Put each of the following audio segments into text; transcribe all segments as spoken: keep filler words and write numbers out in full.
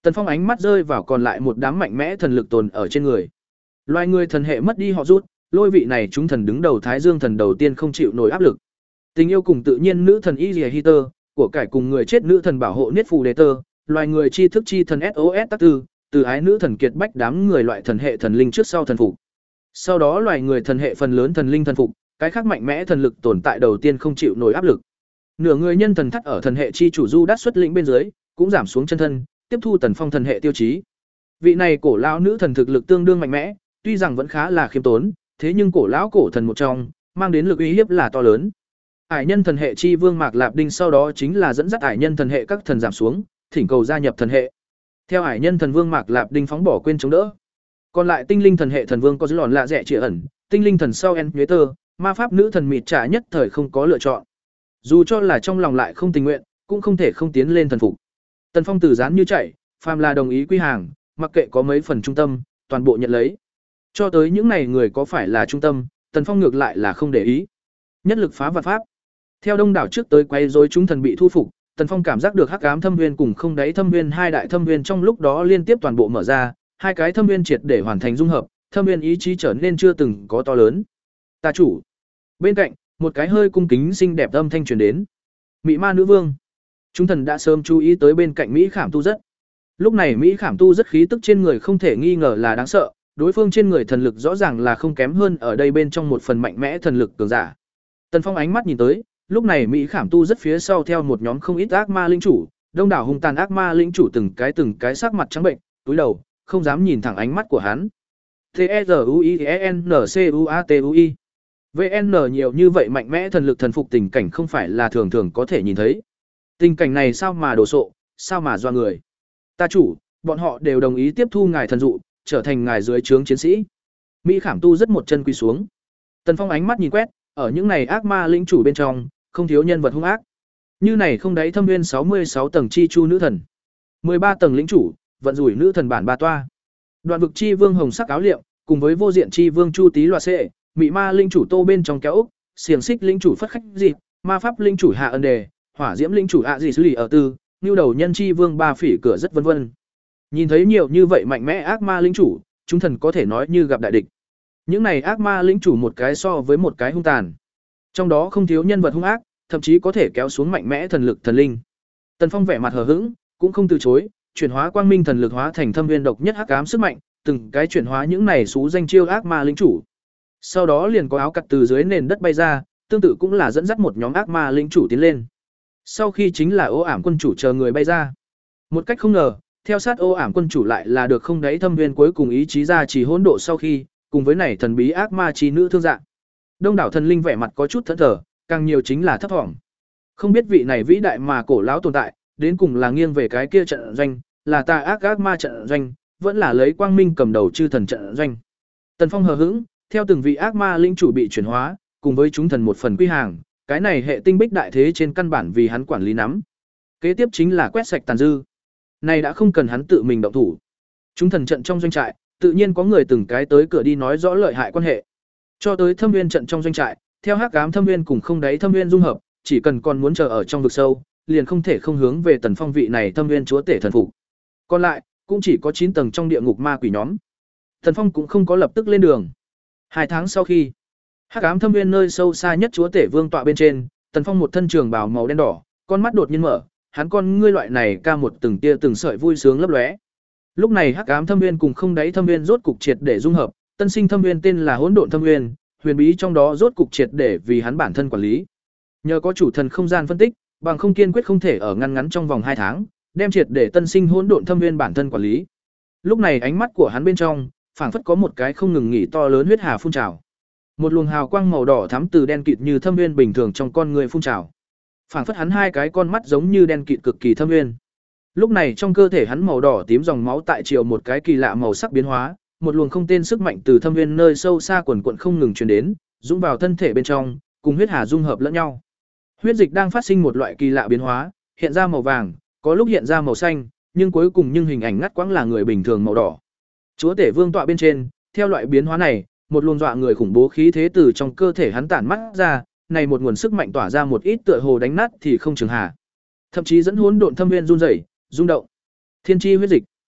Tần Phong ánh mắt rơi vào còn lại một đám mạnh mẽ thần lực tồn ở trên người. Loài người thần hệ mất đi họ rút, lôi vị này chúng thần đứng đầu Thái Dương thần đầu tiên không chịu nổi áp lực. Tình yêu cùng tự nhiên nữ thần Izihiter, của cải cùng người chết nữ thần bảo hộ Niết Phù Đề Tơ, loài người tri thức chi thần ét ô ét Tắc Tư, từ ái nữ thần kiệt bách đám người loại thần hệ thần linh trước sau thần phục. Sau đó loài người thần hệ phần lớn thần linh thần phục, cái khác mạnh mẽ thần lực tồn tại đầu tiên không chịu nổi áp lực. Nửa người nhân thần thắt ở thần hệ chi chủ Du Đát xuất lĩnh bên dưới, cũng giảm xuống chân thân, tiếp thu Tần Phong thần hệ tiêu chí. Vị này cổ lão nữ thần thực lực tương đương mạnh mẽ, tuy rằng vẫn khá là khiêm tốn, thế nhưng cổ lão cổ thần một trong, mang đến lực uy hiếp là to lớn. Ải nhân thần hệ chi vương Mạc Lạp Đinh sau đó chính là dẫn dắt ải nhân thần hệ các thần giảm xuống, thỉnh cầu gia nhập thần hệ. Theo ải nhân thần vương Mạc Lạp Đinh phóng bỏ quên chống đỡ. Còn lại tinh linh thần hệ thần vương có dư lòn lạ rẻ trịa ẩn, tinh linh thần sau En Nhuế Tơ, ma pháp nữ thần mịt trả nhất thời không có lựa chọn. Dù cho là trong lòng lại không tình nguyện, cũng không thể không tiến lên thần phục. Tần Phong từ dán như chạy, phàm là đồng ý quy hàng, mặc kệ có mấy phần trung tâm, toàn bộ nhận lấy. Cho tới những này người có phải là trung tâm, Tần Phong ngược lại là không để ý. Nhất lực phá vạn pháp. Theo đông đảo trước tới quay rối chúng thần bị thu phục, Tần Phong cảm giác được hắc ám thâm nguyên cùng không đáy thâm nguyên hai đại thâm nguyên trong lúc đó liên tiếp toàn bộ mở ra, hai cái thâm nguyên triệt để hoàn thành dung hợp, thâm nguyên ý chí trở nên chưa từng có to lớn. Ta chủ. Bên cạnh, một cái hơi cung kính xinh đẹp âm thanh truyền đến. Mị ma nữ vương. Chúng thần đã sớm chú ý tới bên cạnh Mỹ Khảm Tu rất. Lúc này Mỹ Khảm Tu rất khí tức trên người không thể nghi ngờ là đáng sợ, đối phương trên người thần lực rõ ràng là không kém hơn ở đây bên trong một phần mạnh mẽ thần lực cường giả. Tần Phong ánh mắt nhìn tới, lúc này Mỹ Khảm Tu rất phía sau theo một nhóm không ít ác ma linh chủ, đông đảo hung tàn ác ma linh chủ từng cái từng cái sắc mặt trắng bệnh, túi đầu, không dám nhìn thẳng ánh mắt của hắn. T E R U I E N C U A T U I V N nhiều như vậy mạnh mẽ thần lực thần phục tình cảnh không phải là thường thường có thể nhìn thấy. Tình cảnh này sao mà đồ sộ, sao mà doa người. Ta chủ, bọn họ đều đồng ý tiếp thu ngài thần dụ, trở thành ngài dưới trướng chiến sĩ. Mỹ Khảm Tu rất một chân quỳ xuống. Tần Phong ánh mắt nhìn quét, ở những này ác ma lĩnh chủ bên trong, không thiếu nhân vật hung ác. Như này không đáy thâm nguyên sáu mươi sáu tầng chi chu nữ thần, mười ba tầng lĩnh chủ, vận rủi nữ thần bản ba toa. Đoạn vực chi vương hồng sắc áo liệm, cùng với vô diện chi vương Chu Tý loa xệ, mị ma linh chủ Tô bên trong kéo ốc, xiềng xích linh chủ Phất khách dịp, ma pháp linh chủ Hạ ân đề, hỏa diễm linh chủ ạ gì xử lý ở tư, nưu đầu nhân chi vương ba phỉ cửa rất vân vân. Nhìn thấy nhiều như vậy mạnh mẽ ác ma linh chủ, chúng thần có thể nói như gặp đại địch. Những này ác ma linh chủ một cái so với một cái hung tàn. Trong đó không thiếu nhân vật hung ác, thậm chí có thể kéo xuống mạnh mẽ thần lực thần linh. Tần Phong vẻ mặt hờ hững, cũng không từ chối, chuyển hóa quang minh thần lực hóa thành thâm viên độc nhất hắc ám sức mạnh, từng cái chuyển hóa những này xú danh chiêu ác ma linh chủ. Sau đó liền có áo cặt từ dưới nền đất bay ra, tương tự cũng là dẫn dắt một nhóm ác ma linh chủ tiến lên. Sau khi chính là Ô Ảm quân chủ chờ người bay ra. Một cách không ngờ, theo sát Ô Ảm quân chủ lại là được không đáy thâm viên cuối cùng ý chí ra chỉ hỗn độ sau khi, cùng với này thần bí ác ma chi nữ thương dạng. Đông đảo thần linh vẻ mặt có chút thẫn thờ, càng nhiều chính là thấp thỏm. Không biết vị này vĩ đại mà cổ lão tồn tại, đến cùng là nghiêng về cái kia trận doanh, là tà ác ác ma trận doanh, vẫn là lấy quang minh cầm đầu chư thần trận doanh. Tần Phong hờ hững, theo từng vị ác ma linh chủ bị chuyển hóa, cùng với chúng thần một phần quy hàng, cái này hệ tinh bích đại thế trên căn bản vì hắn quản lý nắm. Kế tiếp chính là quét sạch tàn dư. Này đã không cần hắn tự mình động thủ. Chúng thần trận trong doanh trại, tự nhiên có người từng cái tới cửa đi nói rõ lợi hại quan hệ. Cho tới thâm nguyên trận trong doanh trại, theo hắc ám thâm nguyên cùng không đáy thâm nguyên dung hợp, chỉ cần còn muốn chờ ở trong vực sâu, liền không thể không hướng về Tần Phong vị này thâm nguyên chúa tể thần phục. Còn lại, cũng chỉ có chín tầng trong địa ngục ma quỷ nhóm. Tần Phong cũng không có lập tức lên đường. Hai tháng sau khi, hắc ám thâm nguyên nơi sâu xa nhất chúa tể vương tọa bên trên, Tần Phong một thân trường bào màu đen đỏ, con mắt đột nhiên mở, hắn con ngươi loại này ca một từng tia từng sợi vui sướng lấp lóe. Lúc này hắc ám thâm nguyên cùng không đáy thâm nguyên rốt cục triệt để dung hợp, tân sinh thâm nguyên tên là hỗn độn thâm nguyên, huyền bí trong đó rốt cục triệt để vì hắn bản thân quản lý. Nhờ có chủ thần không gian phân tích, bằng không kiên quyết không thể ở ngăn ngắn trong vòng hai tháng, đem triệt để tân sinh hỗn độn thâm nguyên bản thân quản lý. Lúc này ánh mắt của hắn bên trong, phảng phất có một cái không ngừng nghỉ to lớn huyết hà phun trào. Một luồng hào quang màu đỏ thắm từ đen kịt như thâm nguyên bình thường trong con người phun trào. Phảng phất hắn hai cái con mắt giống như đen kịt cực kỳ thâm nguyên. Lúc này trong cơ thể hắn màu đỏ tím dòng máu tại chiều một cái kỳ lạ màu sắc biến hóa, một luồng không tên sức mạnh từ thâm nguyên nơi sâu xa quần quần không ngừng truyền đến, dũng vào thân thể bên trong, cùng huyết hà dung hợp lẫn nhau. Huyết dịch đang phát sinh một loại kỳ lạ biến hóa, hiện ra màu vàng, có lúc hiện ra màu xanh, nhưng cuối cùng nhưng hình ảnh ngắt quãng là người bình thường màu đỏ. Chúa tể vương tọa bên trên, theo loại biến hóa này, một luồng dọa người khủng bố khí thế từ trong cơ thể hắn tản mắt ra, này một nguồn sức mạnh tỏa ra một ít tựa hồ đánh nát thì không trường hà. Thậm chí dẫn hỗn độn thâm nguyên run rẩy, rung động. Thiên chi huyết dịch.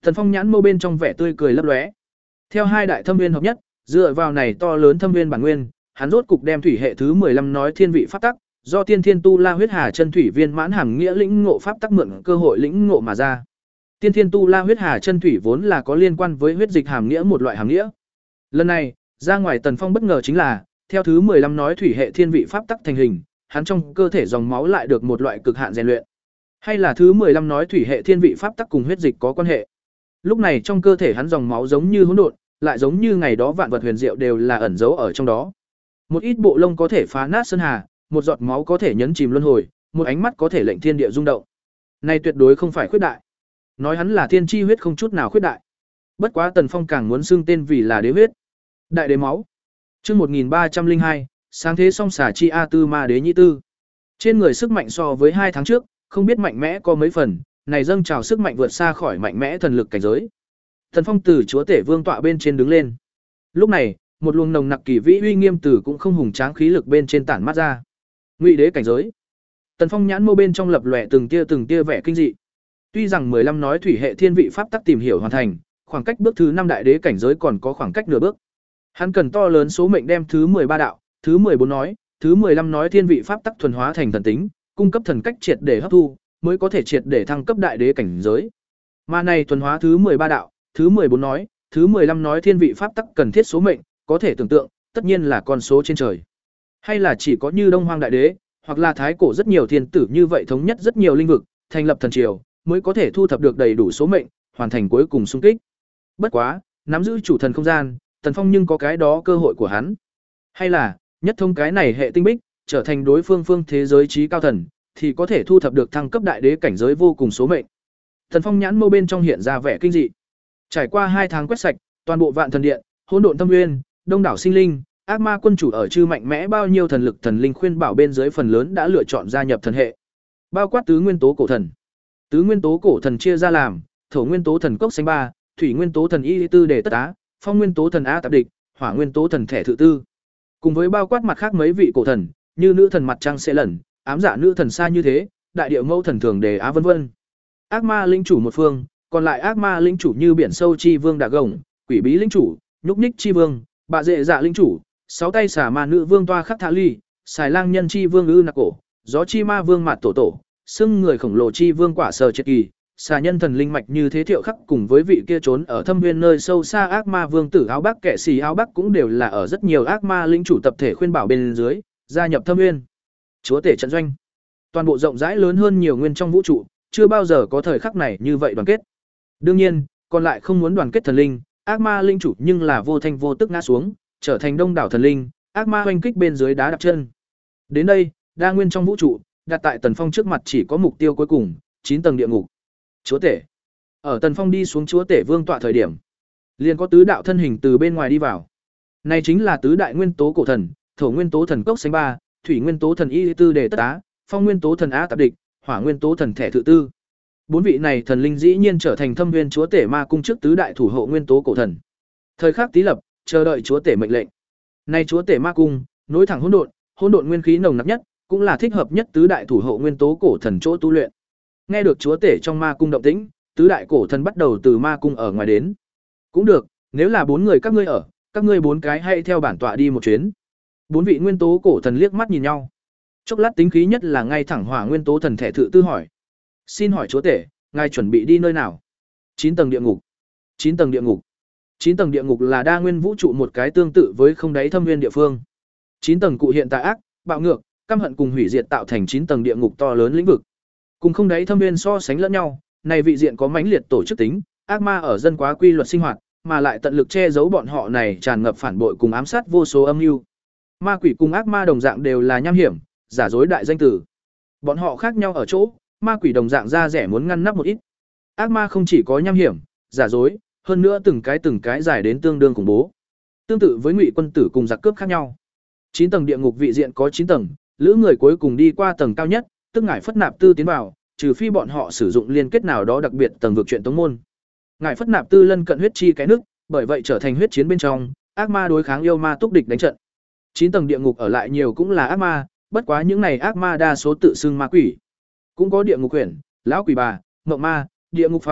Tần Phong nhãn mâu bên trong vẻ tươi cười lấp lóe. Theo hai đại thâm viên hợp nhất, dựa vào này to lớn thâm viên bản nguyên, hắn rốt cục đem thủy hệ thứ mười lăm nói thiên vị pháp tắc, do Tiên Thiên Tu La huyết hà chân thủy viên mãn hàm nghĩa lĩnh ngộ pháp tắc mượn cơ hội lĩnh ngộ mà ra. Tiên Thiên Tu La huyết hà chân thủy vốn là có liên quan với huyết dịch hàm nghĩa một loại hàm nghĩa. Lần này, ra ngoài Tần Phong bất ngờ chính là, theo thứ mười lăm nói thủy hệ thiên vị pháp tắc thành hình, hắn trong cơ thể dòng máu lại được một loại cực hạn rèn luyện. Hay là thứ mười lăm nói thủy hệ thiên vị pháp tắc cùng huyết dịch có quan hệ. Lúc này trong cơ thể hắn dòng máu giống như hỗn độn, lại giống như ngày đó vạn vật huyền diệu đều là ẩn giấu ở trong đó. Một ít bộ lông có thể phá nát sơn hà, một giọt máu có thể nhấn chìm luân hồi, một ánh mắt có thể lệnh thiên địa rung động. Này tuyệt đối không phải khuyết đại. Nói hắn là thiên chi huyết không chút nào khuyết đại. Bất quá Tần Phong càng muốn xưng tên vì là đế huyết. Đại đế máu. Chương một nghìn ba trăm linh hai, sáng thế song xả chi a tư ma đế nhị tư. Trên người sức mạnh so với hai tháng trước, không biết mạnh mẽ có mấy phần, này dâng trào sức mạnh vượt xa khỏi mạnh mẽ thần lực cảnh giới. Tần Phong từ chúa tể vương tọa bên trên đứng lên. Lúc này, một luồng nồng nặc kỳ vĩ uy nghiêm từ cũng không hùng tráng khí lực bên trên tản mát ra. Ngụy đế cảnh giới. Tần Phong nhãn mâu bên trong lập lòe từng tia từng tia vẻ kinh dị. Tuy rằng mười lăm nói thủy hệ thiên vị pháp tắc tìm hiểu hoàn thành, khoảng cách bước thứ năm đại đế cảnh giới còn có khoảng cách nửa bước. Hắn cần to lớn số mệnh đem thứ mười ba đạo, thứ mười bốn nói, thứ mười lăm nói thiên vị pháp tắc thuần hóa thành thần tính, cung cấp thần cách triệt để hấp thu, mới có thể triệt để thăng cấp đại đế cảnh giới. Mà này thuần hóa thứ mười ba đạo, thứ mười bốn nói, thứ mười lăm nói thiên vị pháp tắc cần thiết số mệnh, có thể tưởng tượng, tất nhiên là con số trên trời. Hay là chỉ có như Đông Hoang đại đế, hoặc là thái cổ rất nhiều thiên tử như vậy thống nhất rất nhiều linh vực, thành lập thần triều, mới có thể thu thập được đầy đủ số mệnh, hoàn thành cuối cùng xung kích. Bất quá, nắm giữ chủ thần không gian, Tần Phong nhưng có cái đó cơ hội của hắn. Hay là, nhất thông cái này hệ tinh bích, trở thành đối phương phương thế giới trí cao thần, thì có thể thu thập được thăng cấp đại đế cảnh giới vô cùng số mệnh. Tần Phong nhãn mâu bên trong hiện ra vẻ kinh dị. Trải qua hai tháng quét sạch, toàn bộ Vạn Thần Điện, Hỗn Độn Tâm Nguyên, đông đảo sinh linh, ác ma quân chủ ở chư mạnh mẽ bao nhiêu thần lực thần linh khuyên bảo bên dưới phần lớn đã lựa chọn gia nhập thần hệ. Bao quát tứ nguyên tố cổ thần. Tứ nguyên tố cổ thần chia ra làm, thổ nguyên tố thần cốc xanh ba, thủy nguyên tố thần y tư đề tất á, phong nguyên tố thần a tạp địch, hỏa nguyên tố thần thẻ thự tư. Cùng với bao quát mặt khác mấy vị cổ thần, như nữ thần mặt trăng sẽ lẩn, ám dạ nữ thần xa như thế, đại địa mẫu thần thường đề á vân vân. Ác ma linh chủ một phương, còn lại ác ma linh chủ như biển sâu chi vương đà gồng, quỷ bí linh chủ, nhúc nhích chi vương, bạ dệ dạ linh chủ, sáu tay xả ma nữ vương toa khắc thả ly, xài lang nhân chi vương ư nạc cổ, gió chi ma vương mạt tổ tổ, xưng người khổng lồ chi vương quả sờ triệt kỳ, xà nhân thần linh mạch như thế thiệu khắc cùng với vị kia trốn ở thâm viên nơi sâu xa ác ma vương tử áo bắc kẻ xì áo bắc cũng đều là ở rất nhiều ác ma linh chủ tập thể khuyên bảo bên dưới, gia nhập thâm viên. Chúa tể trận doanh. Toàn bộ rộng rãi lớn hơn nhiều nguyên trong vũ trụ, chưa bao giờ có thời khắc này như vậy đoàn kết. Đương nhiên, còn lại không muốn đoàn kết thần linh, ác ma linh chủ nhưng là vô thanh vô tức ngã xuống, trở thành đông đảo thần linh, ác ma hoành kích bên dưới đá đặt chân. Đến đây, đa nguyên trong vũ trụ, đặt tại Tần Phong trước mặt chỉ có mục tiêu cuối cùng, chín tầng địa ngục. Chúa tể. Ở Tần Phong đi xuống chúa tể vương tọa thời điểm, liền có tứ đạo thân hình từ bên ngoài đi vào. Này chính là tứ đại nguyên tố cổ thần, thổ nguyên tố thần cốc xanh ba, thủy nguyên tố thần y tư đề tất á, phong nguyên tố thần á tạp địch, hỏa nguyên tố thần thẻ thự tư. Bốn vị này thần linh dĩ nhiên trở thành thâm viên chúa tể ma cung trước tứ đại thủ hộ nguyên tố cổ thần. Thời khắc tí lập, chờ đợi chúa tể mệnh lệnh. Này chúa tể ma cung, nối thẳng hỗn độn, hỗn độn nguyên khí nồng nặc nhất, cũng là thích hợp nhất tứ đại thủ hộ nguyên tố cổ thần chỗ tu luyện. Nghe được chúa tể trong ma cung động tĩnh, tứ đại cổ thần bắt đầu từ ma cung ở ngoài đến. Cũng được, nếu là bốn người các ngươi ở, các ngươi bốn cái hãy theo bản tọa đi một chuyến. Bốn vị nguyên tố cổ thần liếc mắt nhìn nhau. Chốc lát tính khí nhất là ngay thẳng hỏa nguyên tố thần thẻ thự tư hỏi. Xin hỏi chúa tể, ngài chuẩn bị đi nơi nào? Chín tầng địa ngục. Chín tầng địa ngục. Chín tầng địa ngục là đa nguyên vũ trụ một cái tương tự với không đáy thâm nguyên địa phương. Chín tầng cụ hiện tà ác, bạo ngược, căm hận cùng hủy diệt tạo thành chín tầng địa ngục to lớn lĩnh vực. Cùng không đáy thâm nguyên so sánh lẫn nhau, này vị diện có mãnh liệt tổ chức tính, ác ma ở dân quá quy luật sinh hoạt, mà lại tận lực che giấu bọn họ này tràn ngập phản bội cùng ám sát vô số âm mưu. Ma quỷ cùng ác ma đồng dạng đều là nham hiểm, giả dối đại danh tử. Bọn họ khác nhau ở chỗ, ma quỷ đồng dạng ra rẻ muốn ngăn nắp một ít. Ác ma không chỉ có nham hiểm, giả dối, hơn nữa từng cái từng cái giải đến tương đương khủng bố. Tương tự với ngụy quân tử cùng giặc cướp khác nhau. Chín tầng địa ngục vị diện có chín tầng, lữ người cuối cùng đi qua tầng cao nhất, tức ngải phất nạp tư tiến vào, trừ phi bọn họ sử dụng liên kết nào đó đặc biệt tầng vực chuyện tống môn. Ngải phất nạp tư lân cận huyết chi cái nước, bởi vậy trở thành huyết chiến bên trong, ác ma đối kháng yêu ma túc địch đánh trận. Chín tầng địa ngục ở lại nhiều cũng là ác ma, bất quá những này ác ma đa số tự xưng ma quỷ. Cũng có địa ngục quyển, lão quỷ bà, ngộng ma, địa ngục phong,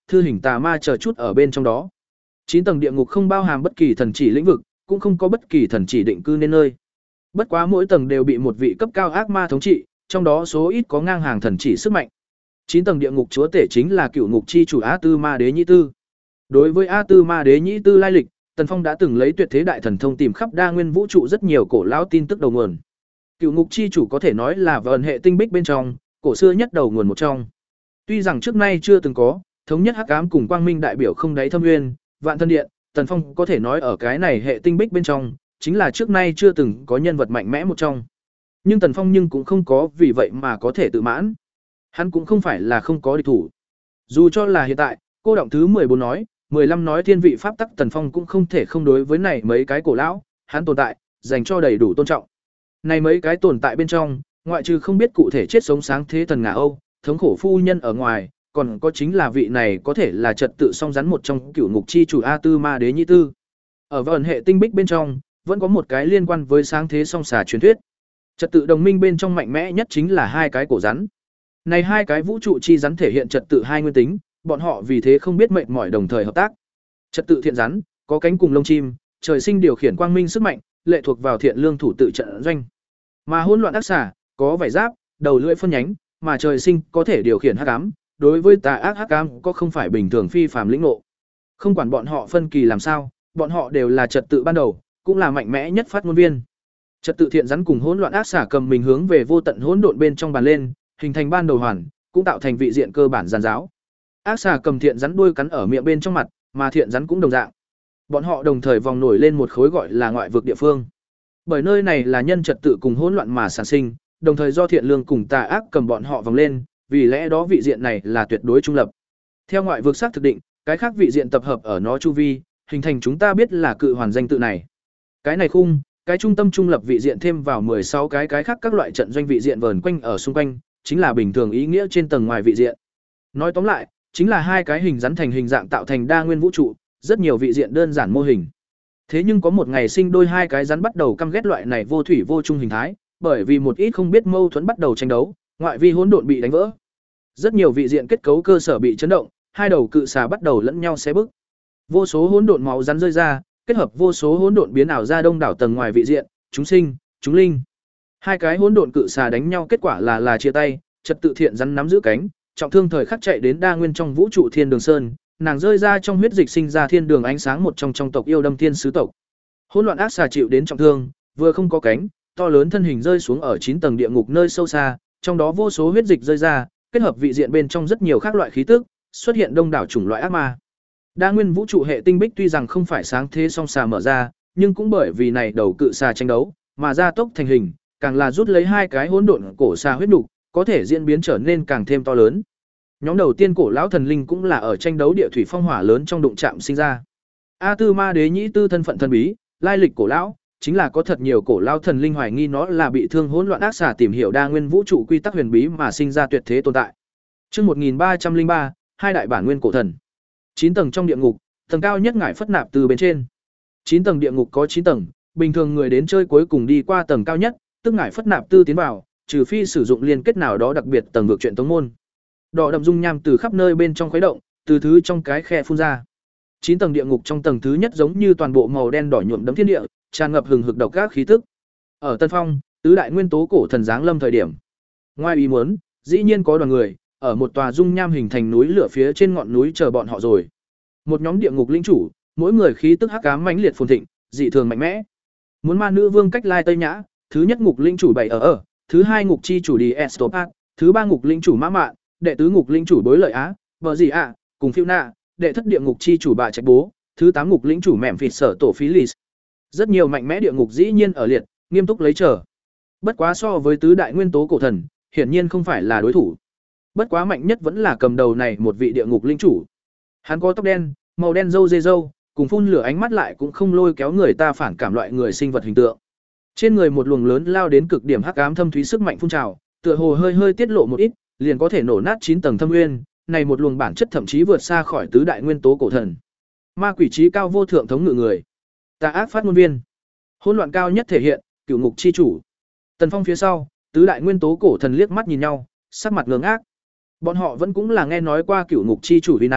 thư hình tà ma chờ chút ở bên trong đó. Chín tầng địa ngục không bao hàm bất kỳ thần chỉ lĩnh vực, cũng không có bất kỳ thần chỉ định cư nên nơi. Bất quá mỗi tầng đều bị một vị cấp cao ác ma thống trị, trong đó số ít có ngang hàng thần chỉ sức mạnh. Chín tầng địa ngục chúa tể chính là cựu ngục chi chủ A Tư Ma Đế Nhĩ Tư. Đối với A Tư Ma Đế Nhĩ Tư lai lịch, Tần Phong đã từng lấy tuyệt thế đại thần thông tìm khắp đa nguyên vũ trụ rất nhiều cổ lão tin tức đầu nguồn. Cựu ngục chi chủ có thể nói là vần hệ tinh bích bên trong, cổ xưa nhất đầu nguồn một trong. Tuy rằng trước nay chưa từng có, thống nhất hắc ám cùng quang minh đại biểu không đáy thâm nguyên, vạn thân điện, Tần Phong có thể nói ở cái này hệ tinh bích bên trong, chính là trước nay chưa từng có nhân vật mạnh mẽ một trong. Nhưng Tần Phong nhưng cũng không có vì vậy mà có thể tự mãn. Hắn cũng không phải là không có địch thủ. Dù cho là hiện tại, cô động thứ mười bốn nói, mười lăm nói thiên vị pháp tắc, Tần Phong cũng không thể không đối với này mấy cái cổ lão, hắn tồn tại, dành cho đầy đủ tôn trọng. Này mấy cái tồn tại bên trong, ngoại trừ không biết cụ thể chết sống sáng thế thần ngạ Âu, thống khổ phu nhân ở ngoài, còn có chính là vị này có thể là trật tự song rắn một trong cửu ngục chi chủ A Tư Ma Đế Nhĩ Tư. Ở vần hệ tinh bích bên trong, vẫn có một cái liên quan với sáng thế song xà truyền thuyết. Trật tự đồng minh bên trong mạnh mẽ nhất chính là hai cái cổ rắn. Này hai cái vũ trụ chi rắn thể hiện trật tự hai nguyên tính, bọn họ vì thế không biết mệt mỏi đồng thời hợp tác. Trật tự thiện rắn, có cánh cùng lông chim, trời sinh điều khiển quang minh sức mạnh, lệ thuộc vào thiện lương thủ tự trận doanh. Mà hỗn loạn ác xà, có vảy giáp, đầu lưỡi phân nhánh, mà trời sinh có thể điều khiển hắc ám, đối với tà ác hắc ám có không phải bình thường phi phàm lĩnh ngộ. Không quản bọn họ phân kỳ làm sao, bọn họ đều là trật tự ban đầu, cũng là mạnh mẽ nhất phát ngôn viên. Trật tự thiện rắn cùng hỗn loạn ác xà cầm mình hướng về vô tận hỗn độn bên trong bàn lên, hình thành ban đầu hoàn, cũng tạo thành vị diện cơ bản giàn giáo. Ác xà cầm thiện rắn đuôi cắn ở miệng bên trong mặt, mà thiện rắn cũng đồng dạng. Bọn họ đồng thời vòng nổi lên một khối gọi là ngoại vực địa phương. Bởi nơi này là nhân trật tự cùng hỗn loạn mà sản sinh, đồng thời do thiện lương cùng tà ác cầm bọn họ vòng lên, vì lẽ đó vị diện này là tuyệt đối trung lập. Theo ngoại vực xác thực định, cái khác vị diện tập hợp ở nó chu vi, hình thành chúng ta biết là cự hoàn danh tự này. Cái này khung, cái trung tâm trung lập vị diện thêm vào mười sáu cái cái khác các loại trận doanh vị diện vờn quanh ở xung quanh, chính là bình thường ý nghĩa trên tầng ngoài vị diện. Nói tóm lại, chính là hai cái hình rắn thành hình dạng tạo thành đa nguyên vũ trụ, rất nhiều vị diện đơn giản mô hình. Thế nhưng có một ngày sinh đôi hai cái rắn bắt đầu căm ghét loại này vô thủy vô chung hình thái, bởi vì một ít không biết mâu thuẫn bắt đầu tranh đấu, ngoại vi hỗn độn bị đánh vỡ. Rất nhiều vị diện kết cấu cơ sở bị chấn động, hai đầu cự xà bắt đầu lẫn nhau xé bức. Vô số hỗn độn máu rắn rơi ra, kết hợp vô số hỗn độn biến ảo ra đông đảo tầng ngoài vị diện, chúng sinh, chúng linh. Hai cái hỗn độn cự xà đánh nhau kết quả là là chia tay, trật tự thiện rắn nắm giữ cánh, trọng thương thời khắc chạy đến đa nguyên trong vũ trụ thiên đường sơn, nàng rơi ra trong huyết dịch sinh ra thiên đường ánh sáng một trong trong tộc yêu đâm thiên sứ tộc. Hỗn loạn ác xà chịu đến trọng thương, vừa không có cánh, to lớn thân hình rơi xuống ở chín tầng địa ngục nơi sâu xa, trong đó vô số huyết dịch rơi ra, kết hợp vị diện bên trong rất nhiều các loại khí tức, xuất hiện đông đảo chủng loại ác ma. Đa nguyên vũ trụ hệ tinh bích tuy rằng không phải sáng thế song xà mở ra, nhưng cũng bởi vì này đầu cự xà tranh đấu, mà gia tốc thành hình, càng là rút lấy hai cái hỗn độn cổ xà huyết nục, có thể diễn biến trở nên càng thêm to lớn. Nhóm đầu tiên cổ lão thần linh cũng là ở tranh đấu địa thủy phong hỏa lớn trong đụng chạm sinh ra. A Tư Ma Đế Nhĩ Tư thân phận thần bí, lai lịch cổ lão, chính là có thật nhiều cổ lão thần linh hoài nghi nó là bị thương hỗn loạn ác xà tìm hiểu đa nguyên vũ trụ quy tắc huyền bí mà sinh ra tuyệt thế tồn tại. Chương một nghìn ba trăm lẻ ba, hai đại bản nguyên cổ thần. chín tầng trong địa ngục, tầng cao nhất ngải phất nạp từ bên trên. chín tầng địa ngục có chín tầng, bình thường người đến chơi cuối cùng đi qua tầng cao nhất, tức ngải phất nạp tư tiến vào, trừ phi sử dụng liên kết nào đó đặc biệt tầng vượt chuyện tống môn. Đỏ đậm dung nham từ khắp nơi bên trong khuấy động, từ thứ trong cái khe phun ra. chín tầng địa ngục trong tầng thứ nhất giống như toàn bộ màu đen đỏ nhuộm đấm thiên địa, tràn ngập hừng hực độc ác khí tức. Ở Tân Phong, tứ đại nguyên tố cổ thần giáng lâm thời điểm. Ngoài ý muốn, dĩ nhiên có đoàn người ở một tòa dung nham hình thành núi lửa phía trên ngọn núi chờ bọn họ rồi. Một nhóm địa ngục linh chủ, mỗi người khí tức hắc ám mãnh liệt phồn thịnh, dị thường mạnh mẽ. Muốn ma nữ vương cách lai tây nhã, thứ nhất ngục linh chủ bảy ở ở, thứ hai ngục chi chủ đi Estopat, thứ ba ngục linh chủ mã mạn, đệ tứ ngục linh chủ bối lợi á, vợ gì ạ, cùng phiêu nạ, đệ thất địa ngục chi chủ bà trạch bố, thứ tám ngục linh chủ mẹm phịt sở tổ phí lì. Rất nhiều mạnh mẽ địa ngục dĩ nhiên ở liệt, nghiêm túc lấy chờ. Bất quá so với tứ đại nguyên tố cổ thần, hiển nhiên không phải là đối thủ. Bất quá mạnh nhất vẫn là cầm đầu này một vị địa ngục linh chủ. Hắn có tóc đen, màu đen râu dê râu, cùng phun lửa ánh mắt lại cũng không lôi kéo người ta phản cảm loại người sinh vật hình tượng. Trên người một luồng lớn lao đến cực điểm hắc ám thâm thúy sức mạnh phun trào, tựa hồ hơi hơi tiết lộ một ít, liền có thể nổ nát chín tầng thâm nguyên, này một luồng bản chất thậm chí vượt xa khỏi tứ đại nguyên tố cổ thần. Ma quỷ trí cao vô thượng thống ngự người, tà ác phát ngôn viên, hỗn loạn cao nhất thể hiện, cửu ngục chi chủ. Tần Phong phía sau, tứ đại nguyên tố cổ thần liếc mắt nhìn nhau, sắc mặt ngơ ngác. Bọn họ vẫn cũng là nghe nói qua cửu ngục chi chủ uy năng,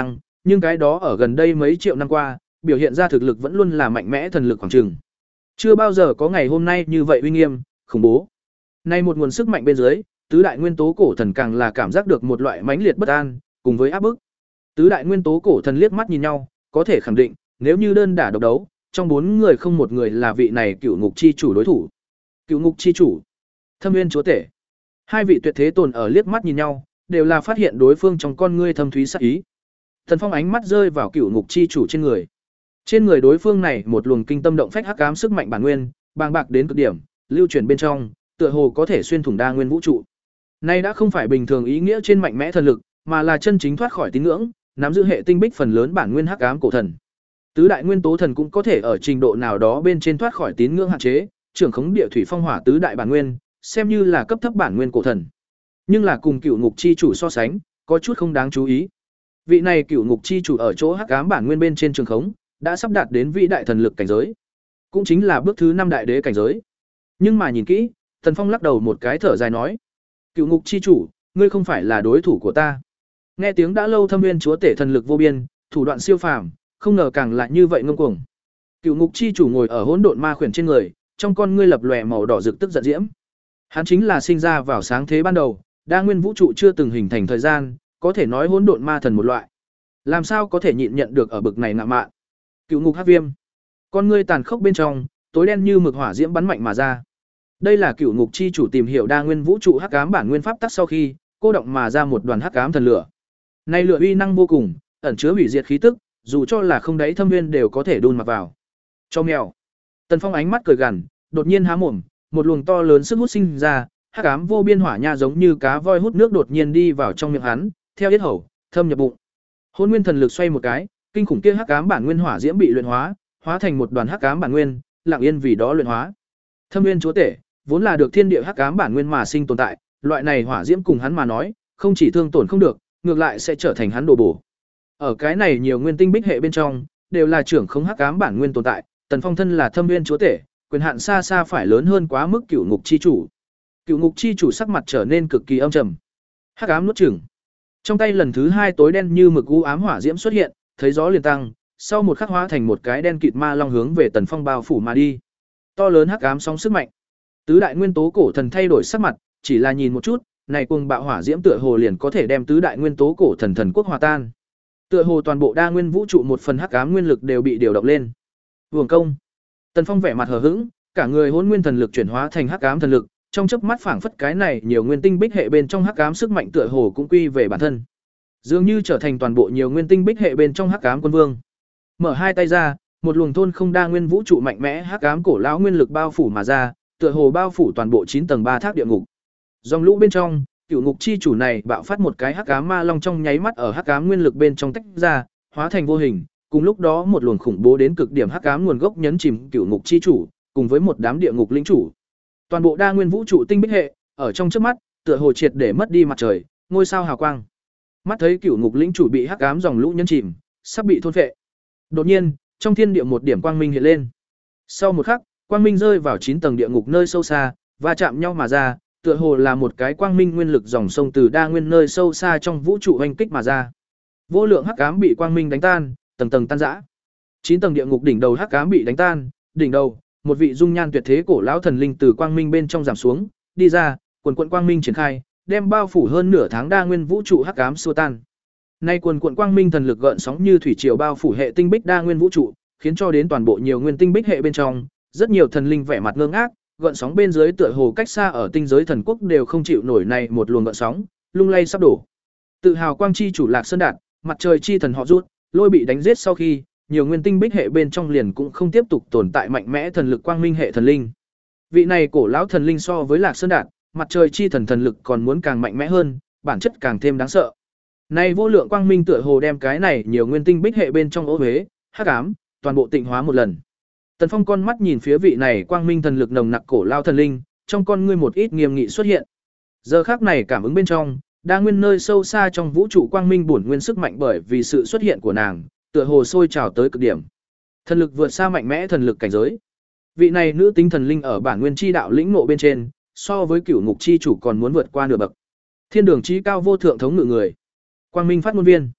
nhưng cái đó ở gần đây mấy triệu năm qua, biểu hiện ra thực lực vẫn luôn là mạnh mẽ thần lực khoảng chừng. Chưa bao giờ có ngày hôm nay như vậy uy nghiêm, khủng bố. Nay một nguồn sức mạnh bên dưới, tứ đại nguyên tố cổ thần càng là cảm giác được một loại mãnh liệt bất an, cùng với áp bức. Tứ đại nguyên tố cổ thần liếc mắt nhìn nhau, có thể khẳng định, nếu như đơn đả độc đấu, trong bốn người không một người là vị này Cựu Ngục chi chủ đối thủ. Cựu Ngục chi chủ, Thâm Nguyên chúa tể. Hai vị tuyệt thế tồn ở liếc mắt nhìn nhau, đều là phát hiện đối phương trong con ngươi thâm thúy sắc ý. Thần Phong ánh mắt rơi vào Cựu Ngục chi chủ trên người. Trên người đối phương này một luồng kinh tâm động phách hắc ám sức mạnh bản nguyên, bàng bạc đến cực điểm, lưu chuyển bên trong, tựa hồ có thể xuyên thủng đa nguyên vũ trụ. Nay đã không phải bình thường ý nghĩa trên mạnh mẽ thần lực, mà là chân chính thoát khỏi tín ngưỡng, nắm giữ hệ tinh bích phần lớn bản nguyên hắc ám cổ thần. Tứ đại nguyên tố thần cũng có thể ở trình độ nào đó bên trên thoát khỏi tín ngưỡng hạn chế, trưởng khống địa thủy phong hỏa tứ đại bản nguyên, xem như là cấp thấp bản nguyên cổ thần. Nhưng là cùng Cựu Ngục chi chủ so sánh, có chút không đáng chú ý. Vị này Cựu Ngục chi chủ ở chỗ hắc ám bản nguyên bên trên trường khống, đã sắp đạt đến vĩ đại thần lực cảnh giới, cũng chính là bước thứ năm đại đế cảnh giới. Nhưng mà nhìn kỹ, Tần Phong lắc đầu một cái thở dài nói: "Cựu Ngục chi chủ, ngươi không phải là đối thủ của ta." Nghe tiếng đã lâu Thâm Nguyên chúa tể thần lực vô biên, thủ đoạn siêu phàm, không ngờ càng lại như vậy ngông cuồng. Cựu Ngục chi chủ ngồi ở hỗn độn ma khuyển trên người, trong con ngươi lập lòe màu đỏ rực tức giận diễm. Hắn chính là sinh ra vào sáng thế ban đầu, đa nguyên vũ trụ chưa từng hình thành thời gian, có thể nói hỗn độn ma thần một loại. Làm sao có thể nhịn nhận được ở bực này ngạ mạn. Cựu Ngục hắc viêm, con ngươi tàn khốc bên trong, tối đen như mực hỏa diễm bắn mạnh mà ra. Đây là Cựu Ngục chi chủ tìm hiểu đa nguyên vũ trụ hắc ám bản nguyên pháp tắc sau khi, cô động mà ra một đoàn hắc ám thần lửa. Này lửa uy năng vô cùng, ẩn chứa hủy diệt khí tức, dù cho là không đáy thâm nguyên đều có thể đun mặc vào. Cho mèo. Tần Phong ánh mắt cười gằn, đột nhiên há mồm, một luồng to lớn sức hút sinh ra, hắc ám vô biên hỏa nha giống như cá voi hút nước đột nhiên đi vào trong miệng hắn, theo yết hầu, thâm nhập bụng. Hỗn Nguyên thần lực xoay một cái, kinh khủng kia hắc ám bản nguyên hỏa diễm bị luyện hóa, hóa thành một đoàn hắc ám bản nguyên, lặng yên vì đó luyện hóa. Thâm Nguyên chúa tể, vốn là được thiên địa hắc ám bản nguyên mà sinh tồn tại, loại này hỏa diễm cùng hắn mà nói, không chỉ thương tổn không được, ngược lại sẽ trở thành hắn đồ bổ. Ở cái này nhiều nguyên tinh bích hệ bên trong, đều là trưởng không hắc ám bản nguyên tồn tại, Tần Phong thân là Thâm Nguyên chúa tể, quyền hạn xa xa phải lớn hơn quá mức Cựu Ngục chi chủ. Cựu Ngục chi chủ sắc mặt trở nên cực kỳ âm trầm. Hắc ám nuốt chửng. Trong tay lần thứ hai tối đen như mực u ám hỏa diễm xuất hiện, thấy gió liền tăng, sau một khắc hóa thành một cái đen kịt ma long hướng về Tần Phong bao phủ mà đi. To lớn hắc ám sóng sức mạnh. Tứ đại nguyên tố cổ thần thay đổi sắc mặt, chỉ là nhìn một chút, này cuồng bạo hỏa diễm tựa hồ liền có thể đem tứ đại nguyên tố cổ thần thần quốc hòa tan. Tựa hồ toàn bộ đa nguyên vũ trụ một phần hắc ám nguyên lực đều bị điều động lên. Vương công. Tần Phong vẻ mặt hờ hững, cả người hỗn nguyên thần lực chuyển hóa thành hắc ám thần lực, trong chớp mắt phảng phất cái này nhiều nguyên tinh bích hệ bên trong hắc ám sức mạnh tựa hồ cũng quy về bản thân. Dường như trở thành toàn bộ nhiều nguyên tinh bích hệ bên trong hắc ám quân vương. Mở hai tay ra, một luồng thôn không đa nguyên vũ trụ mạnh mẽ hắc ám cổ lão nguyên lực bao phủ mà ra, tựa hồ bao phủ toàn bộ chín tầng ba tháp địa ngục. Dòng lũ bên trong, Cựu Ngục chi chủ này bạo phát một cái hắc ám ma long trong nháy mắt ở hắc ám nguyên lực bên trong tách ra, hóa thành vô hình, cùng lúc đó một luồng khủng bố đến cực điểm hắc ám nguồn gốc nhấn chìm Cựu Ngục chi chủ, cùng với một đám địa ngục lĩnh chủ. Toàn bộ đa nguyên vũ trụ tinh bích hệ, ở trong chớp mắt, tựa hồ triệt để mất đi mặt trời, ngôi sao hào quang. Mắt thấy Cựu Ngục lĩnh chủ bị hắc ám dòng lũ nhấn chìm, sắp bị thôn phệ. Đột nhiên, trong thiên địa một điểm quang minh hiện lên. Sau một khắc, quang minh rơi vào chín tầng địa ngục nơi sâu xa, va chạm nhau mà ra, tựa hồ là một cái quang minh nguyên lực dòng sông từ đa nguyên nơi sâu xa trong vũ trụ hoành kích mà ra. Vô lượng hắc ám bị quang minh đánh tan, tầng tầng tan rã. chín tầng địa ngục đỉnh đầu hắc ám bị đánh tan, đỉnh đầu, một vị dung nhan tuyệt thế cổ lão thần linh từ quang minh bên trong giảm xuống, đi ra, quần quần quang minh triển khai, đem bao phủ hơn nửa tháng đa nguyên vũ trụ hắc ám xua tan. Nay quần quần quang minh thần lực gợn sóng như thủy triều bao phủ hệ tinh bích đa nguyên vũ trụ, khiến cho đến toàn bộ nhiều nguyên tinh bích hệ bên trong, rất nhiều thần linh vẻ mặt ngơ ngác, gợn sóng bên dưới tựa hồ cách xa ở tinh giới thần quốc đều không chịu nổi này một luồng gợn sóng, lung lay sắp đổ. Tự hào quang chi chủ Lạc Sơn Đạt, mặt trời chi thần họ rút, lôi bị đánh giết sau khi, nhiều nguyên tinh bích hệ bên trong liền cũng không tiếp tục tồn tại mạnh mẽ thần lực quang minh hệ thần linh. Vị này cổ lão thần linh so với Lạc Sơn Đạt, mặt trời chi thần thần lực còn muốn càng mạnh mẽ hơn, bản chất càng thêm đáng sợ. Này vô lượng quang minh tựa hồ đem cái này nhiều nguyên tinh bích hệ bên trong ố huế, hắc ám, toàn bộ tịnh hóa một lần. Tần Phong con mắt nhìn phía vị này quang minh thần lực nồng nặc cổ lao thần linh, trong con ngươi một ít nghiêm nghị xuất hiện. Giờ khắc này cảm ứng bên trong, đa nguyên nơi sâu xa trong vũ trụ quang minh bổn nguyên sức mạnh bởi vì sự xuất hiện của nàng, tựa hồ sôi trào tới cực điểm. Thần lực vượt xa mạnh mẽ thần lực cảnh giới. Vị này nữ tính thần linh ở bản nguyên chi đạo lĩnh ngộ bên trên, so với Cửu Ngục chi chủ còn muốn vượt qua nửa bậc. Thiên đường chí cao vô thượng thống ngự người. Quang minh phát ngôn viên.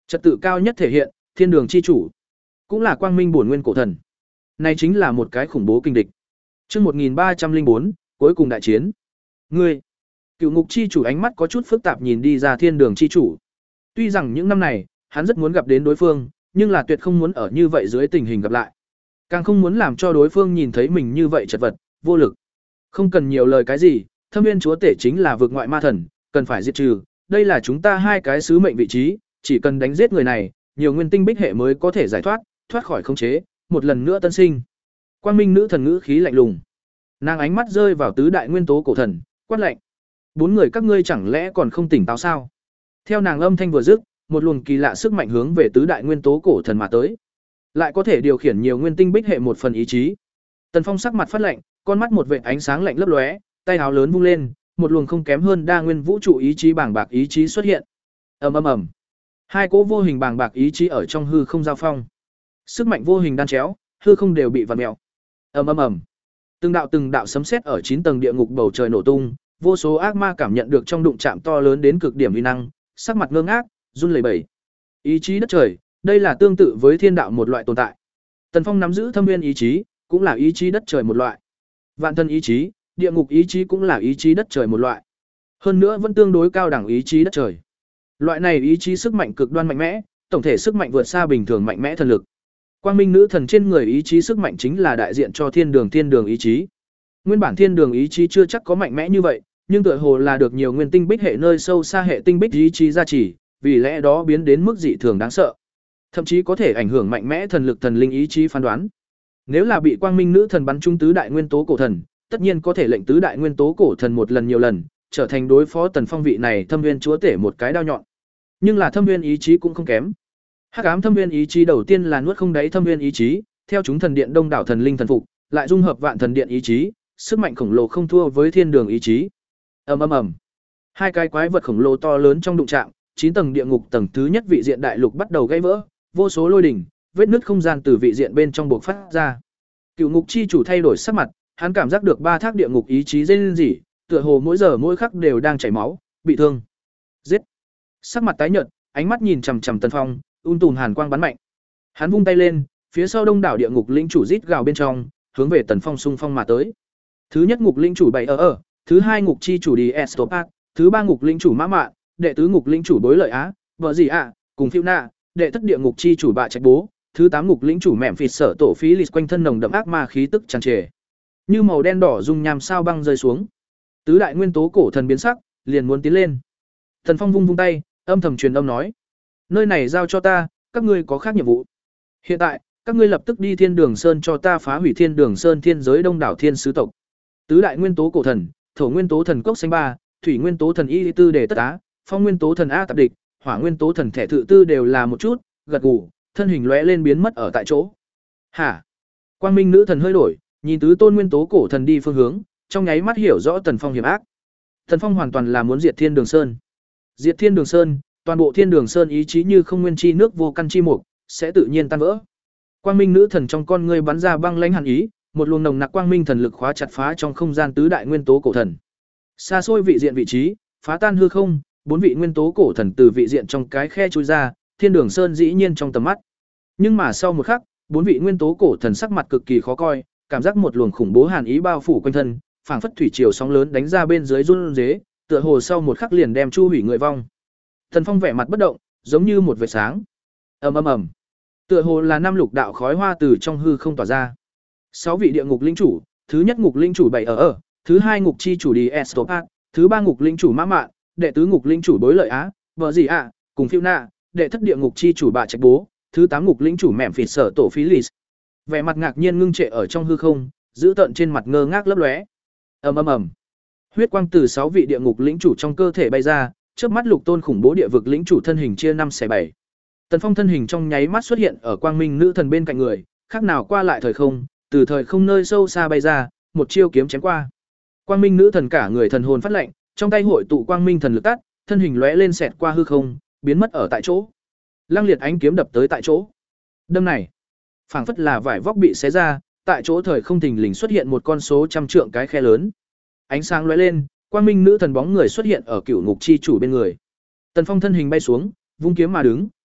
Trật tự cao nhất thể hiện, thiên đường chi chủ, cũng là quang minh bổn nguyên cổ thần. Này chính là một cái khủng bố kinh địch. Chương một nghìn ba trăm lẻ bốn, cuối cùng đại chiến. Ngươi, Cựu Ngục chi chủ ánh mắt có chút phức tạp nhìn đi ra thiên đường chi chủ. Tuy rằng những năm này, hắn rất muốn gặp đến đối phương, nhưng là tuyệt không muốn ở như vậy dưới tình hình gặp lại. Càng không muốn làm cho đối phương nhìn thấy mình như vậy chật vật, vô lực. Không cần nhiều lời cái gì, Thâm Nguyên chúa tể chính là vực ngoại ma thần, cần phải diệt trừ, đây là chúng ta hai cái sứ mệnh vị trí, chỉ cần đánh giết người này, nhiều nguyên tinh bích hệ mới có thể giải thoát, thoát khỏi khống chế, một lần nữa tân sinh. Quang Minh nữ thần ngữ khí lạnh lùng. Nàng ánh mắt rơi vào tứ đại nguyên tố cổ thần, quát lạnh. Bốn người các ngươi chẳng lẽ còn không tỉnh táo sao? Theo nàng âm thanh vừa dứt, một luồng kỳ lạ sức mạnh hướng về tứ đại nguyên tố cổ thần mà tới. Lại có thể điều khiển nhiều nguyên tinh bích hệ một phần ý chí. Tần Phong sắc mặt phát lạnh, con mắt một vệt ánh sáng lạnh lấp lóe, tay áo lớn vung lên, một luồng không kém hơn đa nguyên vũ trụ ý chí bàng bạc ý chí xuất hiện. Ầm ầm ầm. Hai cỗ vô hình bàng bạc ý chí ở trong hư không giao phong. Sức mạnh vô hình đan chéo, hư không đều bị vặn mèo. Ầm ầm ầm. Từng đạo từng đạo sấm sét ở chín tầng địa ngục bầu trời nổ tung, vô số ác ma cảm nhận được trong đụng chạm to lớn đến cực điểm uy năng, sắc mặt ngơ ngác, run lẩy bẩy. Ý chí đất trời, đây là tương tự với thiên đạo một loại tồn tại. Tần Phong nắm giữ thâm nguyên ý chí, cũng là ý chí đất trời một loại. Vạn thân ý chí, địa ngục ý chí cũng là ý chí đất trời một loại. Hơn nữa vẫn tương đối cao đẳng ý chí đất trời. Loại này ý chí sức mạnh cực đoan mạnh mẽ, tổng thể sức mạnh vượt xa bình thường mạnh mẽ thần lực. Quang Minh nữ thần trên người ý chí sức mạnh chính là đại diện cho thiên đường thiên đường ý chí. Nguyên bản thiên đường ý chí chưa chắc có mạnh mẽ như vậy, nhưng tựa hồ là được nhiều nguyên tinh bích hệ nơi sâu xa hệ tinh bích ý chí gia trì, vì lẽ đó biến đến mức dị thường đáng sợ. Thậm chí có thể ảnh hưởng mạnh mẽ thần lực thần linh ý chí phán đoán. Nếu là bị Quang Minh nữ thần bắn trúng tứ đại nguyên tố cổ thần, tất nhiên có thể lệnh tứ đại nguyên tố cổ thần một lần nhiều lần, trở thành đối phó Tần Phong vị này Thâm Nguyên chúa tể một cái đao nhọn. Nhưng là Thâm Nguyên ý chí cũng không kém. Hắc ám Thâm Nguyên ý chí đầu tiên là nuốt không đáy Thâm Nguyên ý chí, theo chúng thần điện đông đảo thần linh thần phục, lại dung hợp vạn thần điện ý chí, sức mạnh khổng lồ không thua với thiên đường ý chí. Ầm ầm ầm. Hai cái quái vật khổng lồ to lớn trong đụng chạm, chín tầng địa ngục tầng thứ nhất vị diện đại lục bắt đầu gãy vỡ, vô số lôi đỉnh, vết nứt không gian từ vị diện bên trong bộc phát ra. Cựu Ngục chi chủ thay đổi sắc mặt, hắn cảm giác được ba thác địa ngục ý chí rên rỉ, tựa hồ mỗi giờ mỗi khắc đều đang chảy máu, bị thương. Giết. Sắc mặt tái nhợt, ánh mắt nhìn chằm chằm Tần Phong, un tùn hàn quang bắn mạnh. Hắn vung tay lên, phía sau đông đảo địa ngục lĩnh chủ rít gào bên trong, hướng về Tần Phong xung phong mà tới. Thứ nhất ngục lĩnh chủ bảy ở ở, thứ hai ngục chi chủ đi Estopat, thứ ba ngục lĩnh chủ Mã Mạn, đệ tứ ngục lĩnh chủ Bối Lợi Á, vợ gì ạ, cùng Phiêu Na, đệ thất địa ngục chi chủ Bạ Trạch Bố, thứ tám ngục lĩnh chủ Mẹm Phịt Sở Tổ Phí Lịch quanh thân nồng đậm ác ma khí tức tràn trề. Như màu đen đỏ dung nham sao băng rơi xuống. Tứ đại nguyên tố cổ thần biến sắc, liền muốn tiến lên. Thần Phong vung vung tay, âm thầm truyền âm nói: "Nơi này giao cho ta, các ngươi có khác nhiệm vụ. Hiện tại, các ngươi lập tức đi Thiên Đường Sơn cho ta phá hủy Thiên Đường Sơn thiên giới đông đảo thiên sứ tộc." Tứ đại nguyên tố cổ thần, thổ nguyên tố thần cốc xanh ba, thủy nguyên tố thần y tư đề tất á, phong nguyên tố thần a tạp địch, hỏa nguyên tố thần thẻ thự tư đều là một chút, gật gù, thân hình lóe lên biến mất ở tại chỗ. Hả? Quang Minh nữ thần hơi đổi, nhìn tứ tôn nguyên tố cổ thần đi phương hướng, trong nháy mắt hiểu rõ Tần Phong hiểm ác. Tần Phong hoàn toàn là muốn diệt Thiên Đường Sơn. Diệt Thiên Đường Sơn, toàn bộ Thiên Đường Sơn ý chí như không nguyên chi nước vô căn chi mục, sẽ tự nhiên tan vỡ. Quang Minh nữ thần trong con ngươi bắn ra băng lãnh hàn ý, một luồng nồng nặc quang minh thần lực khóa chặt phá trong không gian tứ đại nguyên tố cổ thần. Xa xôi vị diện vị trí, phá tan hư không, bốn vị nguyên tố cổ thần từ vị diện trong cái khe chui ra, Thiên Đường Sơn dĩ nhiên trong tầm mắt. Nhưng mà sau một khắc, bốn vị nguyên tố cổ thần sắc mặt cực kỳ khó coi, cảm giác một luồng khủng bố hàn ý bao phủ quanh thân, phảng phất thủy triều sóng lớn đánh ra bên dưới run rế, tựa hồ sau một khắc liền đem chu hủy người vong. Thần Phong vẻ mặt bất động, giống như một vệt sáng. Ầm ầm ầm. Tựa hồ là năm lục đạo khói hoa từ trong hư không tỏa ra. Sáu vị địa ngục linh chủ, thứ nhất ngục linh chủ bảy ở ở, thứ hai ngục chi chủ đi Estopat, thứ ba ngục linh chủ Mã Mạn, đệ tứ ngục linh chủ Bối Lợi Á, vợ gì ạ, cùng Phiêu Na, đệ thất địa ngục chi chủ Bạ Trạch Bố, thứ tám ngục linh chủ Mẹm Phịt Sở Tổ Phí Lịch. Vẻ mặt ngạc nhiên ngưng trệ ở trong hư không, giữ tận trên mặt ngơ ngác lấp lóe. Ầm ầm ầm. Huyết quang từ sáu vị địa ngục lĩnh chủ trong cơ thể bay ra, chớp mắt lục tôn khủng bố địa vực lĩnh chủ thân hình chia năm xẻ bảy. Tần Phong thân hình trong nháy mắt xuất hiện ở quang minh nữ thần bên cạnh người, khác nào qua lại thời không, từ thời không nơi sâu xa bay ra, một chiêu kiếm chém qua. Quang minh nữ thần cả người thần hồn phát lạnh, trong tay hội tụ quang minh thần lực tắt, thân hình lóe lên xẹt qua hư không, biến mất ở tại chỗ. Lăng liệt ánh kiếm đập tới tại chỗ. Đâm này, phảng phất là vải vóc bị xé ra, tại chỗ thời không thình lình xuất hiện một con số trăm trượng cái khe lớn. Ánh sáng lóe lên, quang minh nữ thần bóng người xuất hiện ở cựu ngục chi chủ bên người. Tần Phong thân hình bay xuống, vung kiếm mà đứng,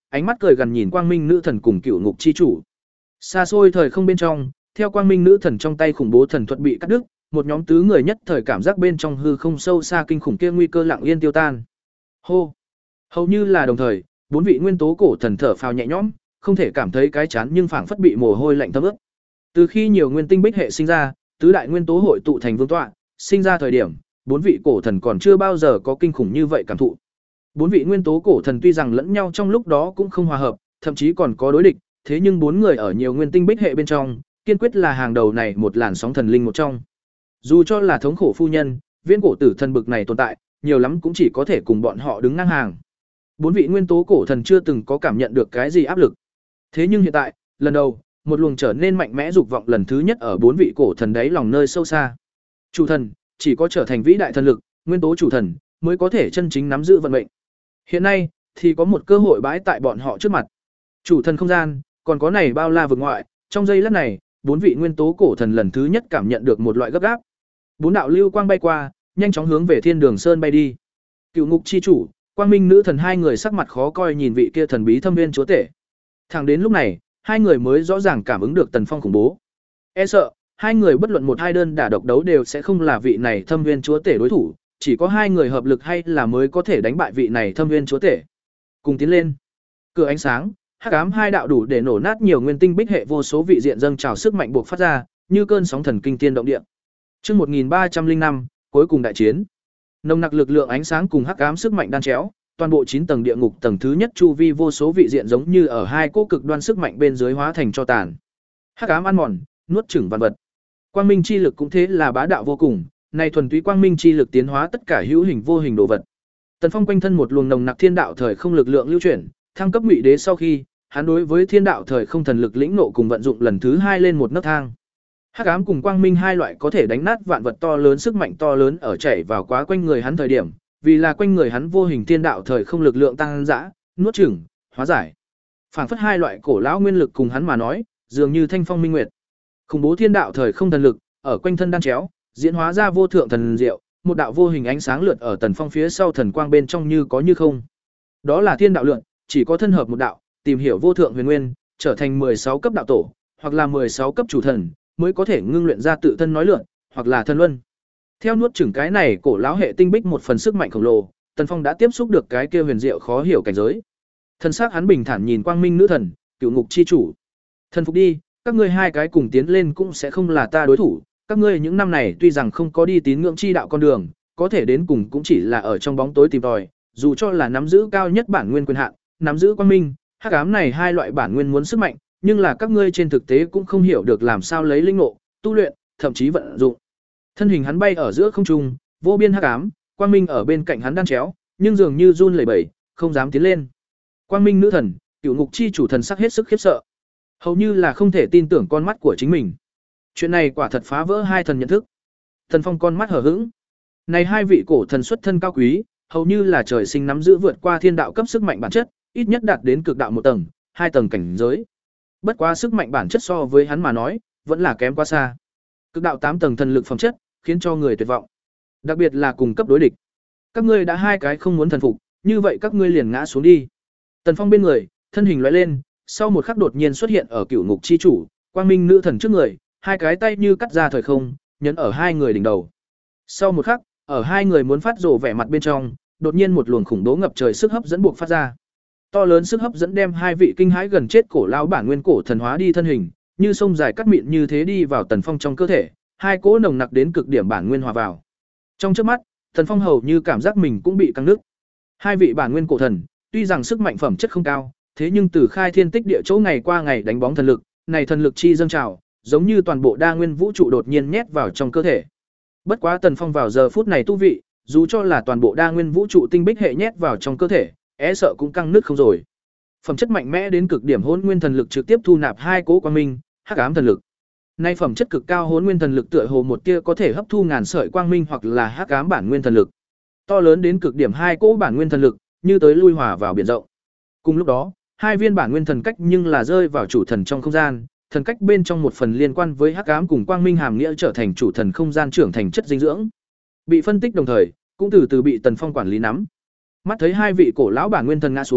ánh mắt cười gần nhìn Quang Minh nữ thần cùng Cựu Ngục chi chủ. Xa xôi thời không bên trong, theo Quang Minh nữ thần trong tay khủng bố thần thuật bị cắt đứt, một nhóm tứ người nhất thời cảm giác bên trong hư không sâu xa kinh khủng kia nguy cơ lặng yên tiêu tan. Hô. Hầu như là đồng thời, bốn vị nguyên tố cổ thần thở phào nhẹ nhõm, không thể cảm thấy cái chán nhưng phảng phất bị mồ hôi lạnh thấm ướt. Từ khi nhiều nguyên tinh bích hệ sinh ra, tứ đại nguyên tố hội tụ thành vương tọa, sinh ra thời điểm, bốn vị cổ thần còn chưa bao giờ có kinh khủng như vậy cảm thụ. Bốn vị nguyên tố cổ thần tuy rằng lẫn nhau trong lúc đó cũng không hòa hợp, thậm chí còn có đối địch, thế nhưng bốn người ở nhiều nguyên tinh bích hệ bên trong, kiên quyết là hàng đầu này một làn sóng thần linh một trong. Dù cho là thống khổ phu nhân, viễn cổ tử thần bực này tồn tại, nhiều lắm cũng chỉ có thể cùng bọn họ đứng ngang hàng. Bốn vị nguyên tố cổ thần chưa từng có cảm nhận được cái gì áp lực. Thế nhưng hiện tại, lần đầu, một luồng trở nên mạnh mẽ dục vọng lần thứ nhất ở bốn vị cổ thần đáy lòng nơi sâu xa. Chủ thần, chỉ có trở thành vĩ đại thần lực, nguyên tố chủ thần mới có thể chân chính nắm giữ vận mệnh. Hiện nay, thì có một cơ hội bãi tại bọn họ trước mặt. Chủ thần không gian, còn có này bao la vực ngoại, trong giây lát này, bốn vị nguyên tố cổ thần lần thứ nhất cảm nhận được một loại gấp gáp. Bốn đạo lưu quang bay qua, nhanh chóng hướng về Thiên Đường Sơn bay đi. Cựu Ngục chi chủ, Quang Minh nữ thần hai người sắc mặt khó coi nhìn vị kia thần bí thâm viên chúa tể. Thẳng đến lúc này, hai người mới rõ ràng cảm ứng được Tần Phong khủng bố. E sợ, hai người bất luận một hai đơn đả độc đấu đều sẽ không là vị này thâm viên chúa tể đối thủ, chỉ có hai người hợp lực hay là mới có thể đánh bại vị này thâm viên chúa tể. Cùng tiến lên. Cửa ánh sáng, hắc ám hai đạo đủ để nổ nát nhiều nguyên tinh bích hệ vô số vị diện dâng trào sức mạnh buộc phát ra, như cơn sóng thần kinh thiên động địa. Chương một nghìn ba trăm linh năm, cuối cùng đại chiến. Nồng nặc lực lượng ánh sáng cùng hắc ám sức mạnh đan chéo, toàn bộ chín tầng địa ngục tầng thứ nhất chu vi vô số vị diện giống như ở hai cỗ cực đoan sức mạnh bên dưới hóa thành cho tàn. Hắc ám ăn mòn, nuốt chửng vạn vật. Quang minh chi lực cũng thế là bá đạo vô cùng, này thuần túy quang minh chi lực tiến hóa tất cả hữu hình vô hình đồ vật. Tần Phong quanh thân một luồng nồng nặc thiên đạo thời không lực lượng lưu chuyển, thăng cấp ngụy đế sau khi, hắn đối với thiên đạo thời không thần lực lĩnh nộ cùng vận dụng lần thứ hai lên một nấc thang. Hắc ám cùng quang minh hai loại có thể đánh nát vạn vật to lớn sức mạnh to lớn ở chảy vào quá quanh người hắn thời điểm, vì là quanh người hắn vô hình thiên đạo thời không lực lượng tăng dã, nuốt chửng, hóa giải. Phảng phất hai loại cổ lão nguyên lực cùng hắn mà nói, dường như thanh phong minh nguyệt. Khủng bố thiên đạo thời không thần lực, ở quanh thân đan chéo, diễn hóa ra vô thượng thần diệu, một đạo vô hình ánh sáng lượn ở Tần Phong phía sau thần quang bên trong như có như không. Đó là thiên đạo lượn, chỉ có thân hợp một đạo, tìm hiểu vô thượng huyền nguyên, trở thành mười sáu cấp đạo tổ, hoặc là mười sáu cấp chủ thần, mới có thể ngưng luyện ra tự thân nói lượn, hoặc là thần luân. Theo nuốt chửng cái này cổ lão hệ tinh bích một phần sức mạnh khổng lồ, Tần Phong đã tiếp xúc được cái kia huyền diệu khó hiểu cảnh giới. Thân xác hắn bình thản nhìn Quang Minh nữ thần, Cựu Ngục chi chủ. Thần phục đi, các ngươi hai cái cùng tiến lên cũng sẽ không là ta đối thủ, các ngươi những năm này tuy rằng không có đi tín ngưỡng chi đạo con đường, có thể đến cùng cũng chỉ là ở trong bóng tối tìm tòi, dù cho là nắm giữ cao nhất bản nguyên quyền hạn, nắm giữ quang minh, hắc ám này hai loại bản nguyên muốn sức mạnh, nhưng là các ngươi trên thực tế cũng không hiểu được làm sao lấy linh ngộ, tu luyện, thậm chí vận dụng. Thân hình hắn bay ở giữa không trung, vô biên hắc ám, quang minh ở bên cạnh hắn đan chéo, nhưng dường như run lẩy bẩy, không dám tiến lên. Quang Minh nữ thần, Cựu Ngục chi chủ thần sắc hết sức khiếp sợ, hầu như là không thể tin tưởng con mắt của chính mình. Chuyện này quả thật phá vỡ hai thần nhận thức. Thần Phong con mắt hở hững. Này hai vị cổ thần xuất thân cao quý, hầu như là trời sinh nắm giữ vượt qua thiên đạo cấp sức mạnh bản chất, ít nhất đạt đến cực đạo một tầng, hai tầng cảnh giới. Bất quá sức mạnh bản chất so với hắn mà nói, vẫn là kém quá xa. Cực đạo tám tầng thần lực phẩm chất, khiến cho người tuyệt vọng. Đặc biệt là cùng cấp đối địch. Các ngươi đã hai cái không muốn thần phục, như vậy các ngươi liền ngã xuống đi. Tần Phong bên người, thân hình lóe lên, sau một khắc đột nhiên xuất hiện ở Cựu Ngục chi chủ, Quang Minh nữ thần trước người, hai cái tay như cắt ra thời không, nhấn ở hai người đỉnh đầu. Sau một khắc, ở hai người muốn phát rồ vẻ mặt bên trong, đột nhiên một luồng khủng bố ngập trời sức hấp dẫn buộc phát ra. To lớn sức hấp dẫn đem hai vị kinh hãi gần chết cổ lão bản nguyên cổ thần hóa đi thân hình, như sông dài cắt mịn như thế đi vào Tần Phong trong cơ thể, hai cỗ nồng nặc đến cực điểm bản nguyên hòa vào. Trong chớp mắt, Tần Phong hầu như cảm giác mình cũng bị căng nứt. Hai vị bản nguyên cổ thần, tuy rằng sức mạnh phẩm chất không cao, thế nhưng từ khai thiên tích địa chỗ ngày qua ngày đánh bóng thần lực, này thần lực chi dâng trào, giống như toàn bộ đa nguyên vũ trụ đột nhiên nhét vào trong cơ thể. Bất quá Tần Phong vào giờ phút này tu vị, dù cho là toàn bộ đa nguyên vũ trụ tinh bích hệ nhét vào trong cơ thể, e sợ cũng căng nứt không rồi. Phẩm chất mạnh mẽ đến cực điểm hỗn nguyên thần lực trực tiếp thu nạp hai cố quang minh, hắc ám thần lực. Nay phẩm chất cực cao hỗn nguyên thần lực tựa hồ một tia có thể hấp thu ngàn sợi quang minh hoặc là hắc ám bản nguyên thần lực. To lớn đến cực điểm hai cố bản nguyên thần lực, như tới lui hòa vào biển rộng. Cùng lúc đó, hai viên bản nguyên thần cách nhưng là rơi vào chủ thần trong không gian, thần cách bên trong một phần liên quan với hắc ám cùng quang minh hàm nghĩa trở thành chủ thần không gian trưởng thành chất dinh dưỡng. Bị phân tích đồng thời, cũng từ từ bị Tần Phong quản lý nắm. Mắt thấy hai vị cổ lão bản nguyên thần ngã xuống,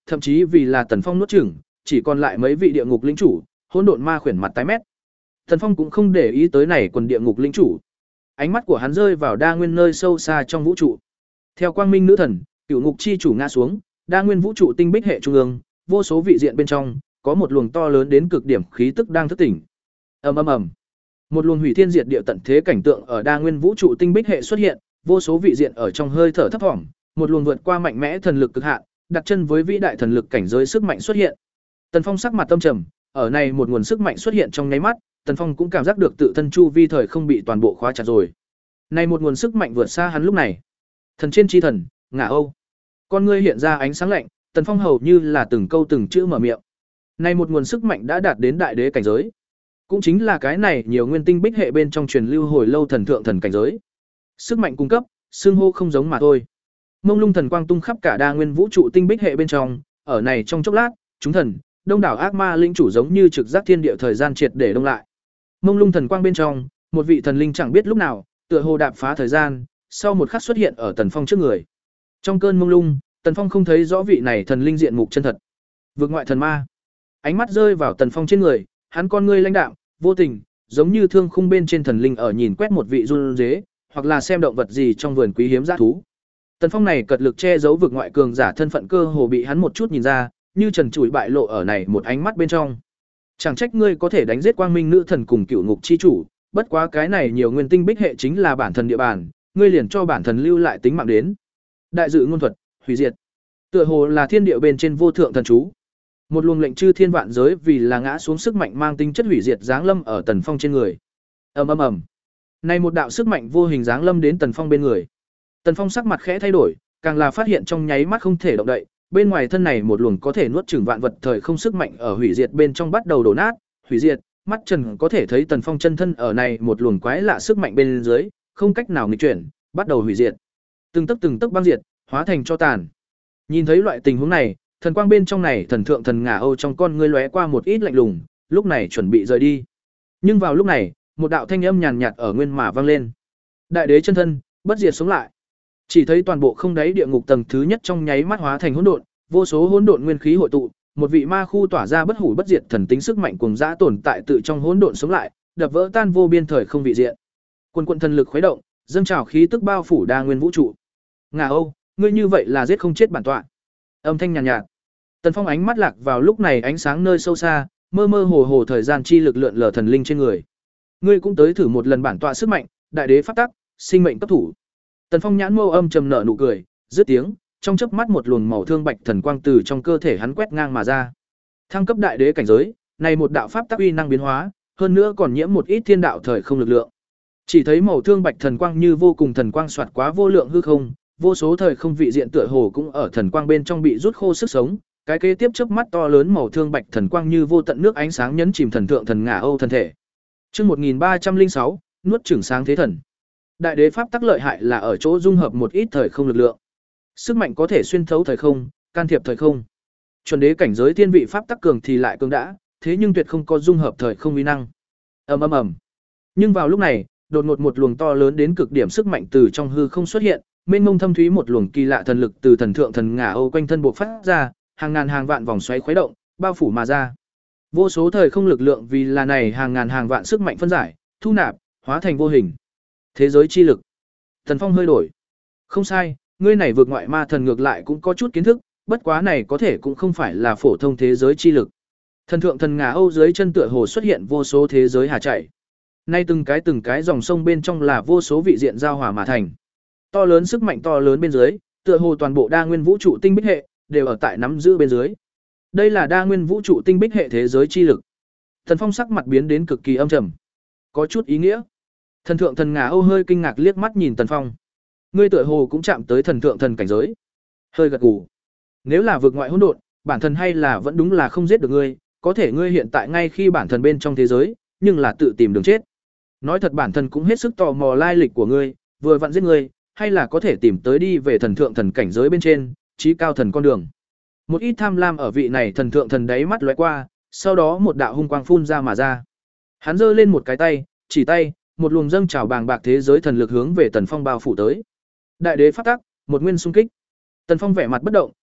thậm chí vì là Tần Phong nuốt chửng, chỉ còn lại mấy vị địa ngục lĩnh chủ, hỗn độn ma khuyển mặt tái mét. Tần Phong cũng không để ý tới này quần địa ngục lĩnh chủ. Ánh mắt của hắn rơi vào đa nguyên nơi sâu xa trong vũ trụ. Theo quang minh nữ thần, cửu ngục chi chủ ngã xuống, đa nguyên vũ trụ tinh bích hệ trung ương, vô số vị diện bên trong, có một luồng to lớn đến cực điểm khí tức đang thức tỉnh. Ầm ầm ầm. Một luồng hủy thiên diệt địa tận thế cảnh tượng ở đa nguyên vũ trụ tinh bích hệ xuất hiện, vô số vị diện ở trong hơi thở thấp thỏm, một luồng vượt qua mạnh mẽ thần lực cực hạn, đặt chân với vĩ đại thần lực cảnh giới sức mạnh xuất hiện. Tần Phong sắc mặt tâm trầm, ở này một nguồn sức mạnh xuất hiện trong nháy mắt, Tần Phong cũng cảm giác được tự thân chu vi thời không bị toàn bộ khóa chặt rồi. Này một nguồn sức mạnh vượt xa hắn lúc này. Thần trên chi thần, ngả Âu. Con ngươi hiện ra ánh sáng lạnh, Tần Phong hầu như là từng câu từng chữ mở miệng. Này một nguồn sức mạnh đã đạt đến đại đế cảnh giới. Cũng chính là cái này nhiều nguyên tinh bích hệ bên trong truyền lưu hồi lâu thần thượng thần cảnh giới. Sức mạnh cung cấp, xương hô không giống mà thôi. Mông lung thần quang tung khắp cả đa nguyên vũ trụ tinh bích hệ bên trong, ở này trong chốc lát, chúng thần, đông đảo ác ma linh chủ giống như trực giác thiên địa thời gian triệt để đông lại. Mông lung thần quang bên trong, một vị thần linh chẳng biết lúc nào, tựa hồ đạp phá thời gian, sau một khắc xuất hiện ở Tần Phong trước người. Trong cơn mông lung, Tần Phong không thấy rõ vị này thần linh diện mục chân thật. Vực ngoại thần ma. Ánh mắt rơi vào Tần Phong trên người, hắn con ngươi lãnh đạm, vô tình, giống như thương khung bên trên thần linh ở nhìn quét một vị run dế, hoặc là xem động vật gì trong vườn quý hiếm dã thú. Tần Phong này cật lực che giấu vực ngoại cường giả thân phận cơ hồ bị hắn một chút nhìn ra, như trần trụi bại lộ ở này một ánh mắt bên trong. Chẳng trách ngươi có thể đánh giết quang minh nữ thần cùng cựu ngục chi chủ, bất quá cái này nhiều nguyên tinh bích hệ chính là bản thần địa bàn, ngươi liền cho bản thần lưu lại tính mạng đến. Đại dự ngôn thuật, hủy diệt. Tựa hồ là thiên địa bên trên vô thượng thần chú. Một luồng lệnh chư thiên vạn giới vì là ngã xuống sức mạnh mang tính chất hủy diệt giáng lâm ở Tần Phong trên người. Ầm ầm ầm. Này một đạo sức mạnh vô hình giáng lâm đến Tần Phong bên người. Tần Phong sắc mặt khẽ thay đổi, càng là phát hiện trong nháy mắt không thể động đậy, bên ngoài thân này một luồng có thể nuốt chửng vạn vật thời không sức mạnh ở hủy diệt bên trong bắt đầu đổ nát, hủy diệt, mắt Trần có thể thấy Tần Phong chân thân ở này một luồng quái lạ sức mạnh bên dưới, không cách nào nghịch chuyển, bắt đầu hủy diệt. Từng tấc từng tấc băng diệt, hóa thành cho tàn. Nhìn thấy loại tình huống này, thần quang bên trong này thần thượng thần ngả Âu trong con ngươi lóe qua một ít lạnh lùng, lúc này chuẩn bị rời đi. Nhưng vào lúc này, một đạo thanh âm nhàn nhạt ở nguyên mà vang lên. Đại đế chân thân, bất diệt sống lại. Chỉ thấy toàn bộ không đáy địa ngục tầng thứ nhất trong nháy mắt hóa thành hỗn độn, vô số hỗn độn nguyên khí hội tụ, một vị ma khu tỏa ra bất hủ bất diệt thần tính sức mạnh cuồng dã tồn tại tự trong hỗn độn sống lại, đập vỡ tan vô biên thời không vị diện. Quân quận thần lực khuấy động, dâng trào khí tức bao phủ đa nguyên vũ trụ. Ngà Âu, ngươi như vậy là giết không chết bản tọa. Âm thanh nhàn nhạt, nhạt. Tần Phong ánh mắt lạc vào lúc này ánh sáng nơi sâu xa, mơ mơ hồ hồ thời gian chi lực lượn lờ thần linh trên người. Ngươi cũng tới thử một lần bản tọa sức mạnh, đại đế pháp tắc, sinh mệnh cấp thủ. Tần Phong nhãn mâu âm trầm nở nụ cười, dứt tiếng, trong chớp mắt một luồng màu thương bạch thần quang từ trong cơ thể hắn quét ngang mà ra. Thăng cấp đại đế cảnh giới, này một đạo pháp tắc uy năng biến hóa, hơn nữa còn nhiễm một ít thiên đạo thời không lực lượng. Chỉ thấy màu thương bạch thần quang như vô cùng thần quang xoạt quá vô lượng hư không, vô số thời không vị diện tựa hồ cũng ở thần quang bên trong bị rút khô sức sống, cái kế tiếp chớp mắt to lớn màu thương bạch thần quang như vô tận nước ánh sáng nhấn chìm thần thượng thần ngả Âu thân thể. Chương một nghìn ba trăm lẻ sáu, nuốt chửng sáng thế thần. Đại đế pháp tắc lợi hại là ở chỗ dung hợp một ít thời không lực lượng. Sức mạnh có thể xuyên thấu thời không, can thiệp thời không. Chuẩn đế cảnh giới thiên vị pháp tắc cường thì lại cường đã, thế nhưng tuyệt không có dung hợp thời không uy năng. Ầm ầm ầm. Nhưng vào lúc này, đột ngột một luồng to lớn đến cực điểm sức mạnh từ trong hư không xuất hiện, mênh mông thâm thúy một luồng kỳ lạ thần lực từ thần thượng thần ngả Âu quanh thân bộc phát ra, hàng ngàn hàng vạn vòng xoáy khuấy động, bao phủ mà ra. Vô số thời không lực lượng vì là này hàng ngàn hàng vạn sức mạnh phân giải, thu nạp, hóa thành vô hình. Thế giới chi lực. Thần Phong hơi đổi. Không sai, ngươi này vượt ngoại ma thần ngược lại cũng có chút kiến thức, bất quá này có thể cũng không phải là phổ thông thế giới chi lực. Thần thượng thần ngả Âu dưới chân tựa hồ xuất hiện vô số thế giới hà chảy. Nay từng cái từng cái dòng sông bên trong là vô số vị diện giao hòa mà thành. To lớn sức mạnh to lớn bên dưới, tựa hồ toàn bộ đa nguyên vũ trụ tinh bích hệ đều ở tại nắm giữ bên dưới. Đây là đa nguyên vũ trụ tinh bích hệ thế giới chi lực. Thần Phong sắc mặt biến đến cực kỳ âm trầm. Có chút ý nghĩa. Thần thượng thần ngả Âu hơi kinh ngạc liếc mắt nhìn Tần Phong. Ngươi tựa hồ cũng chạm tới thần thượng thần cảnh giới. Hơi gật gù. Nếu là vượt ngoại hỗn độn, bản thân hay là vẫn đúng là không giết được ngươi, có thể ngươi hiện tại ngay khi bản thân bên trong thế giới, nhưng là tự tìm đường chết. Nói thật bản thân cũng hết sức tò mò lai lịch của ngươi, vừa vặn giết ngươi, hay là có thể tìm tới đi về thần thượng thần cảnh giới bên trên, chí cao thần con đường. Một ít tham lam ở vị này thần thượng thần đáy mắt lóe qua, sau đó một đạo hung quang phun ra mà ra. Hắn giơ lên một cái tay, chỉ tay, một luồng dâng trào bàng bạc thế giới thần lực hướng về Tần Phong bao phủ tới. Đại đế phát tắc, một nguyên xung kích. Tần Phong vẻ mặt bất động,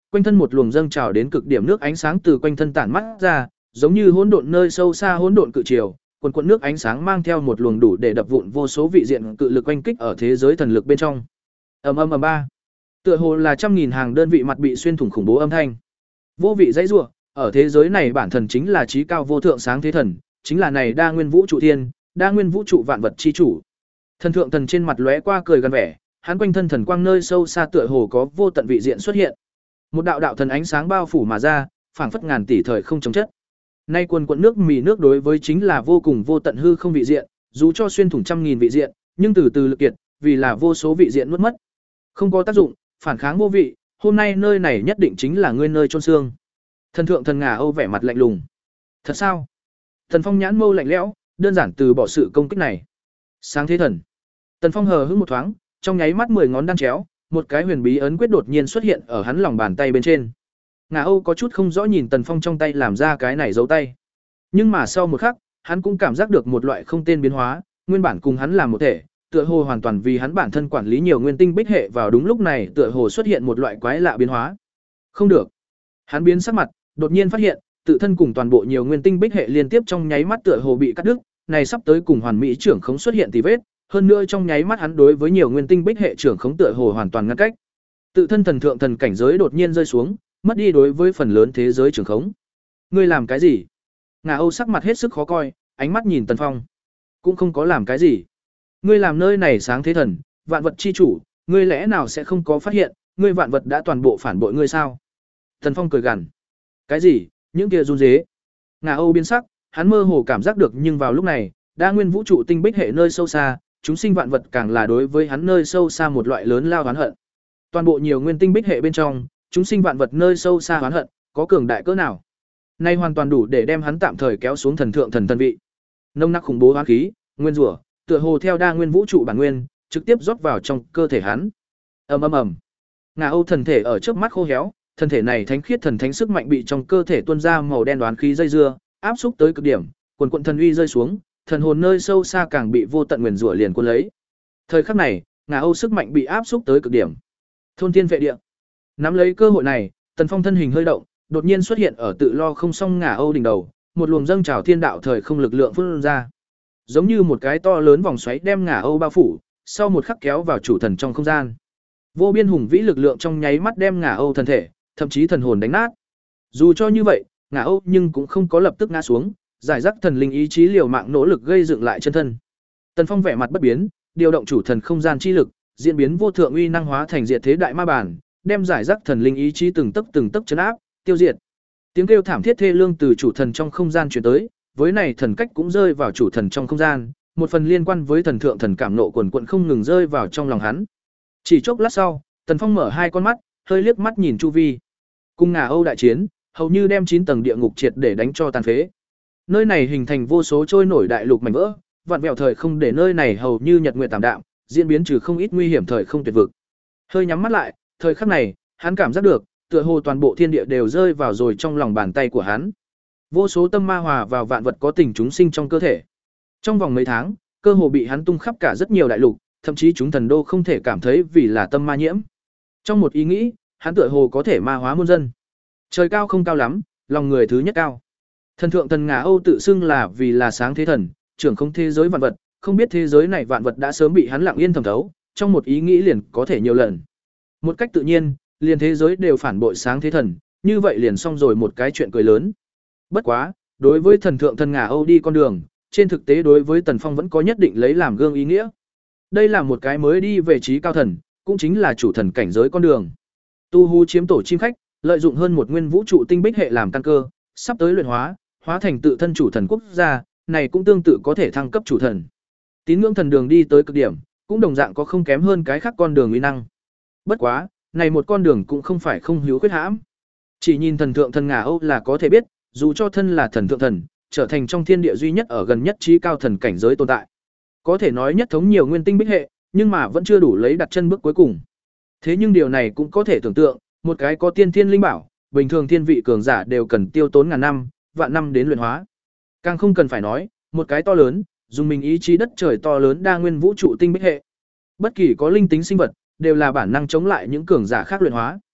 quanh thân một luồng dâng trào đến cực điểm nước ánh sáng từ quanh thân tản mắt ra, giống như hỗn độn nơi sâu xa hỗn độn cự triều, quần quần nước ánh sáng mang theo một luồng đủ để đập vụn vô số vị diện cự lực oanh kích ở thế giới thần lực bên trong. Ầm ầm ầm ba. Tựa hồ là trăm nghìn hàng đơn vị mặt bị xuyên thủng khủng bố âm thanh. Vô vị dãy rủa, ở thế giới này bản thần chính là trí cao vô thượng sáng thế thần, chính là này đa nguyên vũ trụ thiên, đa nguyên vũ trụ vạn vật chi chủ. Thần thượng thần trên mặt lóe qua cười gần vẻ, hắn quanh thân thần quang nơi sâu xa tựa hồ có vô tận vị diện xuất hiện. Một đạo đạo thần ánh sáng bao phủ mà ra, phảng phất ngàn tỷ thời không chống chất. Nay quần quần nước mì nước đối với chính là vô cùng vô tận hư không vị diện, dù cho xuyên thủng trăm nghìn vị diện, nhưng từ từ lực kiệt, vì là vô số vị diện nuốt mất. Không có tác dụng, phản kháng vô vị, hôm nay nơi này nhất định chính là ngươi nơi chôn xương. Thần thượng thần ngà Âu vẻ mặt lạnh lùng. Thật sao? Thần Phong nhãn mâu lạnh lẽo, đơn giản từ bỏ sự công kích này. Sáng thế thần. Tần Phong hờ hững một thoáng, trong nháy mắt mười ngón đan chéo, một cái huyền bí ấn quyết đột nhiên xuất hiện ở hắn lòng bàn tay bên trên. Ngà Âu có chút không rõ nhìn Tần Phong trong tay làm ra cái này dấu tay. Nhưng mà sau một khắc, hắn cũng cảm giác được một loại không tên biến hóa, nguyên bản cùng hắn làm một thể, tựa hồ hoàn toàn vì hắn bản thân quản lý nhiều nguyên tinh bích hệ vào đúng lúc này tựa hồ xuất hiện một loại quái lạ biến hóa. Không được. Hắn biến sắc mặt, đột nhiên phát hiện, tự thân cùng toàn bộ nhiều nguyên tinh bích hệ liên tiếp trong nháy mắt tựa hồ bị cắt đứt, này sắp tới cùng hoàn mỹ trưởng khống xuất hiện tì vết, hơn nữa trong nháy mắt hắn đối với nhiều nguyên tinh bích hệ trưởng khống tựa hồ hoàn toàn ngăn cách. Tự thân thần thượng thần cảnh giới đột nhiên rơi xuống, mất đi đối với phần lớn thế giới trưởng khống. Ngươi làm cái gì? Ngà Âu sắc mặt hết sức khó coi, ánh mắt nhìn Tần Phong. Cũng không có làm cái gì. Ngươi làm nơi này sáng thế thần, vạn vật chi chủ, ngươi lẽ nào sẽ không có phát hiện, ngươi vạn vật đã toàn bộ phản bội ngươi sao? Tần Phong cười gằn. Cái gì? Những kia run rế. Ngà Âu biến sắc, hắn mơ hồ cảm giác được nhưng vào lúc này, đa nguyên vũ trụ tinh bích hệ nơi sâu xa, chúng sinh vạn vật càng là đối với hắn nơi sâu xa một loại lớn lao oán hận. Toàn bộ nhiều nguyên tinh bích hệ bên trong, chúng sinh vạn vật nơi sâu xa oán hận, có cường đại cỡ nào? Nay hoàn toàn đủ để đem hắn tạm thời kéo xuống thần thượng thần tân vị. Nông nặc khủng bố oán khí, nguyên rủa, tựa hồ theo đa nguyên vũ trụ bản nguyên, trực tiếp rót vào trong cơ thể hắn. Ầm ầm ầm. Ngà Âu thần thể ở trước mắt khô héo, thân thể này thánh khiết thần thánh sức mạnh bị trong cơ thể tuôn ra màu đen đoán khí dây dưa, áp xúc tới cực điểm, quần quần thần uy rơi xuống, thần hồn nơi sâu xa càng bị vô tận nguyên rủa liền cuốn lấy. Thời khắc này, Ngà Âu sức mạnh bị áp xúc tới cực điểm. Thôn thiên vệ địa. Nắm lấy cơ hội này, Tần Phong thân hình hơi động, đột nhiên xuất hiện ở tự lo không xong Ngà Âu đỉnh đầu, một luồng dâng trào thiên đạo thời không lực lượng phun ra. Giống như một cái to lớn vòng xoáy đem Ngà Âu bao phủ, sau một khắc kéo vào chủ thần trong không gian. Vô biên hùng vĩ lực lượng trong nháy mắt đem Ngà Âu thân thể, thậm chí thần hồn đánh nát. Dù cho như vậy, Ngà Âu nhưng cũng không có lập tức ngã xuống, giải rác thần linh ý chí liều mạng nỗ lực gây dựng lại chân thân. Tần Phong vẻ mặt bất biến, điều động chủ thần không gian chi lực, diễn biến vô thượng uy năng hóa thành diệt thế đại ma bản, đem giải rác thần linh ý chí từng tấc từng tấc chấn áp, tiêu diệt. Tiếng kêu thảm thiết thê lương từ chủ thần trong không gian truyền tới, với này thần cách cũng rơi vào chủ thần trong không gian, một phần liên quan với thần thượng thần cảm nộ quần quần không ngừng rơi vào trong lòng hắn. Chỉ chốc lát sau, Tần Phong mở hai con mắt, hơi liếc mắt nhìn chu vi. Cùng Ngà Âu đại chiến, hầu như đem chín tầng địa ngục triệt để đánh cho tàn phế. Nơi này hình thành vô số trôi nổi đại lục mảnh vỡ, vạn vẹo thời không để nơi này hầu như nhật nguyệt tạm đạm, diễn biến trừ không ít nguy hiểm thời không tuyệt vực. Hơi nhắm mắt lại, thời khắc này, hắn cảm giác được, tựa hồ toàn bộ thiên địa đều rơi vào rồi trong lòng bàn tay của hắn. Vô số tâm ma hòa vào vạn vật có tình chúng sinh trong cơ thể. Trong vòng mấy tháng, cơ hồ bị hắn tung khắp cả rất nhiều đại lục, thậm chí chúng thần đô không thể cảm thấy vì là tâm ma nhiễm. Trong một ý nghĩ, hắn tựa hồ có thể ma hóa muôn dân. Trời cao không cao lắm, lòng người thứ nhất cao. Thần thượng thần Ngà Âu tự xưng là vì là sáng thế thần, trưởng không thế giới vạn vật, không biết thế giới này vạn vật đã sớm bị hắn lặng yên thẩm thấu, trong một ý nghĩ liền có thể nhiều lần. Một cách tự nhiên, liền thế giới đều phản bội sáng thế thần, như vậy liền xong rồi một cái chuyện cười lớn. Bất quá, đối với thần thượng thần Ngà Âu đi con đường, trên thực tế đối với Tần Phong vẫn có nhất định lấy làm gương ý nghĩa. Đây là một cái mới đi về trí cao thần, cũng chính là chủ thần cảnh giới con đường. Tu Hu chiếm tổ chim khách, lợi dụng hơn một nguyên vũ trụ tinh bích hệ làm căn cơ, sắp tới luyện hóa, hóa thành tự thân chủ thần quốc gia, này cũng tương tự có thể thăng cấp chủ thần. Tín ngưỡng thần đường đi tới cực điểm, cũng đồng dạng có không kém hơn cái khác con đường uy năng. Bất quá, này một con đường cũng không phải không hữu khuyết hãm. Chỉ nhìn thần thượng thần Ngà Âu là có thể biết, dù cho thân là thần thượng thần, trở thành trong thiên địa duy nhất ở gần nhất trí cao thần cảnh giới tồn tại. Có thể nói nhất thống nhiều nguyên tinh bích hệ, nhưng mà vẫn chưa đủ lấy đặt chân bước cuối cùng. Thế nhưng điều này cũng có thể tưởng tượng, một cái có tiên thiên linh bảo, bình thường thiên vị cường giả đều cần tiêu tốn ngàn năm, vạn năm đến luyện hóa. Càng không cần phải nói, một cái to lớn, dùng mình ý chí đất trời to lớn đa nguyên vũ trụ tinh bích hệ. Bất kỳ có linh tính sinh vật, đều là bản năng chống lại những cường giả khác luyện hóa.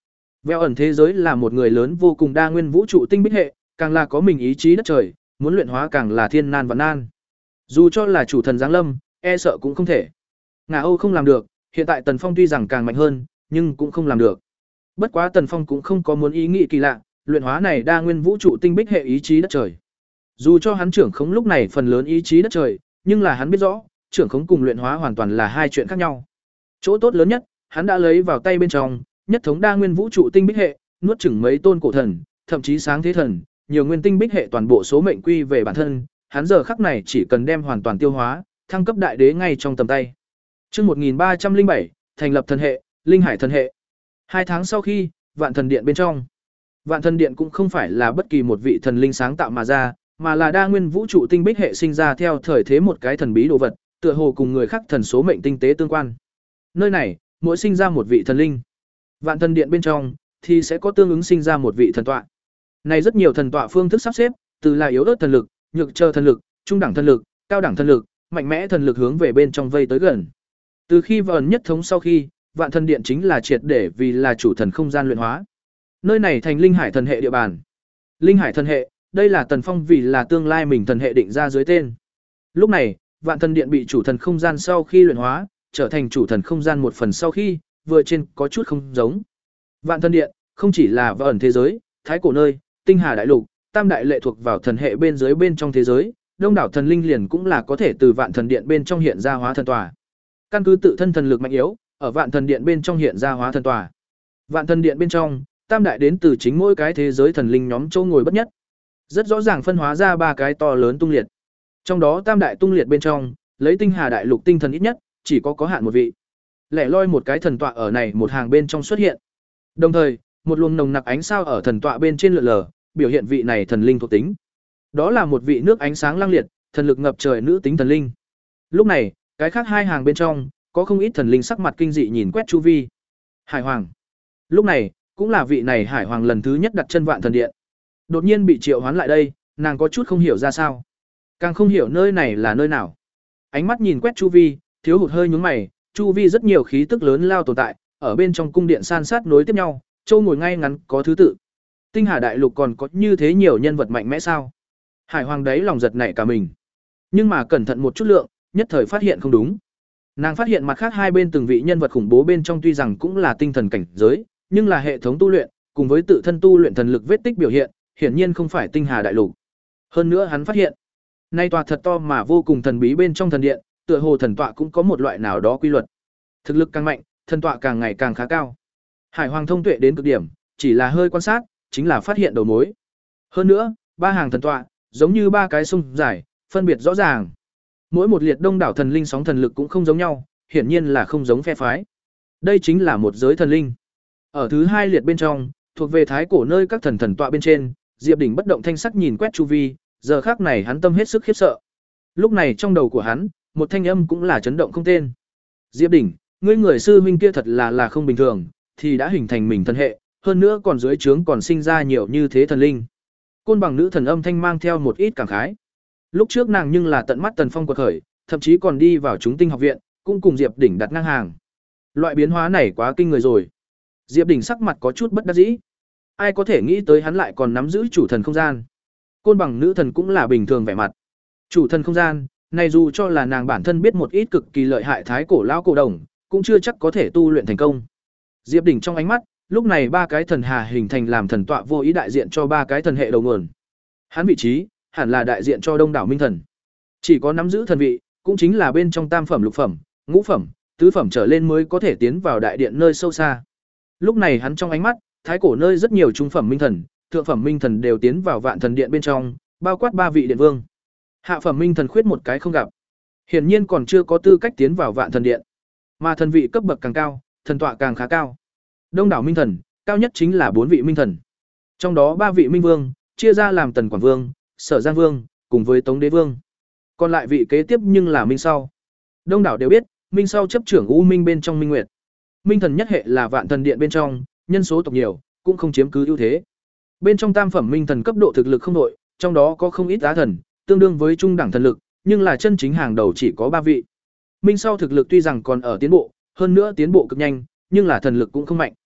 Vẹo ẩn thế giới là một người lớn vô cùng đa nguyên vũ trụ tinh bích hệ, càng là có mình ý chí đất trời, muốn luyện hóa càng là thiên nan vạn nan. Dù cho là chủ thần giáng lâm, e sợ cũng không thể. Ngà Âu không làm được, hiện tại Tần Phong tuy rằng càng mạnh hơn, nhưng cũng không làm được. Bất quá Tần Phong cũng không có muốn ý nghĩ kỳ lạ, luyện hóa này đa nguyên vũ trụ tinh bích hệ ý chí đất trời. Dù cho hắn trưởng khống lúc này phần lớn ý chí đất trời, nhưng là hắn biết rõ, trưởng khống cùng luyện hóa hoàn toàn là hai chuyện khác nhau. Chỗ tốt lớn nhất, hắn đã lấy vào tay bên trong, nhất thống đa nguyên vũ trụ tinh bích hệ, nuốt chửng mấy tôn cổ thần, thậm chí sáng thế thần, nhiều nguyên tinh bích hệ toàn bộ số mệnh quy về bản thân, hắn giờ khắc này chỉ cần đem hoàn toàn tiêu hóa, thăng cấp đại đế ngay trong tầm tay. Chương một nghìn ba trăm lẻ bảy, thành lập thần hệ, linh hải thần hệ. Hai tháng sau khi, Vạn Thần Điện bên trong. Vạn Thần Điện cũng không phải là bất kỳ một vị thần linh sáng tạo mà ra, mà là đa nguyên vũ trụ tinh bích hệ sinh ra theo thời thế một cái thần bí đồ vật, tựa hồ cùng người khác thần số mệnh tinh tế tương quan. Nơi này, mỗi sinh ra một vị thần linh. Vạn Thần Điện bên trong thì sẽ có tương ứng sinh ra một vị thần tọa. Này rất nhiều thần tọa phương thức sắp xếp, từ là yếu ớt thần lực, nhược chờ thần lực, trung đẳng thần lực, cao đẳng thần lực, mạnh mẽ thần lực hướng về bên trong vây tới gần. Từ khi vần nhất thống sau khi, Vạn Thần Điện chính là triệt để vì là chủ thần không gian luyện hóa. Nơi này thành linh hải thần hệ địa bàn. Linh hải thần hệ, đây là Tần Phong vì là tương lai mình thần hệ định ra dưới tên. Lúc này, Vạn Thần Điện bị chủ thần không gian sau khi luyện hóa, trở thành chủ thần không gian một phần sau khi, vừa trên có chút không giống. Vạn Thần Điện không chỉ là võ ẩn thế giới, thái cổ nơi, tinh hà đại lục, tam đại lệ thuộc vào thần hệ bên dưới bên trong thế giới, đông đảo thần linh liền cũng là có thể từ Vạn Thần Điện bên trong hiện ra hóa thần tòa. Căn cứ tự thân thần lực mạnh yếu, ở Vạn Thần Điện bên trong hiện ra hóa thần tòa. Vạn Thần Điện bên trong, tam đại đến từ chính mỗi cái thế giới thần linh nhóm châu ngồi bất nhất. Rất rõ ràng phân hóa ra ba cái to lớn tung liệt. Trong đó tam đại tung liệt bên trong, lấy tinh hà đại lục tinh thần ít nhất, chỉ có có hạn một vị. Lẻ loi một cái thần tọa ở này một hàng bên trong xuất hiện. Đồng thời, một luồng nồng nặc ánh sao ở thần tọa bên trên lượn lờ, biểu hiện vị này thần linh thuộc tính. Đó là một vị nước ánh sáng lăng liệt, thần lực ngập trời nữ tính thần linh. Lúc này, cái khác hai hàng bên trong, có không ít thần linh sắc mặt kinh dị nhìn quét chu vi. Hải Hoàng. Lúc này, cũng là vị này Hải Hoàng lần thứ nhất đặt chân Vạn Thần Điện. Đột nhiên bị triệu hoán lại đây, nàng có chút không hiểu ra sao. Càng không hiểu nơi này là nơi nào. Ánh mắt nhìn quét chu vi, thiếu hụt hơi nhướng mày, chu vi rất nhiều khí tức lớn lao tồn tại, ở bên trong cung điện san sát nối tiếp nhau, châu ngồi ngay ngắn có thứ tự. Tinh Hà đại lục còn có như thế nhiều nhân vật mạnh mẽ sao? Hải Hoàng đấy lòng giật nảy cả mình. Nhưng mà cẩn thận một chút lượng, nhất thời phát hiện không đúng. Nàng phát hiện mặt khác hai bên từng vị nhân vật khủng bố bên trong tuy rằng cũng là tinh thần cảnh giới, nhưng là hệ thống tu luyện, cùng với tự thân tu luyện thần lực vết tích biểu hiện, hiển nhiên không phải Tinh Hà đại lục. Hơn nữa hắn phát hiện, nay tòa thật to mà vô cùng thần bí bên trong thần điện, tựa hồ thần tọa cũng có một loại nào đó quy luật. Thực lực càng mạnh, thần tọa càng ngày càng khá cao. Hải Hoàng thông tuệ đến cực điểm, chỉ là hơi quan sát, chính là phát hiện đầu mối. Hơn nữa, ba hàng thần tọa, giống như ba cái sông dài, phân biệt rõ ràng. Mỗi một liệt đông đảo thần linh sóng thần lực cũng không giống nhau, hiển nhiên là không giống phe phái. Đây chính là một giới thần linh. Ở thứ hai liệt bên trong, thuộc về thái cổ nơi các thần thần tọa bên trên, Diệp Đỉnh bất động thanh sắc nhìn quét chu vi, giờ khắc này hắn tâm hết sức khiếp sợ. Lúc này trong đầu của hắn, một thanh âm cũng là chấn động không tên. Diệp Đỉnh, ngươi người sư huynh kia thật là là không bình thường, thì đã hình thành mình thần hệ, hơn nữa còn dưới trướng còn sinh ra nhiều như thế thần linh. Côn bằng nữ thần âm thanh mang theo một ít cảm khái. Lúc trước nàng nhưng là tận mắt Tần Phong quật khởi, thậm chí còn đi vào chúng tinh học viện, cũng cùng Diệp Đỉnh đặt ngang hàng. Loại biến hóa này quá kinh người rồi. Diệp Đỉnh sắc mặt có chút bất đắc dĩ. Ai có thể nghĩ tới hắn lại còn nắm giữ chủ thần không gian. Côn bằng nữ thần cũng là bình thường vẻ mặt. Chủ thần không gian, này dù cho là nàng bản thân biết một ít cực kỳ lợi hại thái cổ lão cổ đồng, cũng chưa chắc có thể tu luyện thành công. Diệp Đỉnh trong ánh mắt, lúc này ba cái thần hà hình thành làm thần tọa vô ý đại diện cho ba cái thần hệ đầu nguồn. Hắn vị trí hẳn là đại diện cho đông đảo minh thần. Chỉ có nắm giữ thần vị, cũng chính là bên trong tam phẩm lục phẩm, ngũ phẩm, tứ phẩm trở lên mới có thể tiến vào đại điện nơi sâu xa. Lúc này hắn trong ánh mắt, thái cổ nơi rất nhiều trung phẩm minh thần, thượng phẩm minh thần đều tiến vào Vạn Thần Điện bên trong, bao quát ba vị điện vương. Hạ phẩm minh thần khuyết một cái không gặp. Hiển nhiên còn chưa có tư cách tiến vào Vạn Thần Điện. Mà thần vị cấp bậc càng cao, thần tọa càng khá cao. Đông đảo minh thần, cao nhất chính là bốn vị minh thần. Trong đó ba vị minh vương, chia ra làm Tần Quảng Vương, Sở Giang Vương, cùng với Tống Đế Vương. Còn lại vị kế tiếp nhưng là Minh Sau. Đông đảo đều biết, Minh Sau chấp trưởng U Minh bên trong Minh Nguyệt. Minh thần nhất hệ là Vạn Thần Điện bên trong, nhân số tộc nhiều, cũng không chiếm cứ ưu thế. Bên trong tam phẩm minh thần cấp độ thực lực không đội, trong đó có không ít giá thần, tương đương với trung đẳng thần lực, nhưng là chân chính hàng đầu chỉ có ba vị. Minh Sau thực lực tuy rằng còn ở tiến bộ, hơn nữa tiến bộ cực nhanh, nhưng là thần lực cũng không mạnh.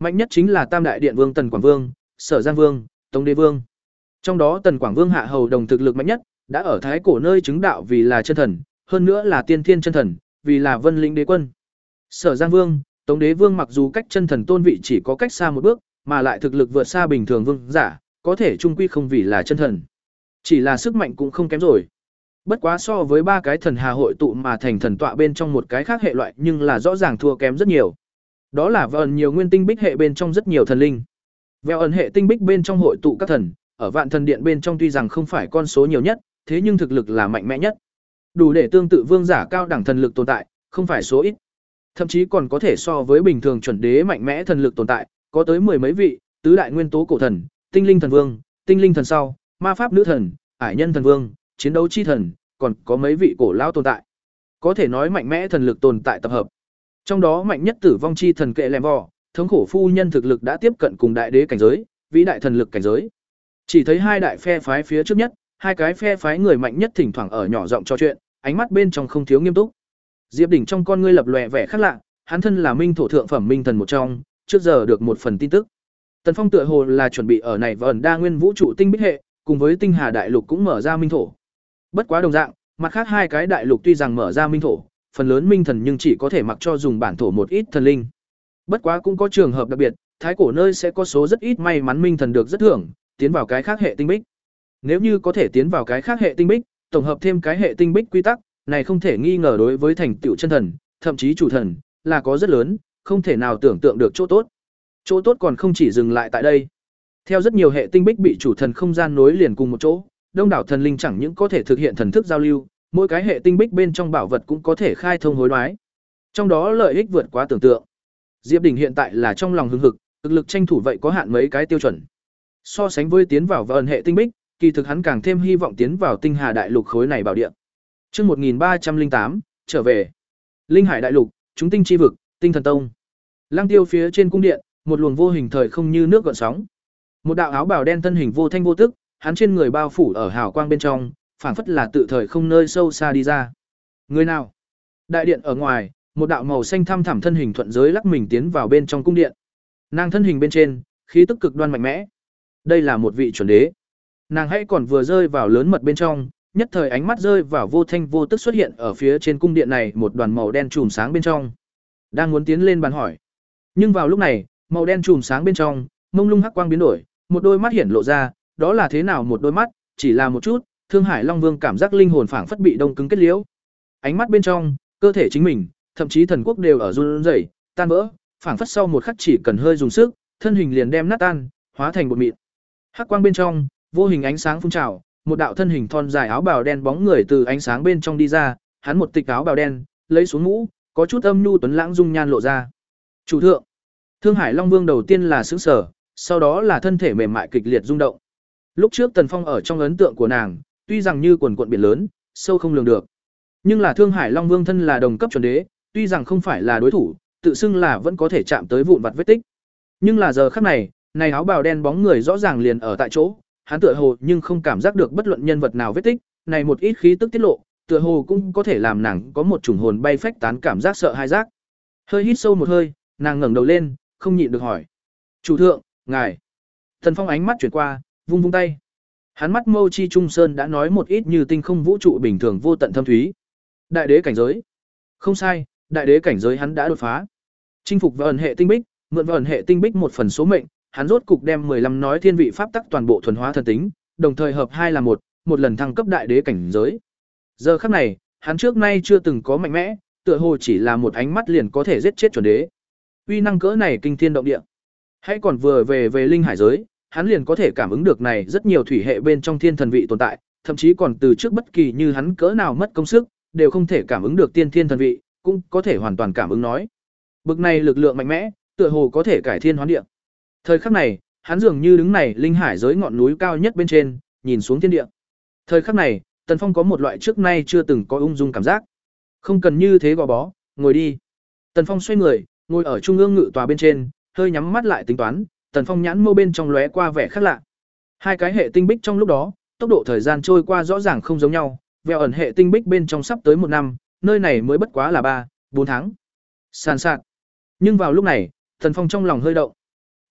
Mạnh nhất chính là Tam đại điện vương Tần Quảng Vương, Sở Giang Vương, Tống Đế Vương. Trong đó Tần Quảng Vương hạ hầu đồng thực lực mạnh nhất, đã ở thái cổ nơi chứng đạo vì là chân thần, hơn nữa là tiên thiên chân thần, vì là Vân Lĩnh đế quân. Sở Giang Vương, Tống Đế Vương mặc dù cách chân thần tôn vị chỉ có cách xa một bước, mà lại thực lực vượt xa bình thường vương giả, có thể trung quy không vì là chân thần. Chỉ là sức mạnh cũng không kém rồi. Bất quá so với ba cái thần hà hội tụ mà thành thần tọa bên trong một cái khác hệ loại, nhưng là rõ ràng thua kém rất nhiều. Đó là vợn nhiều nguyên tinh bích hệ bên trong rất nhiều thần linh. Vẹo ẩn hệ tinh bích bên trong hội tụ các thần, ở Vạn Thần Điện bên trong tuy rằng không phải con số nhiều nhất, thế nhưng thực lực là mạnh mẽ nhất. Đủ để tương tự vương giả cao đẳng thần lực tồn tại, không phải số ít. Thậm chí còn có thể so với bình thường chuẩn đế mạnh mẽ thần lực tồn tại, có tới mười mấy vị, tứ đại nguyên tố cổ thần, tinh linh thần vương, tinh linh thần sau, ma pháp nữ thần, ải nhân thần vương, chiến đấu chi thần, còn có mấy vị cổ lão tồn tại. Có thể nói mạnh mẽ thần lực tồn tại tập hợp. Trong đó mạnh nhất tử vong chi thần kệ lèm vò, thống khổ phu nhân thực lực đã tiếp cận cùng đại đế cảnh giới, vĩ đại thần lực cảnh giới. Chỉ thấy hai đại phe phái phía trước nhất, hai cái phe phái người mạnh nhất thỉnh thoảng ở nhỏ giọng trò chuyện, ánh mắt bên trong không thiếu nghiêm túc. Diệp Đỉnh trong con ngươi lập lòe vẻ khác lạ, hắn thân là minh thổ thượng phẩm minh thần một trong, trước giờ được một phần tin tức. Tần Phong tựa hồ là chuẩn bị ở này và ẩn đa nguyên vũ trụ tinh bích hệ, cùng với tinh hà đại lục cũng mở ra minh thổ. Bất quá đồng dạng, mặt khác hai cái đại lục tuy rằng mở ra minh thổ, phần lớn minh thần nhưng chỉ có thể mặc cho dùng bản thổ một ít thần linh. Bất quá cũng có trường hợp đặc biệt, thái cổ nơi sẽ có số rất ít may mắn minh thần được rất thưởng, tiến vào cái khác hệ tinh bích. Nếu như có thể tiến vào cái khác hệ tinh bích, tổng hợp thêm cái hệ tinh bích quy tắc, này không thể nghi ngờ đối với thành tựu chân thần, thậm chí chủ thần, là có rất lớn, không thể nào tưởng tượng được chỗ tốt. Chỗ tốt còn không chỉ dừng lại tại đây. Theo rất nhiều hệ tinh bích bị chủ thần không gian nối liền cùng một chỗ, đông đảo thần linh chẳng những có thể thực hiện thần thức giao lưu, mỗi cái hệ tinh bích bên trong bảo vật cũng có thể khai thông hối đoái. Trong đó lợi ích vượt quá tưởng tượng. Diệp Đỉnh hiện tại là trong lòng hưng hực, thực lực tranh thủ vậy có hạn mấy cái tiêu chuẩn. So sánh với tiến vào vân hệ tinh bích, kỳ thực hắn càng thêm hy vọng tiến vào tinh hà đại lục khối này bảo địa. Chương một nghìn ba trăm lẻ tám, trở về. Linh hải đại lục, chúng tinh chi vực, tinh thần tông. Lăng Tiêu phía trên cung điện, một luồng vô hình thời không như nước gợn sóng. Một đạo áo bào đen thân hình vô thanh vô tức, hắn trên người bao phủ ở hào quang bên trong, phảng phất là tự thời không nơi sâu xa đi ra. Người nào? Đại điện ở ngoài, một đạo màu xanh thăm thẳm thân hình thuận giới lắc mình tiến vào bên trong cung điện. Nàng thân hình bên trên, khí tức cực đoan mạnh mẽ. Đây là một vị chuẩn đế. Nàng hãy còn vừa rơi vào lớn mật bên trong, nhất thời ánh mắt rơi vào vô thanh vô tức xuất hiện ở phía trên cung điện này một đoàn màu đen chùm sáng bên trong. Đang muốn tiến lên bàn hỏi. Nhưng vào lúc này, màu đen chùm sáng bên trong, mông lung hắc quang biến đổi, một đôi mắt hiển lộ ra, đó là thế nào một đôi mắt, chỉ là một chút, Thương Hải Long Vương cảm giác linh hồn phảng phất bị đông cứng kết liễu. Ánh mắt bên trong, cơ thể chính mình, thậm chí thần quốc đều ở run rẩy, tan vỡ, phảng phất sau một khắc chỉ cần hơi dùng sức, thân hình liền đem nát tan, hóa thành bột mịn. Hắc quang bên trong, vô hình ánh sáng phun trào, một đạo thân hình thon dài áo bào đen bóng người từ ánh sáng bên trong đi ra, hắn một tịch áo bào đen, lấy xuống mũ, có chút âm nhu tuấn lãng dung nhan lộ ra. Chủ thượng. Thương Hải Long Vương đầu tiên là sững sờ, sau đó là thân thể mềm mại kịch liệt rung động. Lúc trước Tần Phong ở trong ấn tượng của nàng, tuy rằng như quần quận biển lớn, sâu không lường được, nhưng là Thương Hải Long Vương thân là đồng cấp chuẩn đế, tuy rằng không phải là đối thủ, tự xưng là vẫn có thể chạm tới vụn vặt vết tích. Nhưng là giờ khắc này, này áo bào đen bóng người rõ ràng liền ở tại chỗ, hắn tựa hồ nhưng không cảm giác được bất luận nhân vật nào vết tích, này một ít khí tức tiết lộ, tựa hồ cũng có thể làm nàng có một chủng hồn bay phách tán cảm giác sợ hãi giác. Hơi hít sâu một hơi, nàng ngẩng đầu lên, không nhịn được hỏi: "Chủ thượng, ngài?" Thần Phong ánh mắt chuyển qua, vung vung tay. Hắn mắt mâu chi trung sơn đã nói một ít như tinh không vũ trụ bình thường vô tận thâm thúy. Đại đế cảnh giới. Không sai, đại đế cảnh giới hắn đã đột phá. Chinh phục và ẩn hệ tinh bích, mượn và ẩn hệ tinh bích một phần số mệnh, hắn rốt cục đem mười lăm nói thiên vị pháp tắc toàn bộ thuần hóa thần tính, đồng thời hợp hai là một, một lần thăng cấp đại đế cảnh giới. Giờ khắc này, hắn trước nay chưa từng có mạnh mẽ, tựa hồ chỉ là một ánh mắt liền có thể giết chết chuẩn đế. Uy năng cỡ này kinh thiên động địa. Hãy còn vừa về về linh hải giới, hắn liền có thể cảm ứng được này rất nhiều thủy hệ bên trong thiên thần vị tồn tại, thậm chí còn từ trước bất kỳ như hắn cỡ nào mất công sức, đều không thể cảm ứng được tiên thiên thần vị, cũng có thể hoàn toàn cảm ứng nói. Bực này lực lượng mạnh mẽ, tựa hồ có thể cải thiên hoán địa. Thời khắc này, hắn dường như đứng này linh hải giới ngọn núi cao nhất bên trên, nhìn xuống thiên địa. Thời khắc này, Tần Phong có một loại trước nay chưa từng có ung dung cảm giác. Không cần như thế gò bó, ngồi đi. Tần Phong xoay người, ngồi ở trung ương ngự tòa bên trên, hơi nhắm mắt lại tính toán, Tần Phong nhãn mâu bên trong lóe qua vẻ khác lạ. Hai cái hệ tinh bích trong lúc đó, tốc độ thời gian trôi qua rõ ràng không giống nhau, vèo ẩn hệ tinh bích bên trong sắp tới một năm, nơi này mới bất quá là ba, bốn tháng. Sàn sạt. Nhưng vào lúc này, Tần Phong trong lòng hơi động.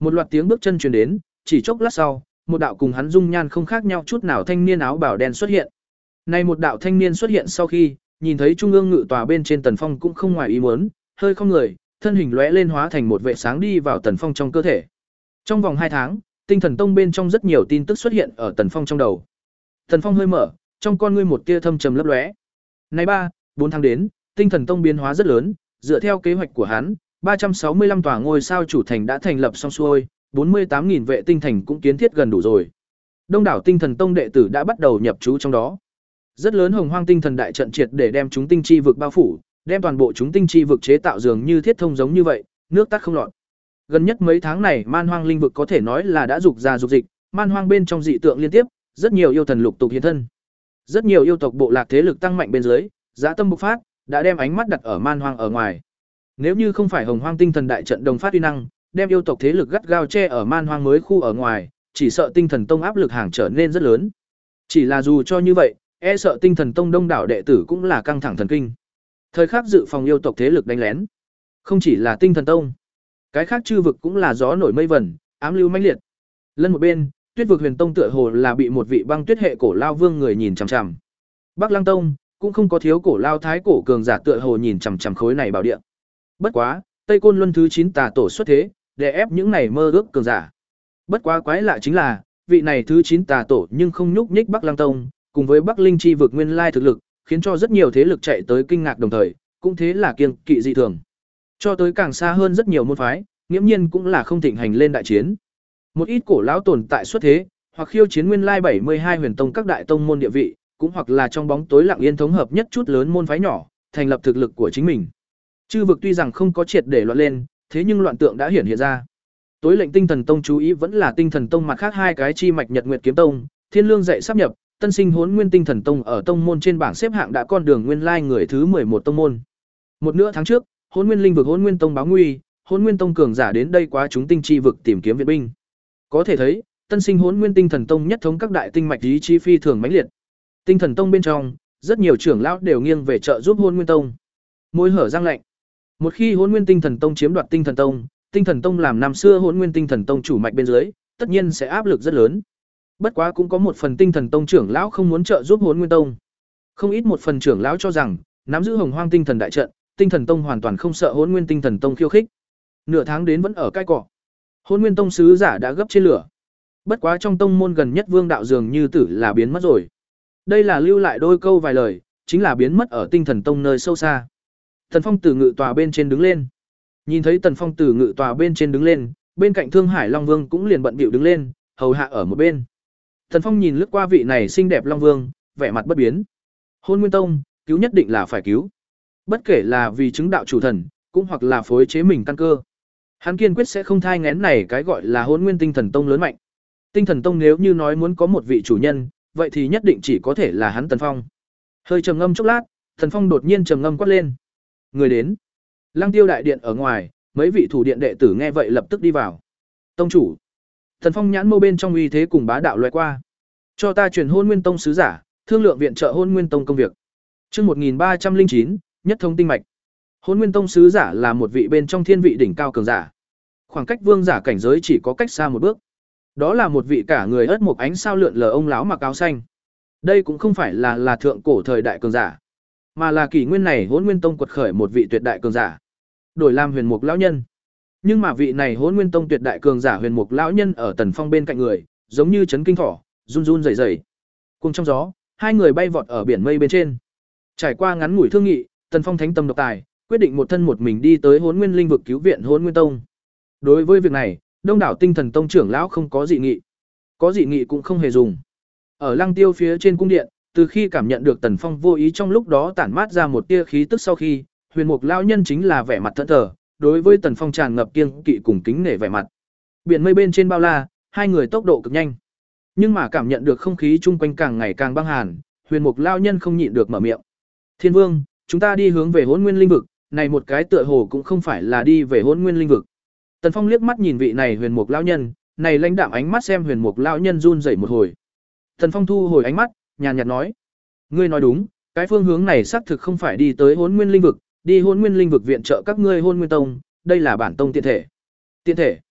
Một loạt tiếng bước chân truyền đến, chỉ chốc lát sau, một đạo cùng hắn dung nhan không khác nhau chút nào thanh niên áo bào đen xuất hiện. Này một đạo thanh niên xuất hiện sau khi, nhìn thấy trung ương ngự tòa bên trên Tần Phong cũng không ngoài ý muốn, hơi không người, thân hình lóe lên hóa thành một vệ sáng đi vào Tần Phong trong cơ thể. Trong vòng hai tháng, Tinh Thần Tông bên trong rất nhiều tin tức xuất hiện ở Tần Phong trong đầu. Tần Phong hơi mở, trong con ngươi một tia thâm trầm lấp lóe. Này ba, bốn tháng đến, Tinh Thần Tông biến hóa rất lớn, dựa theo kế hoạch của hắn, ba trăm sáu mươi lăm tòa ngôi sao chủ thành đã thành lập xong xuôi, bốn mươi tám nghìn vệ tinh thành cũng kiến thiết gần đủ rồi. Đông đảo Tinh Thần Tông đệ tử đã bắt đầu nhập trú trong đó. Rất lớn Hồng Hoang Tinh Thần đại trận triệt để đem chúng tinh chi vực bao phủ, đem toàn bộ chúng tinh chi vực chế tạo dường như thiết thông giống như vậy, nước tắt không lọt. Gần nhất mấy tháng này, Man Hoang linh vực có thể nói là đã dục ra dục dịch, Man Hoang bên trong dị tượng liên tiếp, rất nhiều yêu thần lục tục hiện thân. Rất nhiều yêu tộc bộ lạc thế lực tăng mạnh bên dưới, dã tâm bộc phát, đã đem ánh mắt đặt ở Man Hoang ở ngoài. Nếu như không phải Hồng Hoang Tinh Thần đại trận đồng phát uy năng, đem yêu tộc thế lực gắt gao che ở Man Hoang mới khu ở ngoài, chỉ sợ Tinh Thần Tông áp lực hàng trở nên rất lớn. Chỉ là dù cho như vậy, e sợ Tinh Thần Tông đông đảo đệ tử cũng là căng thẳng thần kinh. Thời khắc dự phòng yêu tộc thế lực đánh lén. Không chỉ là Tinh Thần Tông, cái khác chư vực cũng là gió nổi mây vẩn, ám lưu mãnh liệt. Lân một bên, Tuyết vực Huyền Tông tựa hồ là bị một vị băng tuyết hệ cổ lao vương người nhìn chằm chằm. Bắc Lăng Tông cũng không có thiếu cổ lao thái cổ cường giả tựa hồ nhìn chằm chằm khối này bảo địa. Bất quá, Tây Côn Luân thứ chín tà tổ xuất thế, để ép những này mơ ước cường giả. Bất quá quái lạ chính là, vị này thứ chín tà tổ nhưng không nhúc nhích Bắc Lăng Tông, cùng với Bắc Linh chi vực nguyên lai thực lực, khiến cho rất nhiều thế lực chạy tới kinh ngạc đồng thời, cũng thế là kiêng kỵ dị thường. Cho tới càng xa hơn rất nhiều môn phái, nghiễm nhiên cũng là không thịnh hành lên đại chiến. Một ít cổ lão tồn tại xuất thế, hoặc khiêu chiến nguyên lai bảy mươi hai huyền tông các đại tông môn địa vị, cũng hoặc là trong bóng tối lặng yên thống hợp nhất chút lớn môn phái nhỏ, thành lập thực lực của chính mình. Chư vực tuy rằng không có triệt để loạn lên, thế nhưng loạn tượng đã hiển hiện ra. Tối lệnh Tinh Thần Tông chú ý vẫn là Tinh Thần Tông mặt khác hai cái chi mạch Nhật Nguyệt Kiếm Tông, Thiên Lương dạy sắp nhập, Tân Sinh Hỗn Nguyên Tinh Thần Tông ở tông môn trên bảng xếp hạng đã con đường nguyên lai người thứ mười một tông môn. Một nửa tháng trước, Hỗn Nguyên Linh vực Hỗn Nguyên Tông báo nguy, Hỗn Nguyên Tông cường giả đến đây quá chúng tinh chi vực tìm kiếm viện binh. Có thể thấy, Tân Sinh Hỗn Nguyên Tinh Thần Tông nhất thống các đại tinh mạch ý chí phi thường mãnh liệt. Tinh Thần Tông bên trong, rất nhiều trưởng lão đều nghiêng về trợ giúp Hỗn Nguyên Tông. Môi hở răng lạnh. Một khi Hỗn Nguyên Tinh Thần Tông chiếm đoạt Tinh Thần Tông, Tinh Thần Tông làm năm xưa Hỗn Nguyên Tinh Thần Tông chủ mạch bên dưới, tất nhiên sẽ áp lực rất lớn. Bất quá cũng có một phần Tinh Thần Tông trưởng lão không muốn trợ giúp Hỗn Nguyên Tông. Không ít một phần trưởng lão cho rằng, nắm giữ Hồng Hoang Tinh Thần đại trận, Tinh Thần Tông hoàn toàn không sợ Hỗn Nguyên Tinh Thần Tông khiêu khích. Nửa tháng đến vẫn ở cai cọ. Hỗn Nguyên Tông sứ giả đã gấp trên lửa. Bất quá trong tông môn gần nhất Vương đạo dường như tử là biến mất rồi. Đây là lưu lại đôi câu vài lời, chính là biến mất ở Tinh Thần Tông nơi sâu xa. Tần Phong từ ngự tòa bên trên đứng lên. Nhìn thấy Tần Phong từ ngự tòa bên trên đứng lên, bên cạnh Thương Hải Long Vương cũng liền bận bịu đứng lên, hầu hạ ở một bên. Tần Phong nhìn lướt qua vị này xinh đẹp Long Vương, vẻ mặt bất biến. Hôn Nguyên Tông, cứu nhất định là phải cứu. Bất kể là vì chứng đạo chủ thần, cũng hoặc là phối chế mình căn cơ. Hắn kiên quyết sẽ không thai nghén này cái gọi là Hỗn Nguyên Tinh Thần Tông lớn mạnh. Tinh Thần Tông nếu như nói muốn có một vị chủ nhân, vậy thì nhất định chỉ có thể là hắn Tần Phong. Hơi trầm ngâm chốc lát, Tần Phong đột nhiên trầm ngâm quát lên. Người đến. Lăng Tiêu đại điện ở ngoài, mấy vị thủ điện đệ tử nghe vậy lập tức đi vào. Tông chủ. Tần Phong nhãn mâu bên trong uy thế cùng bá đạo lóe qua. Cho ta truyền Hôn Nguyên Tông sứ giả, thương lượng viện trợ Hôn Nguyên Tông công việc. Chương một nghìn ba trăm lẻ chín, nhất thông tinh mạch. Hôn Nguyên Tông sứ giả là một vị bên trong thiên vị đỉnh cao cường giả. Khoảng cách vương giả cảnh giới chỉ có cách xa một bước. Đó là một vị cả người ớt một ánh sao lượn lờ ông lão mặc áo xanh. Đây cũng không phải là là thượng cổ thời đại cường giả, mà là kỷ nguyên này Hỗn Nguyên Tông quật khởi một vị tuyệt đại cường giả, đổi làm Huyền Mục lão nhân. Nhưng mà vị này Hỗn Nguyên Tông tuyệt đại cường giả Huyền Mục lão nhân ở Tần Phong bên cạnh người, giống như chấn kinh thỏ, run run rẩy rẩy. Cùng trong gió, hai người bay vọt ở biển mây bên trên. Trải qua ngắn ngủi thương nghị, Tần Phong thánh tâm độc tài, quyết định một thân một mình đi tới Hỗn Nguyên Linh vực cứu viện Hỗn Nguyên Tông. Đối với việc này, Đông đảo Tinh Thần Tông trưởng lão không có dị nghị. Có dị nghị cũng không hề dùng. Ở Lăng Tiêu phía trên cung điện, từ khi cảm nhận được Tần Phong vô ý trong lúc đó tản mát ra một tia khí tức sau khi, Huyền Mục lão nhân chính là vẻ mặt thẫn thờ, đối với Tần Phong tràn ngập kiêng kỵ cùng kính nể vẻ mặt. Biển mây bên trên bao la, hai người tốc độ cực nhanh. Nhưng mà cảm nhận được không khí chung quanh càng ngày càng băng hàn, Huyền Mục lão nhân không nhịn được mở miệng. "Thiên Vương, chúng ta đi hướng về Hỗn Nguyên Linh vực, này một cái tựa hồ cũng không phải là đi về Hỗn Nguyên Linh vực." Tần Phong liếc mắt nhìn vị này Huyền Mục lão nhân, này lãnh đạm ánh mắt xem Huyền Mục lão nhân run rẩy một hồi. Tần Phong thu hồi ánh mắt, nhàn nhạt nói: "Ngươi nói đúng, cái phương hướng này xác thực không phải đi tới Hỗn Nguyên Linh vực, đi Hỗn Nguyên Linh vực viện trợ các ngươi Hỗn Nguyên Tông, đây là bản tông tiện thể." Tiện thể?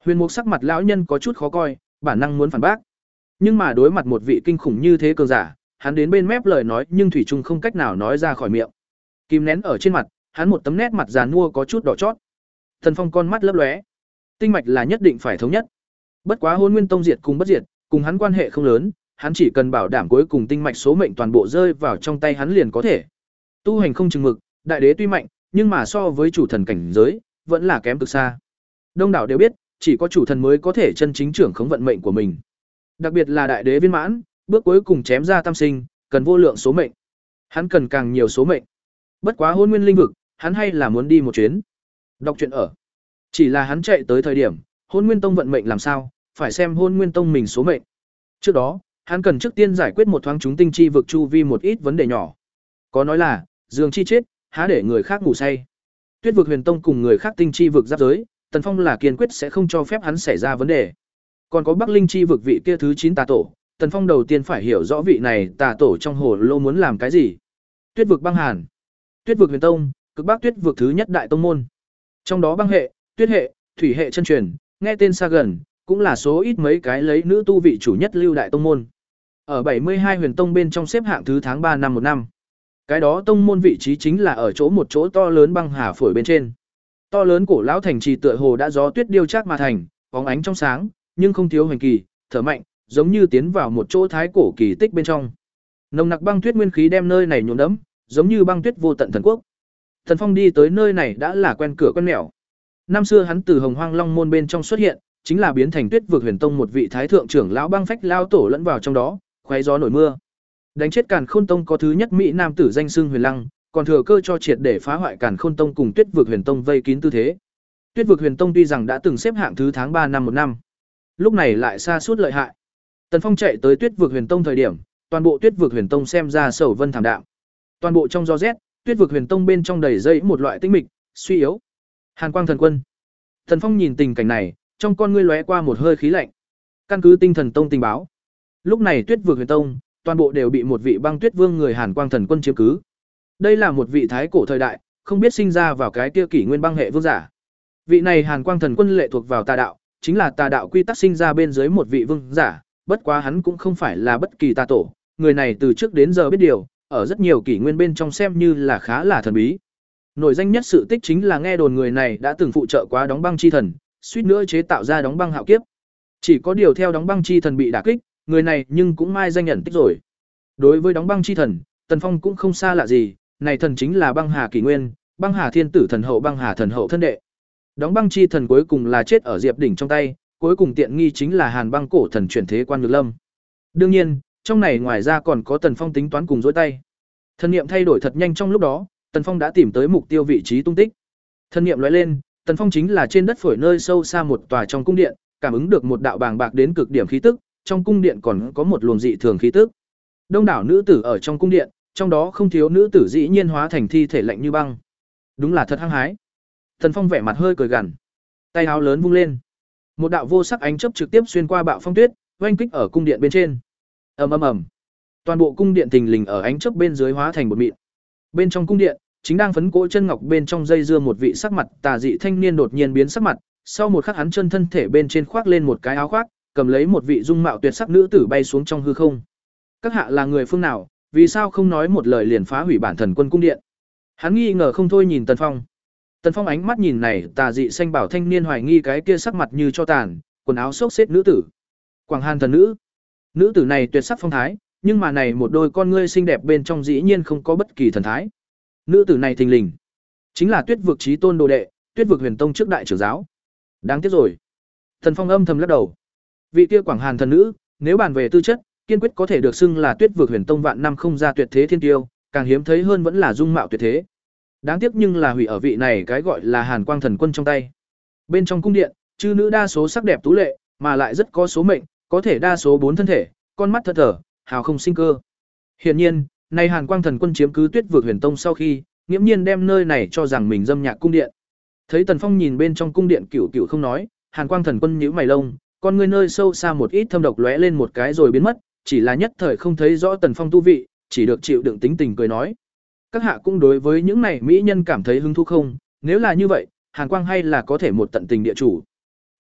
Huyền Mục sắc mặt lão nhân có chút khó coi, bản năng muốn phản bác. Nhưng mà đối mặt một vị kinh khủng như thế cường giả, hắn đến bên mép lời nói nhưng thủy chung không cách nào nói ra khỏi miệng. Kìm nén ở trên mặt, hắn một tấm nét mặt già nua có chút đỏ chót. Thần Phong con mắt lấp lóe. Tinh mạch là nhất định phải thống nhất. Bất quá Hôn Nguyên Tông diệt cùng bất diệt, cùng hắn quan hệ không lớn, hắn chỉ cần bảo đảm cuối cùng tinh mạch số mệnh toàn bộ rơi vào trong tay hắn liền có thể. Tu hành không chừng mực, đại đế tuy mạnh, nhưng mà so với chủ thần cảnh giới, vẫn là kém cực xa. Đông đảo đều biết, chỉ có chủ thần mới có thể chân chính trưởng khống vận mệnh của mình. Đặc biệt là đại đế viên mãn, bước cuối cùng chém ra tam sinh, cần vô lượng số mệnh. Hắn cần càng nhiều số mệnh. Bất quá Hôn Nguyên linh vực, hắn hay là muốn đi một chuyến. Đọc truyện ở. Chỉ là hắn chạy tới thời điểm, Hôn Nguyên Tông vận mệnh làm sao, phải xem Hôn Nguyên Tông mình số mệnh. Trước đó, hắn cần trước tiên giải quyết một thoáng chúng tinh chi vực chu vi một ít vấn đề nhỏ. Có nói là, giường chi chết, há để người khác ngủ say. Tuyết vực Huyền Tông cùng người khác tinh chi vực giáp giới, Tần Phong là kiên quyết sẽ không cho phép hắn xảy ra vấn đề. Còn có Bắc Linh chi vực vị kia thứ chín tà tổ, Tần Phong đầu tiên phải hiểu rõ vị này tà tổ trong hồ lô muốn làm cái gì. Tuyết vực băng hàn, Tuyết vực Huyền Tông, cực Bắc Tuyết vực thứ nhất đại tông môn. Trong đó băng hệ, tuyết hệ, thủy hệ chân truyền, nghe tên xa gần, cũng là số ít mấy cái lấy nữ tu vị chủ nhất lưu đại tông môn. Ở bảy mươi hai Huyền Tông bên trong xếp hạng thứ tháng ba năm một năm. Cái đó tông môn vị trí chính là ở chỗ một chỗ to lớn băng hà phổi bên trên. To lớn cổ lão thành trì tựa hồ đã gió tuyết điêu chắc mà thành, bóng ánh trong sáng, nhưng không thiếu hoành kỳ, thở mạnh, giống như tiến vào một chỗ thái cổ kỳ tích bên trong. Nồng nặc băng tuyết nguyên khí đem nơi này nhuộm đẫm, giống như băng tuyết vô tận thần quốc. Thần Phong đi tới nơi này đã là quen cửa quen mẻo. Năm xưa hắn từ Hồng Hoang Long môn bên trong xuất hiện, chính là biến thành Tuyết vực Huyền Tông một vị thái thượng trưởng lão băng phách lao tổ lẫn vào trong đó, khoé gió nổi mưa. Đánh chết Càn Khôn Tông có thứ nhất mỹ nam tử danh xưng Huyền Lăng, còn thừa cơ cho triệt để phá hoại Càn Khôn Tông cùng Tuyết vực Huyền Tông vây kín tư thế. Tuyết vực Huyền Tông tuy rằng đã từng xếp hạng thứ tháng ba năm một năm, lúc này lại xa suốt lợi hại. Tần Phong chạy tới Tuyết vực Huyền Tông thời điểm, toàn bộ Tuyết vực Huyền Tông xem ra sầu vân thảm đạm. Toàn bộ trong gió rét, Tuyết vực Huyền Tông bên trong đầy dây một loại tinh mịch, suy yếu. Hàn Quang Thần Quân. Tần Phong nhìn tình cảnh này, trong con ngươi lóe qua một hơi khí lạnh. Căn cứ Tinh Thần Tông tình báo, lúc này Tuyết vực Huyền Tông, toàn bộ đều bị một vị Băng Tuyết Vương người Hàn Quang Thần Quân chiếm cứ. Đây là một vị thái cổ thời đại, không biết sinh ra vào cái kia kỷ nguyên băng hệ vương giả. Vị này Hàn Quang Thần Quân lệ thuộc vào tà đạo, chính là tà đạo quy tắc sinh ra bên dưới một vị vương giả, bất quá hắn cũng không phải là bất kỳ tà tổ, người này từ trước đến giờ biết điều, ở rất nhiều kỷ nguyên bên trong xem như là khá là thần bí. Nổi danh nhất sự tích chính là nghe đồn người này đã từng phụ trợ quá đóng băng chi thần, suýt nữa chế tạo ra đóng băng hạo kiếp. Chỉ có điều theo đóng băng chi thần bị đả kích, người này nhưng cũng mai danh nhận tích rồi. Đối với đóng băng chi thần, Tần Phong cũng không xa lạ gì, này thần chính là băng hà kỷ nguyên, băng hà thiên tử thần hậu băng hà thần hậu thân đệ. Đóng băng chi thần cuối cùng là chết ở Diệp đỉnh trong tay, cuối cùng tiện nghi chính là Hàn băng cổ thần chuyển thế quan Nhược Lâm. Đương nhiên, trong này ngoài ra còn có Tần Phong tính toán cùng dối tay. Thần niệm thay đổi thật nhanh trong lúc đó, Tần Phong đã tìm tới mục tiêu vị trí tung tích. Thần niệm lóe lên, Tần Phong chính là trên đất phổi nơi sâu xa một tòa trong cung điện, cảm ứng được một đạo bàng bạc đến cực điểm khí tức, trong cung điện còn có một luồng dị thường khí tức. Đông đảo nữ tử ở trong cung điện, trong đó không thiếu nữ tử dĩ nhiên hóa thành thi thể lạnh như băng. Đúng là thật hăng hái. Tần Phong vẻ mặt hơi cười gằn, tay áo lớn vung lên, một đạo vô sắc ánh chớp trực tiếp xuyên qua bạo phong tuyết, oanh kích ở cung điện bên trên. Ầm ầm ầm. Toàn bộ cung điện thình lình ở ánh chớp bên dưới hóa thành bột mịn. Bên trong cung điện, chính đang phấn cỗ chân ngọc bên trong dây dưa một vị sắc mặt tà dị thanh niên đột nhiên biến sắc mặt, sau một khắc hắn chân thân thể bên trên khoác lên một cái áo khoác, cầm lấy một vị dung mạo tuyệt sắc nữ tử bay xuống trong hư không. Các hạ là người phương nào, vì sao không nói một lời liền phá hủy bản thần quân cung điện? Hắn nghi ngờ không thôi nhìn Tần Phong. Tần Phong ánh mắt nhìn này tà dị xanh bảo thanh niên hoài nghi cái kia sắc mặt như cho tàn, quần áo xốc xếch nữ tử. Quảng Hàn thần nữ. Nữ tử này tuyệt sắc phong thái, nhưng mà này một đôi con ngươi xinh đẹp bên trong dĩ nhiên không có bất kỳ thần thái. Nữ tử này thình lình chính là Tuyết vực chí tôn đồ đệ, Tuyết vực Huyền Tông trước đại trưởng giáo. Đáng tiếc rồi. Tần Phong âm thầm lắc đầu. Vị kia Quảng Hàn thần nữ, nếu bàn về tư chất, kiên quyết có thể được xưng là Tuyết vực Huyền Tông vạn năm không ra tuyệt thế thiên tiêu, càng hiếm thấy hơn vẫn là dung mạo tuyệt thế. Đáng tiếc nhưng là hủy ở vị này cái gọi là Hàn Quang thần quân trong tay. Bên trong cung điện, chư nữ đa số sắc đẹp tú lệ, mà lại rất có số mệnh, có thể đa số bốn thân thể, con mắt thất thở, hào không sinh cơ. Hiển nhiên, nay Hàn Quang thần quân chiếm cứ Tuyết vực Huyền Tông sau khi, nghiễm nhiên đem nơi này cho rằng mình dâm nhạc cung điện. Thấy Tần Phong nhìn bên trong cung điện cửu cửu không nói, Hàn Quang thần quân nhíu mày lông, con ngươi nơi sâu xa một ít thâm độc lóe lên một cái rồi biến mất, chỉ là nhất thời không thấy rõ Tần Phong tu vị, chỉ được chịu đựng tính tình cười nói: các hạ cũng đối với những này mỹ nhân cảm thấy hứng thú không? Nếu là như vậy, Hàn Quang hay là có thể một tận tình địa chủ.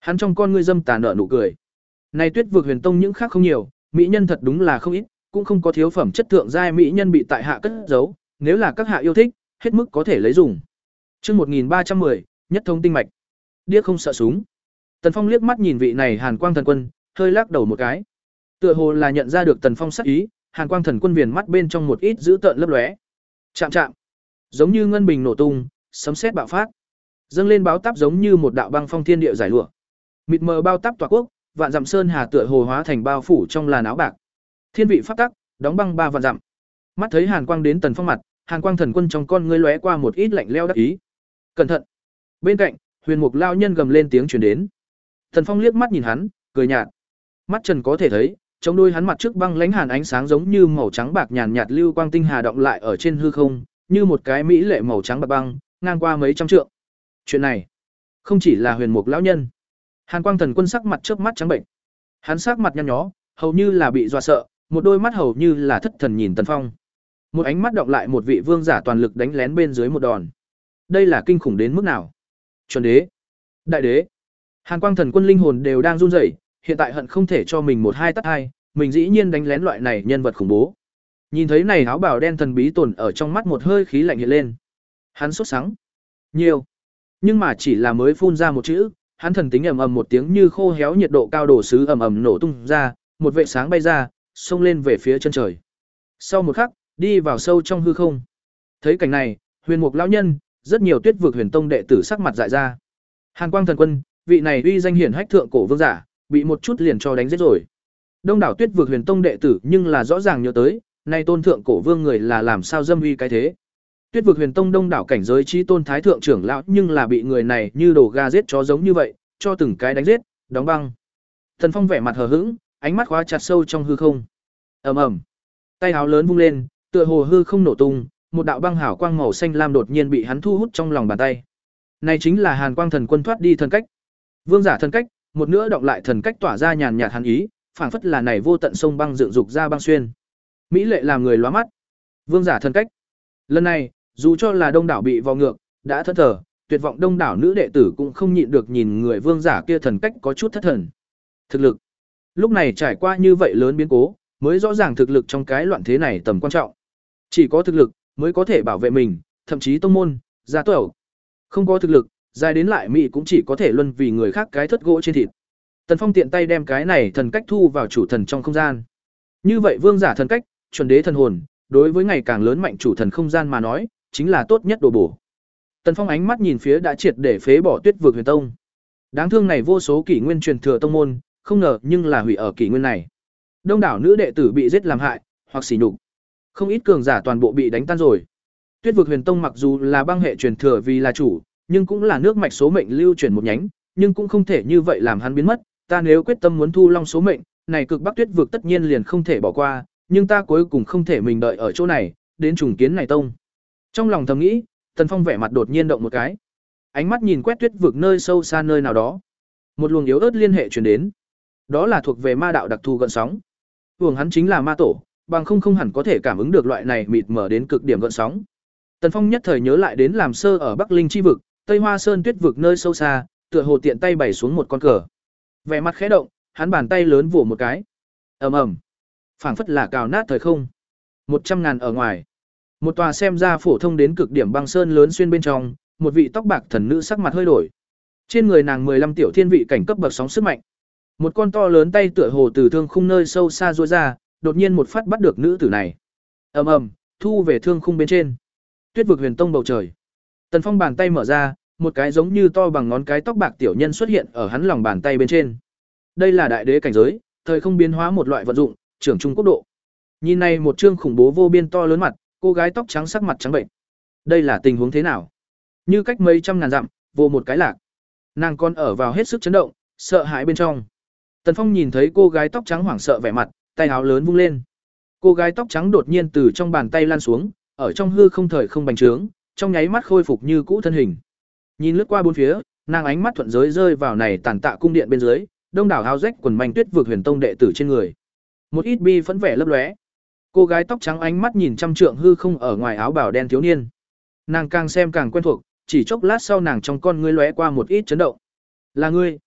Hắn trong con ngươi dâm tà nở nụ cười. Này Tuyết vực Huyền Tông những khác không nhiều, mỹ nhân thật đúng là không ít, cũng không có thiếu phẩm chất thượng giai mỹ nhân bị tại hạ cất giấu, nếu là các hạ yêu thích, hết mức có thể lấy dùng. Chương một nghìn ba trăm mười, nhất thông tinh mạch. Điếc không sợ súng. Tần Phong liếc mắt nhìn vị này Hàn Quang Thần Quân, hơi lắc đầu một cái. Tựa hồ là nhận ra được Tần Phong sắc ý, Hàn Quang Thần Quân viền mắt bên trong một ít dữ tợn lấp lóe. Chạm chạm, giống như ngân bình nổ tung, sấm sét bạo phát. Dâng lên báo táp giống như một đạo băng phong thiên địa giải lụa. Mịt mờ bao táp tỏa quốc, vạn dặm sơn hà tựa hồ hóa thành bao phủ trong làn áo bạc. Thiên vị pháp tắc, đóng băng ba vạn dặm. Mắt thấy Hàn Quang đến Tần Phong mặt, Hàn Quang Thần Quân trong con ngươi lóe qua một ít lạnh lẽo đắc ý. Cẩn thận. Bên cạnh, Huyền Mục lão nhân gầm lên tiếng truyền đến. Tần Phong liếc mắt nhìn hắn, cười nhạt. Mắt Trần có thể thấy, trong đôi hắn mặt trước băng lãnh hàn ánh sáng giống như màu trắng bạc nhàn nhạt lưu quang tinh hà động lại ở trên hư không, như một cái mỹ lệ màu trắng bạc băng, ngang qua mấy trăm trượng. Chuyện này, không chỉ là Huyền Mục lão nhân. Hàn Quang Thần Quân sắc mặt chớp mắt trắng bệnh. Hắn sắc mặt nhăn nhó, hầu như là bị dọa sợ, một đôi mắt hầu như là thất thần nhìn Tần Phong. Một ánh mắt động lại một vị vương giả toàn lực đánh lén bên dưới một đòn. Đây là kinh khủng đến mức nào? Chuẩn đế, đại đế. Hàn Quang Thần Quân linh hồn đều đang run rẩy, hiện tại hận không thể cho mình một hai tát hai, mình dĩ nhiên đánh lén loại này nhân vật khủng bố. Nhìn thấy này áo bào đen thần bí tồn ở trong mắt một hơi khí lạnh hiện lên. Hắn sốt sắng. Nhiều. Nhưng mà chỉ là mới phun ra một chữ, hắn thần tính ầm ầm một tiếng như khô héo nhiệt độ cao đổ sứ ầm ầm nổ tung ra, một vệ sáng bay ra, xông lên về phía chân trời. Sau một khắc, đi vào sâu trong hư không. Thấy cảnh này, Huyền Mục lão nhân, rất nhiều Tuyết vực Huyền Tông đệ tử sắc mặt dại ra. Hàn Quang Thần Quân, vị này uy danh hiển hách thượng cổ vương giả, bị một chút liền cho đánh giết rồi. Đông đảo Tuyết vực Huyền Tông đệ tử nhưng là rõ ràng nhớ tới, nay tôn thượng cổ vương người là làm sao dâm uy cái thế. Tuyết vực Huyền Tông đông đảo cảnh giới chí tôn thái thượng trưởng lão nhưng là bị người này như đồ ga giết chó giống như vậy, cho từng cái đánh giết, đóng băng. Thần Phong vẻ mặt hờ hững, ánh mắt khóa chặt sâu trong hư không. Ầm ầm. Tay áo lớn vung lên, tựa hồ hư không nổ tung, một đạo băng hảo quang màu xanh lam đột nhiên bị hắn thu hút trong lòng bàn tay. Này chính là Hàn Quang Thần Quân thoát đi thần cách. Vương giả thần cách, một nữa động lại thần cách tỏa ra nhàn nhạt hàn ý, phảng phất là này vô tận sông băng dựng dục ra băng xuyên. Mỹ lệ làm người lóa mắt. Vương giả thần cách. Lần này, dù cho là đông đảo bị vò ngược, đã thất thờ, tuyệt vọng đông đảo nữ đệ tử cũng không nhịn được nhìn người vương giả kia thần cách có chút thất thần. Thực lực. Lúc này trải qua như vậy lớn biến cố, mới rõ ràng thực lực trong cái loạn thế này tầm quan trọng. Chỉ có thực lực mới có thể bảo vệ mình, thậm chí tông môn, gia tộc. Không có thực lực, dài đến lại mỹ cũng chỉ có thể luân vì người khác cái thất gỗ trên thịt. Tần Phong tiện tay đem cái này thần cách thu vào chủ thần trong không gian. Như vậy vương giả thần cách, chuẩn đế thần hồn, đối với ngày càng lớn mạnh chủ thần không gian mà nói, chính là tốt nhất đồ bổ. Tần Phong ánh mắt nhìn phía đã triệt để phế bỏ Tuyết vực Huyền Tông. Đáng thương này vô số kỷ nguyên truyền thừa tông môn, không ngờ nhưng là hủy ở kỷ nguyên này. Đông đảo nữ đệ tử bị giết làm hại, hoặc xỉ nhục. Không ít cường giả toàn bộ bị đánh tan rồi. Tuyết vực Huyền Tông mặc dù là băng hệ truyền thừa vì là chủ, nhưng cũng là nước mạch số mệnh lưu truyền một nhánh, nhưng cũng không thể như vậy làm hắn biến mất. Ta nếu quyết tâm muốn thu long số mệnh, này cực Bắc Tuyết vực tất nhiên liền không thể bỏ qua, nhưng ta cuối cùng không thể mình đợi ở chỗ này, đến trùng kiến này tông. Trong lòng thầm nghĩ, Tần Phong vẻ mặt đột nhiên động một cái. Ánh mắt nhìn quét Tuyết vực nơi sâu xa nơi nào đó. Một luồng yếu ớt liên hệ truyền đến. Đó là thuộc về ma đạo đặc thù gợn sóng. Luồng hắn chính là ma tổ, bằng không không hẳn có thể cảm ứng được loại này mịt mờ đến cực điểm gợn sóng. Tần Phong nhất thời nhớ lại đến làm sơ ở Bắc Linh chi vực, Tây Hoa Sơn Tuyết vực nơi sâu xa, tựa hồ tiện tay bày xuống một con cờ. Vẻ mặt khẽ động, hắn bàn tay lớn vỗ một cái. Ầm ầm. Phảng phất là cào nát thời không. Một trăm ngàn ở ngoài. Một tòa xem ra phổ thông đến cực điểm băng sơn lớn xuyên bên trong, một vị tóc bạc thần nữ sắc mặt hơi đổi. Trên người nàng mười lăm tiểu thiên vị cảnh cấp bậc sóng sức mạnh. Một con to lớn tay tựa hồ từ thương khung nơi sâu xa duỗi ra, đột nhiên một phát bắt được nữ tử này. Ầm ầm, thu về thương khung bên trên. Tuyết vực Huyền Tông bầu trời. Tần Phong bàn tay mở ra, một cái giống như to bằng ngón cái tóc bạc tiểu nhân xuất hiện ở hắn lòng bàn tay bên trên. Đây là đại đế cảnh giới, thời không biến hóa một loại vận dụng, trưởng trung quốc độ. Nhìn này một chương khủng bố vô biên to lớn mặt, cô gái tóc trắng sắc mặt trắng bệnh. Đây là tình huống thế nào? Như cách mấy trăm ngàn dặm, vô một cái lạc. Nàng còn ở vào hết sức chấn động, sợ hãi bên trong. Tần Phong nhìn thấy cô gái tóc trắng hoảng sợ vẻ mặt, tay áo lớn vung lên. Cô gái tóc trắng đột nhiên từ trong bàn tay lan xuống, ở trong hư không thời không bành trướng, trong nháy mắt khôi phục như cũ thân hình. Nhìn lướt qua bốn phía, nàng ánh mắt thuận giới rơi vào này tàn tạ cung điện bên dưới, đông đảo áo rách quần manh Tuyết vực Huyền Tông đệ tử trên người. Một ít bi phẫn vẻ lấp lóe. Cô gái tóc trắng ánh mắt nhìn trăm trượng hư không ở ngoài áo bào đen thiếu niên. Nàng càng xem càng quen thuộc, chỉ chốc lát sau nàng trong con ngươi lóe qua một ít chấn động. Là ngươi?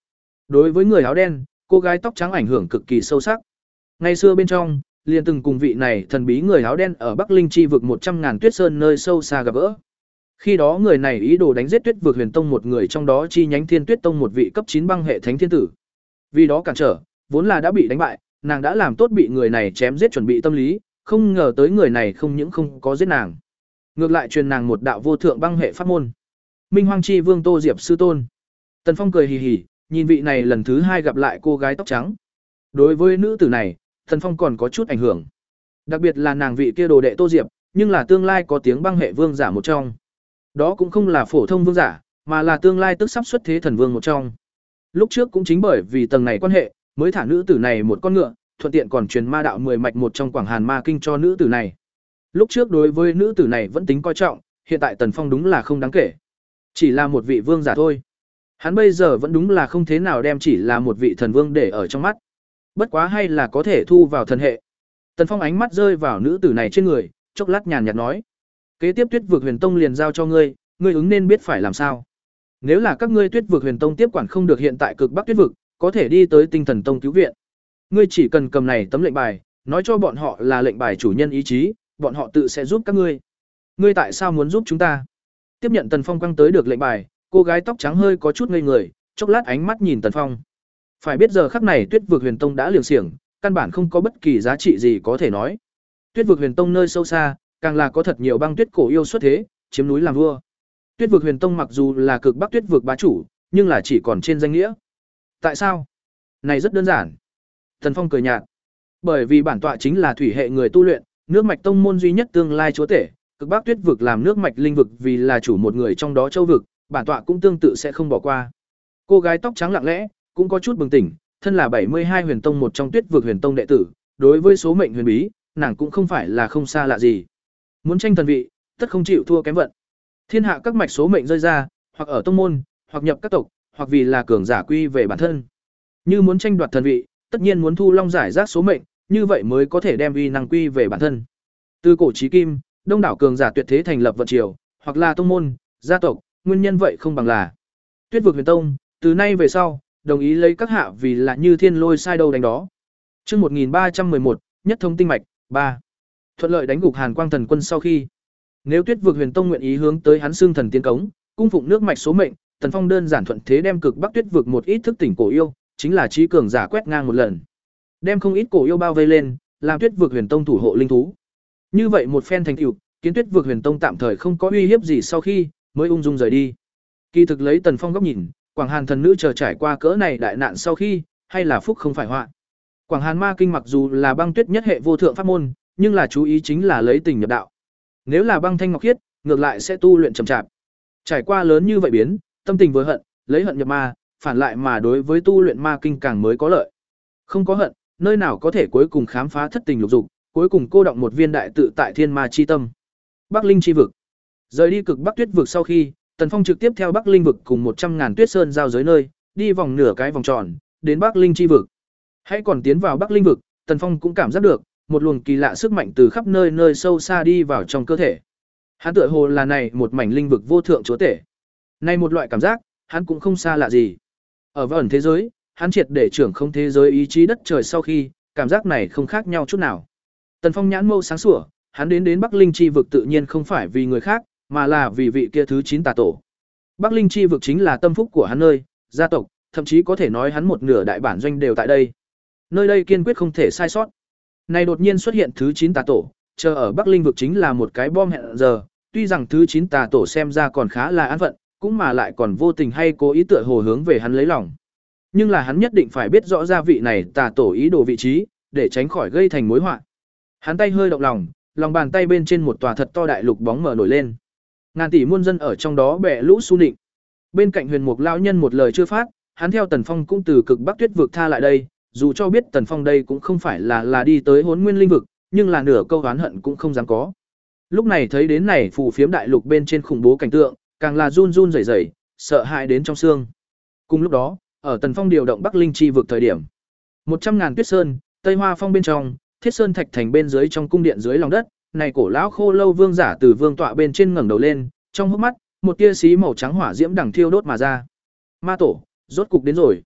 Đối với người áo đen, cô gái tóc trắng ảnh hưởng cực kỳ sâu sắc. Ngày xưa bên trong, liền từng cùng vị này thần bí người áo đen ở Bắc Linh chi vực một trăm ngàn Tuyết Sơn nơi sâu xa gặp gỡ. Khi đó người này ý đồ đánh giết Tuyết vực Huyền Tông một người trong đó chi nhánh Thiên Tuyết Tông một vị cấp chín băng hệ thánh thiên tử. Vì đó cản trở, vốn là đã bị đánh bại, nàng đã làm tốt bị người này chém giết chuẩn bị tâm lý, không ngờ tới người này không những không có giết nàng, ngược lại truyền nàng một đạo vô thượng băng hệ pháp môn. Minh Hoang Chi Vương Tô Diệp sư tôn. Tần Phong cười hì hì, nhìn vị này lần thứ hai gặp lại cô gái tóc trắng. Đối với nữ tử này, Tần Phong còn có chút ảnh hưởng. Đặc biệt là nàng vị kia đồ đệ Tô Diệp, nhưng là tương lai có tiếng băng hệ vương giả một trong. Đó cũng không là phổ thông vương giả, mà là tương lai tức sắp xuất thế thần vương một trong. Lúc trước cũng chính bởi vì tầng này quan hệ, mới thả nữ tử này một con ngựa, thuận tiện còn truyền ma đạo mười mạch một trong Quảng Hàn Ma Kinh cho nữ tử này. Lúc trước đối với nữ tử này vẫn tính coi trọng, hiện tại Tần Phong đúng là không đáng kể. Chỉ là một vị vương giả thôi. Hắn bây giờ vẫn đúng là không thế nào đem chỉ là một vị thần vương để ở trong mắt. Bất quá hay là có thể thu vào thần hệ. Tần Phong ánh mắt rơi vào nữ tử này trên người, chốc lát nhàn nhạt nói: "Kế tiếp Tuyết vực Huyền Tông liền giao cho ngươi, ngươi ứng nên biết phải làm sao. Nếu là các ngươi Tuyết vực Huyền Tông tiếp quản không được hiện tại cực Bắc Tuyết vực, có thể đi tới Tinh Thần Tông cứu viện. Ngươi chỉ cần cầm này tấm lệnh bài, nói cho bọn họ là lệnh bài chủ nhân ý chí, bọn họ tự sẽ giúp các ngươi. Ngươi tại sao muốn giúp chúng ta?" Tiếp nhận Tần Phong quăng tới được lệnh bài, cô gái tóc trắng hơi có chút ngây người, chốc lát ánh mắt nhìn Tần Phong. Phải biết giờ khắc này Tuyết vực Huyền Tông đã liều xiển, căn bản không có bất kỳ giá trị gì có thể nói. Tuyết vực Huyền Tông nơi sâu xa, càng là có thật nhiều băng tuyết cổ yêu xuất thế, chiếm núi làm vua. Tuyết vực Huyền Tông mặc dù là cực Bắc Tuyết vực bá chủ, nhưng là chỉ còn trên danh nghĩa. Tại sao? Này rất đơn giản. Tần Phong cười nhạt. Bởi vì bản tọa chính là thủy hệ người tu luyện, nước mạch tông môn duy nhất tương lai chúa tể, cực Bắc Tuyết vực làm nước mạch linh vực vì là chủ một người trong đó châu vực, bản tọa cũng tương tự sẽ không bỏ qua. Cô gái tóc trắng lặng lẽ, cũng có chút bừng tỉnh, thân là bảy mươi hai huyền tông một trong Tuyết vực huyền tông đệ tử, đối với số mệnh huyền bí, nàng cũng không phải là không xa lạ gì. Muốn tranh thần vị, tất không chịu thua kém vận. Thiên hạ các mạch số mệnh rơi ra, hoặc ở tông môn, hoặc nhập các tộc, hoặc vì là cường giả quy về bản thân. Như muốn tranh đoạt thần vị, tất nhiên muốn thu long giải rác số mệnh, như vậy mới có thể đem uy năng quy về bản thân. Từ cổ chí kim, đông đảo cường giả tuyệt thế thành lập vận triều, hoặc là tông môn, gia tộc, nguyên nhân vậy không bằng là Tuyết vực huyền tông, từ nay về sau, đồng ý lấy các hạ vì là như thiên lôi sai đâu đánh đó. Chương một nghìn ba trăm mười một, nhất thông tinh mạch, ba. Thuận lợi đánh gục Hàn Quang thần quân sau khi, nếu Tuyết vực huyền tông nguyện ý hướng tới hắn xương thần tiến cống, cung phụng nước mạch số mệnh, Tần Phong đơn giản thuận thế đem cực Bắc Tuyết vực một ít thức tỉnh cổ yêu, chính là trí cường giả quét ngang một lần. Đem không ít cổ yêu bao vây lên, làm Tuyết vực huyền tông thủ hộ linh thú. Như vậy một phen thành tựu, kiến Tuyết vực huyền tông tạm thời không có uy hiếp gì sau khi, mới ung dung rời đi. Kỳ thực lấy Tần Phong góc nhìn, Quảng Hàn thần nữ chờ trải qua cỡ này đại nạn sau khi, hay là phúc không phải họa. Quảng Hàn Ma Kinh mặc dù là băng tuyết nhất hệ vô thượng pháp môn, nhưng là chú ý chính là lấy tình nhập đạo. Nếu là băng thanh ngọc khiết, ngược lại sẽ tu luyện chậm chạp. Trải qua lớn như vậy biến, tâm tình với hận, lấy hận nhập ma, phản lại mà đối với tu luyện ma kinh càng mới có lợi. Không có hận, nơi nào có thể cuối cùng khám phá thất tình lục dục, cuối cùng cô động một viên đại tự tại thiên ma chi tâm. Bắc Linh chi vực. Rời đi cực Bắc Tuyết vực sau khi, Tần Phong trực tiếp theo Bắc Linh vực cùng một trăm ngàn Tuyết Sơn giao giới nơi, đi vòng nửa cái vòng tròn, đến Bắc Linh chi vực. Hãy còn tiến vào Bắc Linh vực, Tần Phong cũng cảm giác được một luồng kỳ lạ sức mạnh từ khắp nơi nơi sâu xa đi vào trong cơ thể. Hắn tựa hồ là này một mảnh linh vực vô thượng chúa tể. Này một loại cảm giác, hắn cũng không xa lạ gì. Ở vẩn thế giới, hắn triệt để trưởng không thế giới ý chí đất trời sau khi, cảm giác này không khác nhau chút nào. Tần Phong nhãn mâu sáng sủa, hắn đến đến Bắc Linh chi vực tự nhiên không phải vì người khác, mà là vì vị kia thứ chín tà tổ. Bắc Linh chi vực chính là tâm phúc của hắn nơi, gia tộc, thậm chí có thể nói hắn một nửa đại bản doanh đều tại đây. Nơi đây kiên quyết không thể sai sót. Này đột nhiên xuất hiện thứ chín tà tổ, chờ ở Bắc Linh vực chính là một cái bom hẹn giờ, tuy rằng thứ chín tà tổ xem ra còn khá là an phận, cũng mà lại còn vô tình hay cố ý tựa hồ hướng về hắn lấy lòng. Nhưng là hắn nhất định phải biết rõ ra vị này tà tổ ý đồ vị trí, để tránh khỏi gây thành mối họa. Hắn tay hơi động lòng, lòng bàn tay bên trên một tòa thật to đại lục bóng mở nổi lên. Ngàn tỷ muôn dân ở trong đó bè lũ xu nịnh. Bên cạnh Huyền Mục lão nhân một lời chưa phát, hắn theo Tần Phong cũng từ cực Bắc Tuyết vực tha lại đây, dù cho biết Tần Phong đây cũng không phải là là đi tới Hỗn Nguyên linh vực, nhưng là nửa câu oán hận cũng không dám có. Lúc này thấy đến này phù phiếm đại lục bên trên khủng bố cảnh tượng, càng là run run rẩy rẩy, sợ hãi đến trong xương. Cùng lúc đó, ở Tần Phong điều động Bắc Linh chi vực thời điểm, một trăm ngàn Tuyết Sơn, Tây Hoa Phong bên trong, Thiết Sơn thạch thành bên dưới trong cung điện dưới lòng đất, này cổ lão khô lâu vương giả từ vương tọa bên trên ngẩng đầu lên, trong hốc mắt, một tia xí màu trắng hỏa diễm đằng thiêu đốt mà ra. Ma tổ, rốt cục đến rồi.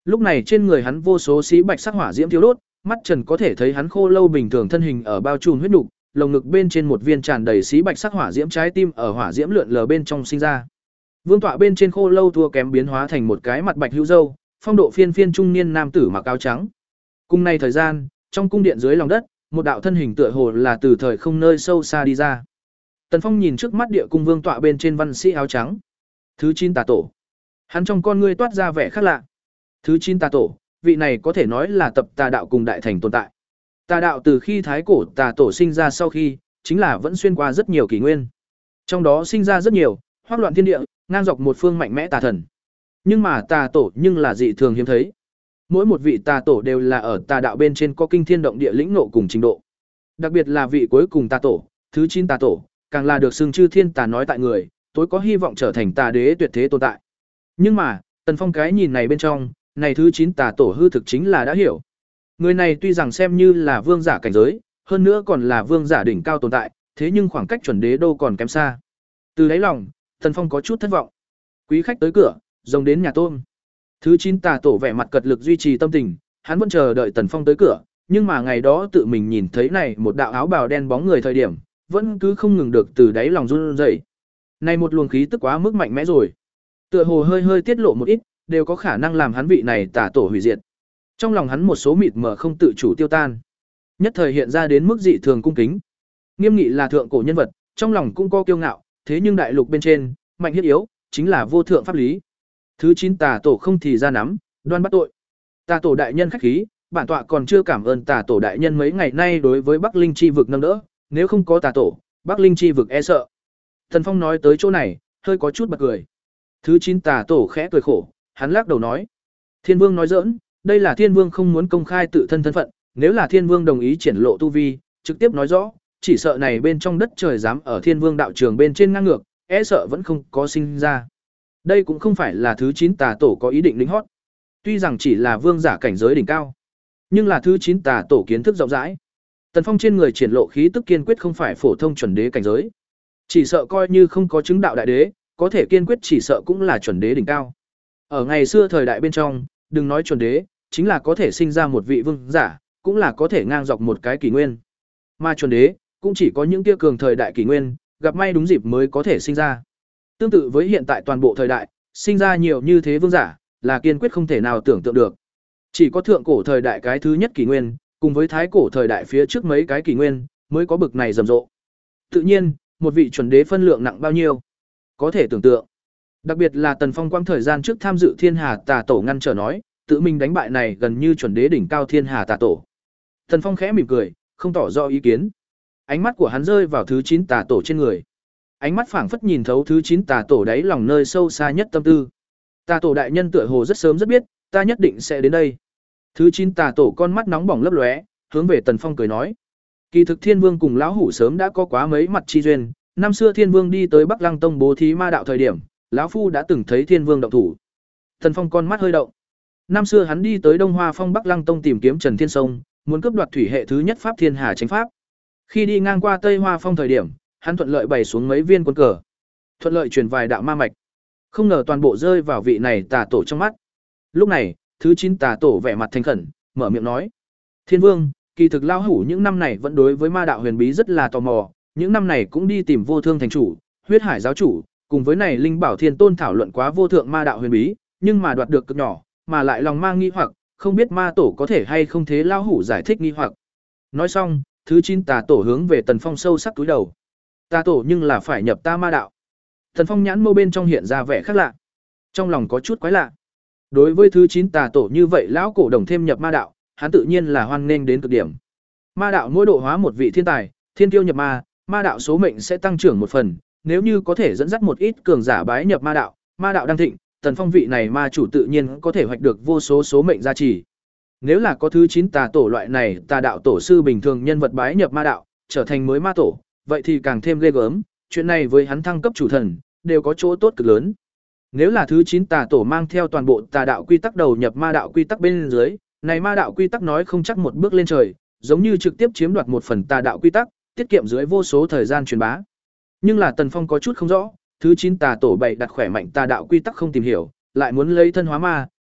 Lúc này trên người hắn vô số xí bạch sắc hỏa diễm thiêu đốt, mắt Trần có thể thấy hắn khô lâu bình thường thân hình ở bao trùm huyết nục, lồng ngực bên trên một viên tràn đầy xí bạch sắc hỏa diễm trái tim ở hỏa diễm lượn lờ bên trong sinh ra. Vương tọa bên trên khô lâu thua kém biến hóa thành một cái mặt bạch hữu râu, phong độ phiên phiên trung niên nam tử mặc áo trắng. Cùng nay thời gian, trong cung điện dưới lòng đất, một đạo thân hình tựa hồ là từ thời không nơi sâu xa đi ra. Tần Phong nhìn trước mắt địa cung vương tọa bên trên văn sĩ áo trắng. Thứ chín tà tổ. Hắn trong con ngươi toát ra vẻ khác lạ. Thứ chín tà tổ, vị này có thể nói là tập tà đạo cùng đại thành tồn tại. Tà đạo từ khi thái cổ tà tổ sinh ra sau khi, chính là vẫn xuyên qua rất nhiều kỷ nguyên. Trong đó sinh ra rất nhiều, hoắc loạn thiên địa, ngang dọc một phương mạnh mẽ tà thần. Nhưng mà tà tổ nhưng là dị thường hiếm thấy. Mỗi một vị tà tổ đều là ở tà đạo bên trên có kinh thiên động địa lĩnh ngộ cùng trình độ. Đặc biệt là vị cuối cùng tà tổ, thứ chín tà tổ, càng là được xưng chư thiên tà nói tại người, tối có hy vọng trở thành tà đế tuyệt thế tồn tại. Nhưng mà, Tần Phong cái nhìn này bên trong, này thứ chín tà tổ hư thực chính là đã hiểu. Người này tuy rằng xem như là vương giả cảnh giới, hơn nữa còn là vương giả đỉnh cao tồn tại, thế nhưng khoảng cách chuẩn đế đô còn kém xa. Từ đáy lòng, Tần Phong có chút thất vọng. Quý khách tới cửa, rồng đến nhà tôm. Thứ chín tà tổ vẻ mặt cật lực duy trì tâm tình, hắn vẫn chờ đợi Tần Phong tới cửa, nhưng mà ngày đó tự mình nhìn thấy này một đạo áo bào đen bóng người thời điểm, vẫn cứ không ngừng được từ đáy lòng run rẩy. Này một luồng khí tức quá mức mạnh mẽ rồi. Tựa hồ hơi hơi tiết lộ một ít, đều có khả năng làm hắn vị này tà tổ hủy diệt. Trong lòng hắn một số mịt mờ không tự chủ tiêu tan. Nhất thời hiện ra đến mức dị thường cung kính. Nghiêm nghị là thượng cổ nhân vật, trong lòng cũng có kiêu ngạo, thế nhưng đại lục bên trên, mạnh hiết yếu, chính là vô thượng pháp lý. Thứ chín tà tổ không thì ra nắm, đoan bắt tội. Tà tổ đại nhân khách khí, bản tọa còn chưa cảm ơn tà tổ đại nhân mấy ngày nay đối với Bắc Linh chi vực nâng đỡ, nếu không có tà tổ, Bắc Linh chi vực e sợ. Thần Phong nói tới chỗ này, hơi có chút bật cười. Thứ chín tà tổ khẽ cười khổ, hắn lắc đầu nói: Thiên Vương nói giỡn, đây là Thiên Vương không muốn công khai tự thân thân phận, nếu là Thiên Vương đồng ý triển lộ tu vi, trực tiếp nói rõ, chỉ sợ này bên trong đất trời dám ở Thiên Vương đạo trường bên trên ngang ngược, e sợ vẫn không có sinh ra. Đây cũng không phải là thứ chín tà tổ có ý định lính hót. Tuy rằng chỉ là vương giả cảnh giới đỉnh cao, nhưng là thứ chín tà tổ kiến thức rộng rãi. Tần Phong trên người triển lộ khí tức kiên quyết không phải phổ thông chuẩn đế cảnh giới. Chỉ sợ coi như không có chứng đạo đại đế, có thể kiên quyết chỉ sợ cũng là chuẩn đế đỉnh cao. Ở ngày xưa thời đại bên trong, đừng nói chuẩn đế, chính là có thể sinh ra một vị vương giả, cũng là có thể ngang dọc một cái kỷ nguyên. Mà chuẩn đế, cũng chỉ có những kia cường thời đại kỷ nguyên, gặp may đúng dịp mới có thể sinh ra. Tương tự với hiện tại toàn bộ thời đại, sinh ra nhiều như thế vương giả, là kiên quyết không thể nào tưởng tượng được. Chỉ có thượng cổ thời đại cái thứ nhất kỷ nguyên, cùng với thái cổ thời đại phía trước mấy cái kỷ nguyên, mới có bực này rầm rộ. Tự nhiên, một vị chuẩn đế phân lượng nặng bao nhiêu, có thể tưởng tượng. Đặc biệt là Tần Phong quang thời gian trước tham dự Thiên Hà Tà Tổ ngăn trở nói, tự mình đánh bại này gần như chuẩn đế đỉnh cao Thiên Hà Tà Tổ. Tần Phong khẽ mỉm cười, không tỏ rõ ý kiến. Ánh mắt của hắn rơi vào thứ chín Tà Tổ trên người. Ánh mắt phảng phất nhìn thấu thứ chín Tà Tổ đáy lòng nơi sâu xa nhất tâm tư. Tà Tổ đại nhân tựa hồ rất sớm rất biết, ta nhất định sẽ đến đây. Thứ chín Tà Tổ con mắt nóng bỏng lấp lóe, hướng về Tần Phong cười nói: Kỳ thực Thiên Vương cùng lão hủ sớm đã có quá mấy mặt chi duyên, năm xưa Thiên Vương đi tới Bắc Lăng Tông bố thí ma đạo thời điểm, lão phu đã từng thấy Thiên Vương động thủ. Tần Phong con mắt hơi động. Năm xưa hắn đi tới Đông Hoa Phong Bắc Lăng Tông tìm kiếm Trần Thiên Sông, muốn cướp đoạt thủy hệ thứ nhất pháp Thiên Hà Chánh pháp. Khi đi ngang qua Tây Hoa Phong thời điểm, hắn thuận lợi bày xuống mấy viên quân cờ, thuận lợi truyền vài đạo ma mạch. Không ngờ toàn bộ rơi vào vị này Tà Tổ trong mắt. Lúc này, thứ chín Tà Tổ vẻ mặt thành khẩn, mở miệng nói: Thiên Vương, kỳ thực lão hủ những năm này vẫn đối với ma đạo huyền bí rất là tò mò, những năm này cũng đi tìm Vô Thương thành chủ, Huyết Hải giáo chủ, cùng với này Linh Bảo Thiên Tôn thảo luận quá vô thượng ma đạo huyền bí, nhưng mà đoạt được cực nhỏ, mà lại lòng mang nghi hoặc, không biết ma tổ có thể hay không thế lão hủ giải thích nghi hoặc. Nói xong, thứ chín Tà Tổ hướng về Tần Phong sâu sắc cúi đầu. Tà Tổ nhưng là phải nhập ta ma đạo. Tần Phong nhãn mâu bên trong hiện ra vẻ khác lạ, trong lòng có chút quái lạ. Đối với thứ chín Tà Tổ như vậy lão cổ đồng thêm nhập ma đạo, hắn tự nhiên là hoan nghênh đến cực điểm. Ma đạo mỗi độ hóa một vị thiên tài, thiên kiêu nhập ma, ma đạo số mệnh sẽ tăng trưởng một phần, nếu như có thể dẫn dắt một ít cường giả bái nhập ma đạo, ma đạo đang thịnh, Tần Phong vị này ma chủ tự nhiên có thể hoạch được vô số số mệnh gia trì. Nếu là có thứ chín Tà Tổ loại này tà đạo tổ sư bình thường nhân vật bái nhập ma đạo, trở thành mới ma tổ, vậy thì càng thêm ghê gớm, chuyện này với hắn thăng cấp chủ thần đều có chỗ tốt cực lớn. Nếu là thứ chín Tà Tổ mang theo toàn bộ tà đạo quy tắc đầu nhập ma đạo quy tắc bên dưới, này ma đạo quy tắc nói không chắc một bước lên trời, giống như trực tiếp chiếm đoạt một phần tà đạo quy tắc, tiết kiệm dưới vô số thời gian truyền bá. Nhưng là Tần Phong có chút không rõ, thứ chín Tà Tổ bày đặt khỏe mạnh tà đạo quy tắc không tìm hiểu, lại muốn lấy thân hóa ma,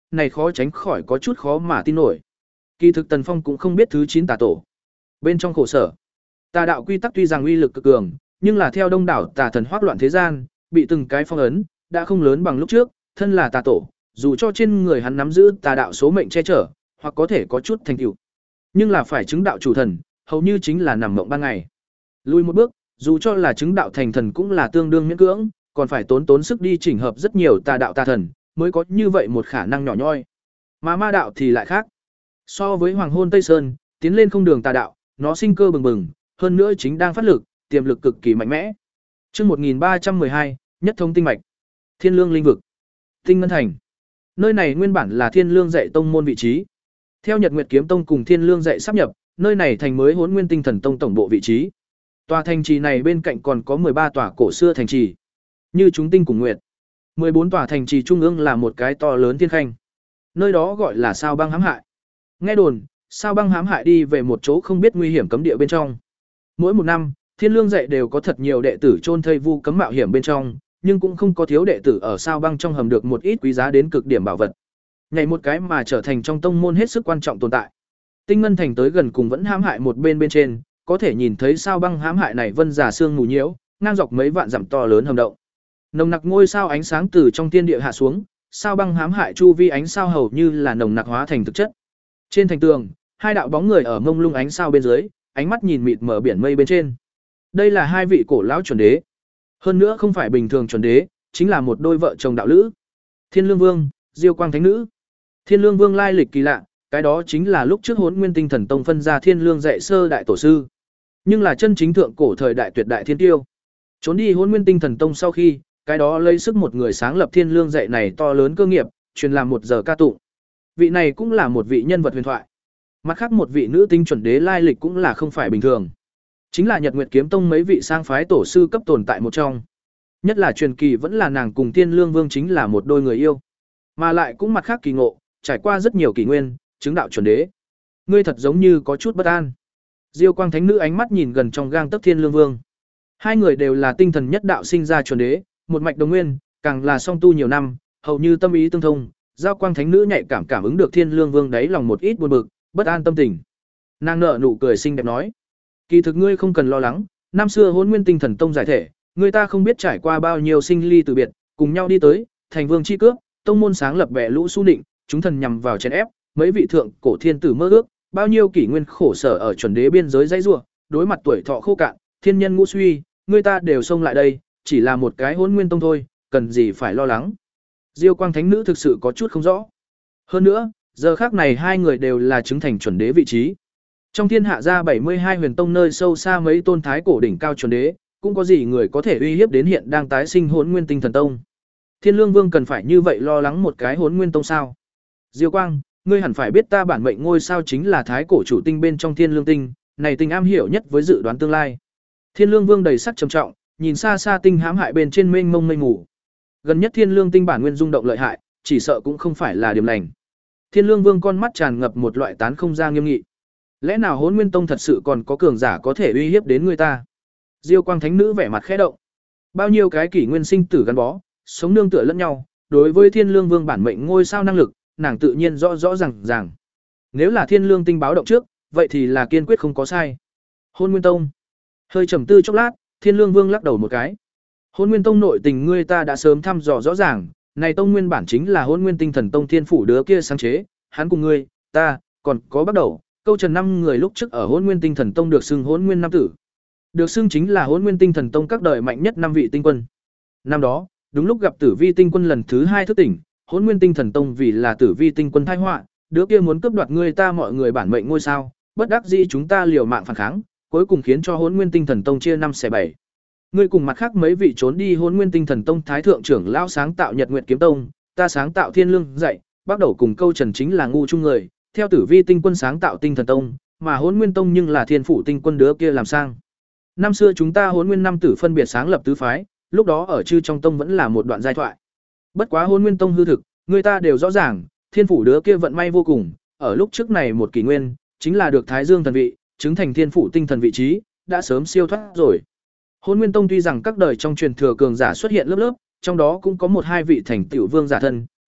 này khó tránh khỏi có chút khó mà tin nổi. Kỳ thực Tần Phong cũng không biết thứ chín tà tổ. Bên trong khổ sở, tà đạo quy tắc tuy rằng uy lực cực cường, nhưng là theo đông đảo tà thần hoắc loạn thế gian, bị từng cái phong ấn, đã không lớn bằng lúc trước, thân là tà tổ, dù cho trên người hắn nắm giữ tà đạo số mệnh che chở, hoặc có thể có chút thành tựu, nhưng là phải chứng đạo chủ thần, hầu như chính là nằm mộng ban ngày. Lùi một bước, dù cho là chứng đạo thành thần cũng là tương đương miễn cưỡng, còn phải tốn tốn sức đi chỉnh hợp rất nhiều tà đạo tà thần, mới có như vậy một khả năng nhỏ nhoi. Mà ma đạo thì lại khác. So với Hoàng Hôn Tây Sơn, tiến lên không đường tà đạo, nó sinh cơ bừng bừng, hơn nữa chính đang phát lực, tiềm lực cực kỳ mạnh mẽ. Chương một nghìn ba trăm mười hai, nhất thông tinh mạch. Thiên Lương linh vực. Tinh Ngân Thành. Nơi này nguyên bản là Thiên Lương dạy tông môn vị trí. Theo Nhật Nguyệt Kiếm Tông cùng Thiên Lương dạy sáp nhập, nơi này thành mới Hỗn Nguyên Tinh Thần Tông tổng bộ vị trí. Tòa thành trì này bên cạnh còn có mười ba tòa cổ xưa thành trì, như chúng tinh cùng nguyệt. mười bốn tòa thành trì trung ương là một cái to lớn thiên khanh. Nơi đó gọi là Sao Băng hãm hại. Nghe đồn, Sao Băng hãm hại đi về một chỗ không biết nguy hiểm cấm địa bên trong. Mỗi một năm, Thiên Lương dạy đều có thật nhiều đệ tử chôn thây vu cấm mạo hiểm bên trong, nhưng cũng không có thiếu đệ tử ở Sao Băng trong hầm được một ít quý giá đến cực điểm bảo vật. Nhảy một cái mà trở thành trong tông môn hết sức quan trọng tồn tại. Tinh Ngân Thành tới gần cùng vẫn hãm hại một bên bên trên, có thể nhìn thấy Sao Băng hãm hại này vân giả sương mù nhiễu, ngang dọc mấy vạn dặm to lớn hầm động. Nồng nặc ngôi sao ánh sáng từ trong thiên địa hạ xuống, Sao Băng hãm hại chu vi ánh sao hầu như là nồng nặc hóa thành thực chất. Trên thành tường, hai đạo bóng người ở mông lung ánh sao bên dưới, ánh mắt nhìn mịt mờ biển mây bên trên. Đây là hai vị cổ lão chuẩn đế. Hơn nữa không phải bình thường chuẩn đế, chính là một đôi vợ chồng đạo lữ. Thiên Lương Vương, Diêu Quang Thánh Nữ. Thiên Lương Vương lai lịch kỳ lạ, cái đó chính là lúc trước Hỗn Nguyên Tinh Thần Tông phân ra Thiên Lương dạy sơ đại tổ sư, nhưng là chân chính thượng cổ thời đại tuyệt đại thiên tiêu. Trốn đi Hỗn Nguyên Tinh Thần Tông sau khi, cái đó lấy sức một người sáng lập Thiên Lương dạy này to lớn cơ nghiệp, truyền làm một giờ ca tụng. Vị này cũng là một vị nhân vật huyền thoại. Mặt khác một vị nữ tinh chuẩn đế lai lịch cũng là không phải bình thường. Chính là Nhật Nguyệt Kiếm Tông mấy vị sang phái tổ sư cấp tồn tại một trong. Nhất là truyền kỳ vẫn là nàng cùng Thiên Lương Vương chính là một đôi người yêu. Mà lại cũng mặt khác kỳ ngộ, trải qua rất nhiều kỷ nguyên, chứng đạo chuẩn đế. Ngươi thật giống như có chút bất an. Diêu Quang Thánh Nữ ánh mắt nhìn gần trong gang tấc Thiên Lương Vương. Hai người đều là tinh thần nhất đạo sinh ra chuẩn đế, một mạch đồng nguyên, càng là song tu nhiều năm, hầu như tâm ý tương thông. Diêu Quang Thánh Nữ nhạy cảm cảm ứng được Thiên Lương Vương đáy lòng một ít buồn bực, bất an tâm tình. Nàng nở nụ cười xinh đẹp nói: "Kỳ thực ngươi không cần lo lắng, năm xưa Hỗn Nguyên Tinh Thần Tông giải thể, người ta không biết trải qua bao nhiêu sinh ly từ biệt, cùng nhau đi tới, thành vương chi cướp, tông môn sáng lập bè lũ su định, chúng thần nhằm vào chèn ép, mấy vị thượng cổ thiên tử mơ ước, bao nhiêu kỷ nguyên khổ sở ở chuẩn đế biên giới dãy rủa, đối mặt tuổi thọ khô cạn, thiên nhân ngũ suy, người ta đều xông lại đây, chỉ là một cái Hỗn Nguyên Tông thôi, cần gì phải lo lắng." Diêu Quang Thánh Nữ thực sự có chút không rõ. Hơn nữa, giờ khác này hai người đều là chứng thành chuẩn đế vị trí. Trong thiên hạ ra bảy mươi hai huyền tông nơi sâu xa mấy tôn thái cổ đỉnh cao chuẩn đế, cũng có gì người có thể uy hiếp đến hiện đang tái sinh Hỗn Nguyên Tinh Thần Tông. Thiên Lương Vương cần phải như vậy lo lắng một cái Hỗn Nguyên Tông sao? Diêu Quang, ngươi hẳn phải biết ta bản mệnh ngôi sao chính là thái cổ chủ tinh bên trong Thiên Lương Tinh, này tinh am hiểu nhất với dự đoán tương lai. Thiên Lương Vương đầy sắc trầm trọng, nhìn xa xa tinh hãm hại bên trên mênh mông mây mù. Gần nhất Thiên Lương Tinh bản nguyên rung động lợi hại, chỉ sợ cũng không phải là điểm lành. Thiên Lương Vương con mắt tràn ngập một loại tán không ra nghiêm nghị. Lẽ nào Hỗn Nguyên Tông thật sự còn có cường giả có thể uy hiếp đến người ta? Diêu Quang Thánh Nữ vẻ mặt khẽ động. Bao nhiêu cái kỷ nguyên sinh tử gắn bó, sống nương tựa lẫn nhau, đối với Thiên Lương Vương bản mệnh ngôi sao năng lực, nàng tự nhiên rõ rõ ràng ràng. Nếu là Thiên Lương Tinh báo động trước, vậy thì là kiên quyết không có sai. Hỗn Nguyên Tông. Hơi trầm tư chốc lát, Thiên Lương Vương lắc đầu một cái. Hỗn Nguyên Tông nội tình ngươi ta đã sớm thăm dò rõ ràng, này tông nguyên bản chính là Hỗn Nguyên Tinh Thần Tông Thiên phủ đứa kia sáng chế, hắn cùng ngươi, ta, còn có bắt đầu, Câu Trần năm người lúc trước ở Hỗn Nguyên Tinh Thần Tông được xưng Hỗn Nguyên Nam tử. Được xưng chính là Hỗn Nguyên Tinh Thần Tông các đời mạnh nhất năm vị tinh quân. Năm đó, đúng lúc gặp Tử Vi tinh quân lần thứ hai thức tỉnh, Hỗn Nguyên Tinh Thần Tông vì là Tử Vi tinh quân tai họa, đứa kia muốn cướp đoạt ngươi ta mọi người bản mệnh ngôi sao, bất đắc dĩ chúng ta liều mạng phản kháng, cuối cùng khiến cho Hỗn Nguyên Tinh Thần Tông chia năm xẻ bảy. Ngươi cùng mặt khác mấy vị trốn đi Hỗn Nguyên Tinh Thần Tông thái thượng trưởng lão sáng tạo Nhật Nguyệt Kiếm Tông, ta sáng tạo Thiên Lương dạy, bắt đầu cùng Câu Trần chính là ngu chung người, theo Tử Vi tinh quân sáng tạo Tinh Thần Tông, mà Hỗn Nguyên Tông nhưng là Thiên phủ tinh quân đứa kia làm sang. Năm xưa chúng ta Hỗn Nguyên năm tử phân biệt sáng lập tứ phái, lúc đó ở chư trong tông vẫn là một đoạn giai thoại. Bất quá Hỗn Nguyên Tông hư thực, người ta đều rõ ràng, Thiên phủ đứa kia vận may vô cùng, ở lúc trước này một kỷ nguyên, chính là được Thái Dương thần vị, chứng thành Thiên phủ tinh thần vị trí, đã sớm siêu thoát rồi. Hỗn Nguyên Tông tuy rằng các đời trong truyền thừa cường giả xuất hiện lớp lớp, trong đó cũng có một hai vị thành tiểu vương giả thân,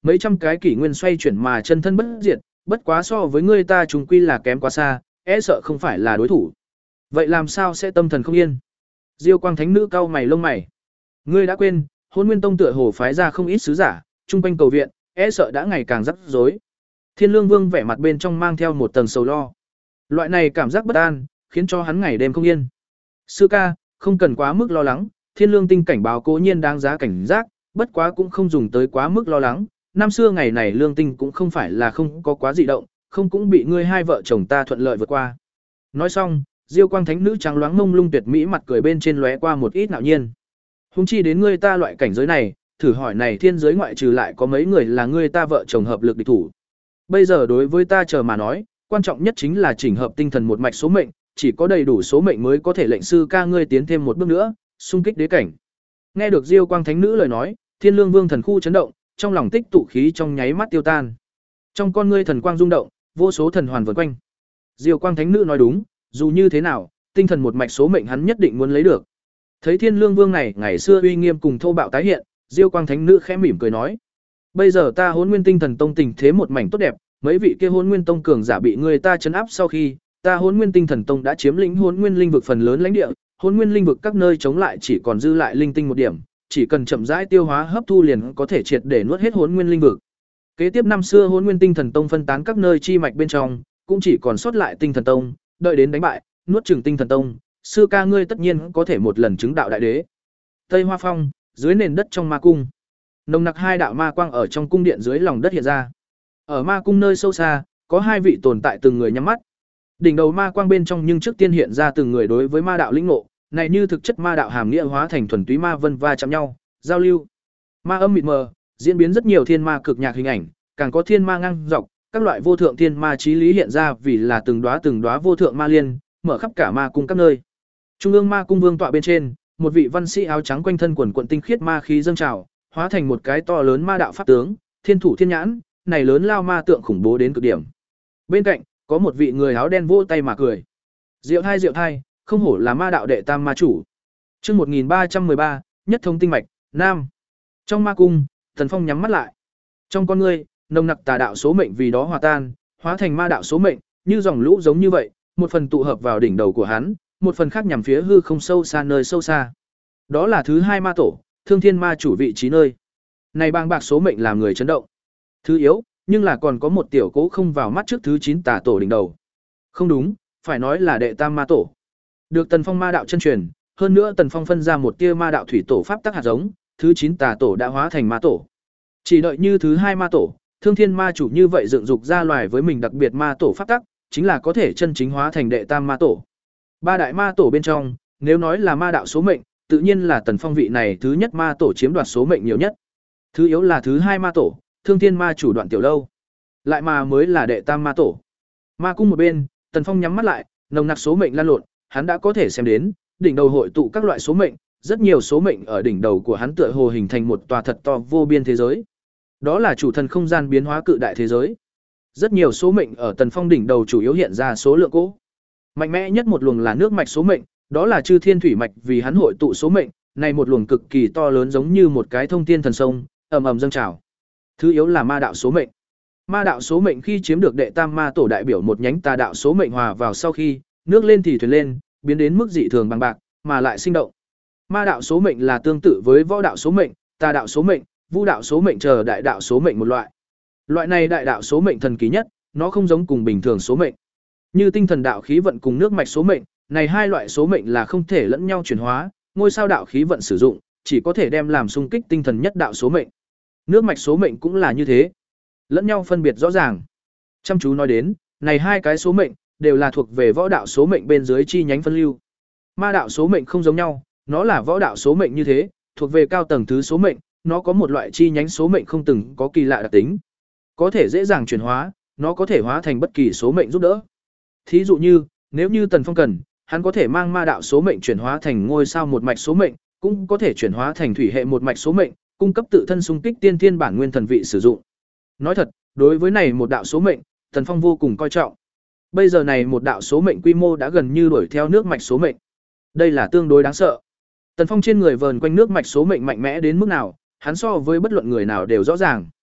mấy trăm cái kỷ nguyên xoay chuyển mà chân thân bất diệt, bất quá so với ngươi ta chúng quy là kém quá xa, e sợ không phải là đối thủ. Vậy làm sao sẽ tâm thần không yên? Diêu Quang Thánh Nữ cau mày lông mày. Ngươi đã quên, Hỗn Nguyên Tông tựa hồ phái ra không ít sứ giả, trung quanh cầu viện, e sợ đã ngày càng rắc rối. Thiên Lương Vương vẻ mặt bên trong mang theo một tầng sầu lo. Loại này cảm giác bất an, khiến cho hắn ngày đêm không yên. Sư ca, không cần quá mức lo lắng, Thiên Lương Tinh cảnh báo cố nhiên đáng giá cảnh giác, bất quá cũng không dùng tới quá mức lo lắng. Năm xưa ngày này Lương Tinh cũng không phải là không có quá dị động, không cũng bị ngươi hai vợ chồng ta thuận lợi vượt qua. Nói xong, Diêu Quang Thánh Nữ trắng loáng mông lung tuyệt mỹ mặt cười bên trên lóe qua một ít ngạo nhiên. Hùng chi đến ngươi ta loại cảnh giới này, thử hỏi này thiên giới ngoại trừ lại có mấy người là ngươi ta vợ chồng hợp lực địch thủ. Bây giờ đối với ta chờ mà nói, quan trọng nhất chính là chỉnh hợp tinh thần một mạch số mệnh, chỉ có đầy đủ số mệnh mới có thể lệnh sư ca ngươi tiến thêm một bước nữa, xung kích đế cảnh. Nghe được Diêu Quang Thánh Nữ lời nói, Thiên Lương Vương thần khu chấn động, trong lòng tích tụ khí trong nháy mắt tiêu tan. Trong con ngươi thần quang rung động, vô số thần hoàn vần quanh. Diêu Quang Thánh Nữ nói đúng, dù như thế nào, tinh thần một mạch số mệnh hắn nhất định muốn lấy được. Thấy Thiên Lương Vương này ngày xưa uy nghiêm cùng thô bạo tái hiện, Diêu Quang Thánh Nữ khẽ mỉm cười nói: "Bây giờ ta Hỗn Nguyên Tinh Thần Tông tình thế một mảnh tốt đẹp, mấy vị kia Hỗn Nguyên Tông cường giả bị người ta trấn áp sau khi, ta Hỗn Nguyên Tinh Thần Tông đã chiếm lĩnh Hỗn Nguyên linh vực phần lớn lãnh địa, Hỗn Nguyên linh vực các nơi chống lại chỉ còn dư lại linh tinh một điểm, chỉ cần chậm rãi tiêu hóa hấp thu liền có thể triệt để nuốt hết Hỗn Nguyên linh vực." Kế tiếp năm xưa Hỗn Nguyên Tinh Thần Tông phân tán các nơi chi mạch bên trong, cũng chỉ còn sót lại Tinh Thần Tông, đợi đến đánh bại, nuốt chửng Tinh Thần Tông, sư ca ngươi tất nhiên có thể một lần chứng đạo đại đế. Tây Hoa Phong, dưới nền đất trong ma cung, nồng nặc hai đạo ma quang ở trong cung điện dưới lòng đất hiện ra. Ở ma cung nơi sâu xa, có hai vị tồn tại từng người nhắm mắt. Đỉnh đầu ma quang bên trong nhưng trước tiên hiện ra từng người đối với ma đạo lĩnh ngộ, này như thực chất ma đạo hàm nghĩa hóa thành thuần túy ma vân va chạm nhau, giao lưu. Ma âm mịt mờ, diễn biến rất nhiều thiên ma cực nhạc hình ảnh, càng có thiên ma ngang dọc, các loại vô thượng thiên ma chí lý hiện ra vì là từng đóa từng đóa vô thượng ma liên, mở khắp cả ma cung các nơi. Trung ương ma cung vương tọa bên trên, một vị văn sĩ áo trắng quanh thân quần quần tinh khiết ma khí dâng trào, hóa thành một cái to lớn ma đạo pháp tướng, thiên thủ thiên nhãn, này lớn lao ma tượng khủng bố đến cực điểm. Bên cạnh, có một vị người áo đen vỗ tay mà cười. Diệu thai diệu thai, không hổ là ma đạo đệ tam ma chủ. Chương một nghìn ba trăm mười ba, nhất thống tinh mạch, nam. Trong ma cung, Thần Phong nhắm mắt lại. Trong con ngươi, nồng nặc tà đạo số mệnh vì đó hòa tan, hóa thành ma đạo số mệnh, như dòng lũ giống như vậy, một phần tụ hợp vào đỉnh đầu của hắn, một phần khác nhằm phía hư không sâu xa nơi sâu xa. Đó là thứ hai ma tổ, Thương Thiên Ma chủ vị trí nơi. Này bàng bạc số mệnh làm người chấn động. Thứ yếu, nhưng là còn có một tiểu cố không vào mắt trước thứ chín tà tổ đỉnh đầu. Không đúng, phải nói là đệ tam ma tổ. Được Tần Phong ma đạo chân truyền, hơn nữa Tần Phong phân ra một tia ma đạo thủy tổ pháp tắc hạt giống, thứ chín tà tổ đã hóa thành ma tổ. Chỉ đợi như thứ hai ma tổ, Thương Thiên Ma chủ như vậy dựng dục ra loài với mình đặc biệt ma tổ pháp tắc, chính là có thể chân chính hóa thành đệ tam ma tổ. Ba đại ma tổ bên trong, nếu nói là ma đạo số mệnh, tự nhiên là Tần Phong vị này thứ nhất ma tổ chiếm đoạt số mệnh nhiều nhất. Thứ yếu là thứ hai ma tổ, Thương Thiên Ma chủ Đoạn Tiểu Lâu. Lại mà mới là đệ tam ma tổ. Ma cung một bên, Tần Phong nhắm mắt lại, nồng nặc số mệnh lan lộn, hắn đã có thể xem đến, đỉnh đầu hội tụ các loại số mệnh, rất nhiều số mệnh ở đỉnh đầu của hắn tựa hồ hình thành một tòa thật to vô biên thế giới. Đó là chủ thần không gian biến hóa cự đại thế giới. Rất nhiều số mệnh ở Tần Phong đỉnh đầu chủ yếu hiện ra số lượng cỗ. Mạnh mẽ nhất một luồng là nước mạch số mệnh, đó là chư thiên thủy mạch vì hắn hội tụ số mệnh, này một luồng cực kỳ to lớn giống như một cái thông thiên thần sông, ầm ầm dâng trào. Thứ yếu là ma đạo số mệnh. Ma đạo số mệnh khi chiếm được đệ tam ma tổ đại biểu một nhánh tà đạo số mệnh hòa vào sau khi, nước lên thì thuyền lên, biến đến mức dị thường bằng bạc, mà lại sinh động. Ma đạo số mệnh là tương tự với võ đạo số mệnh, tà đạo số mệnh, vu đạo số mệnh chờ đại đạo số mệnh một loại. Loại này đại đạo số mệnh thần kỳ nhất, nó không giống cùng bình thường số mệnh. Như tinh thần đạo khí vận cùng nước mạch số mệnh, này hai loại số mệnh là không thể lẫn nhau chuyển hóa, ngôi sao đạo khí vận sử dụng, chỉ có thể đem làm xung kích tinh thần nhất đạo số mệnh. Nước mạch số mệnh cũng là như thế, lẫn nhau phân biệt rõ ràng. Chăm chú nói đến, này hai cái số mệnh đều là thuộc về võ đạo số mệnh bên dưới chi nhánh phân lưu. Ma đạo số mệnh không giống nhau, nó là võ đạo số mệnh như thế, thuộc về cao tầng thứ số mệnh, nó có một loại chi nhánh số mệnh không từng có kỳ lạ đặc tính, có thể dễ dàng chuyển hóa, nó có thể hóa thành bất kỳ số mệnh giúp đỡ. Thí dụ như, nếu như Tần Phong cần, hắn có thể mang ma đạo số mệnh chuyển hóa thành ngôi sao một mạch số mệnh, cũng có thể chuyển hóa thành thủy hệ một mạch số mệnh, cung cấp tự thân xung kích tiên thiên bản nguyên thần vị sử dụng. Nói thật, đối với này một đạo số mệnh, Tần Phong vô cùng coi trọng. Bây giờ này một đạo số mệnh quy mô đã gần như đuổi theo nước mạch số mệnh. Đây là tương đối đáng sợ. Tần Phong trên người vờn quanh nước mạch số mệnh mạnh mẽ đến mức nào, hắn so với bất luận người nào đều rõ ràng.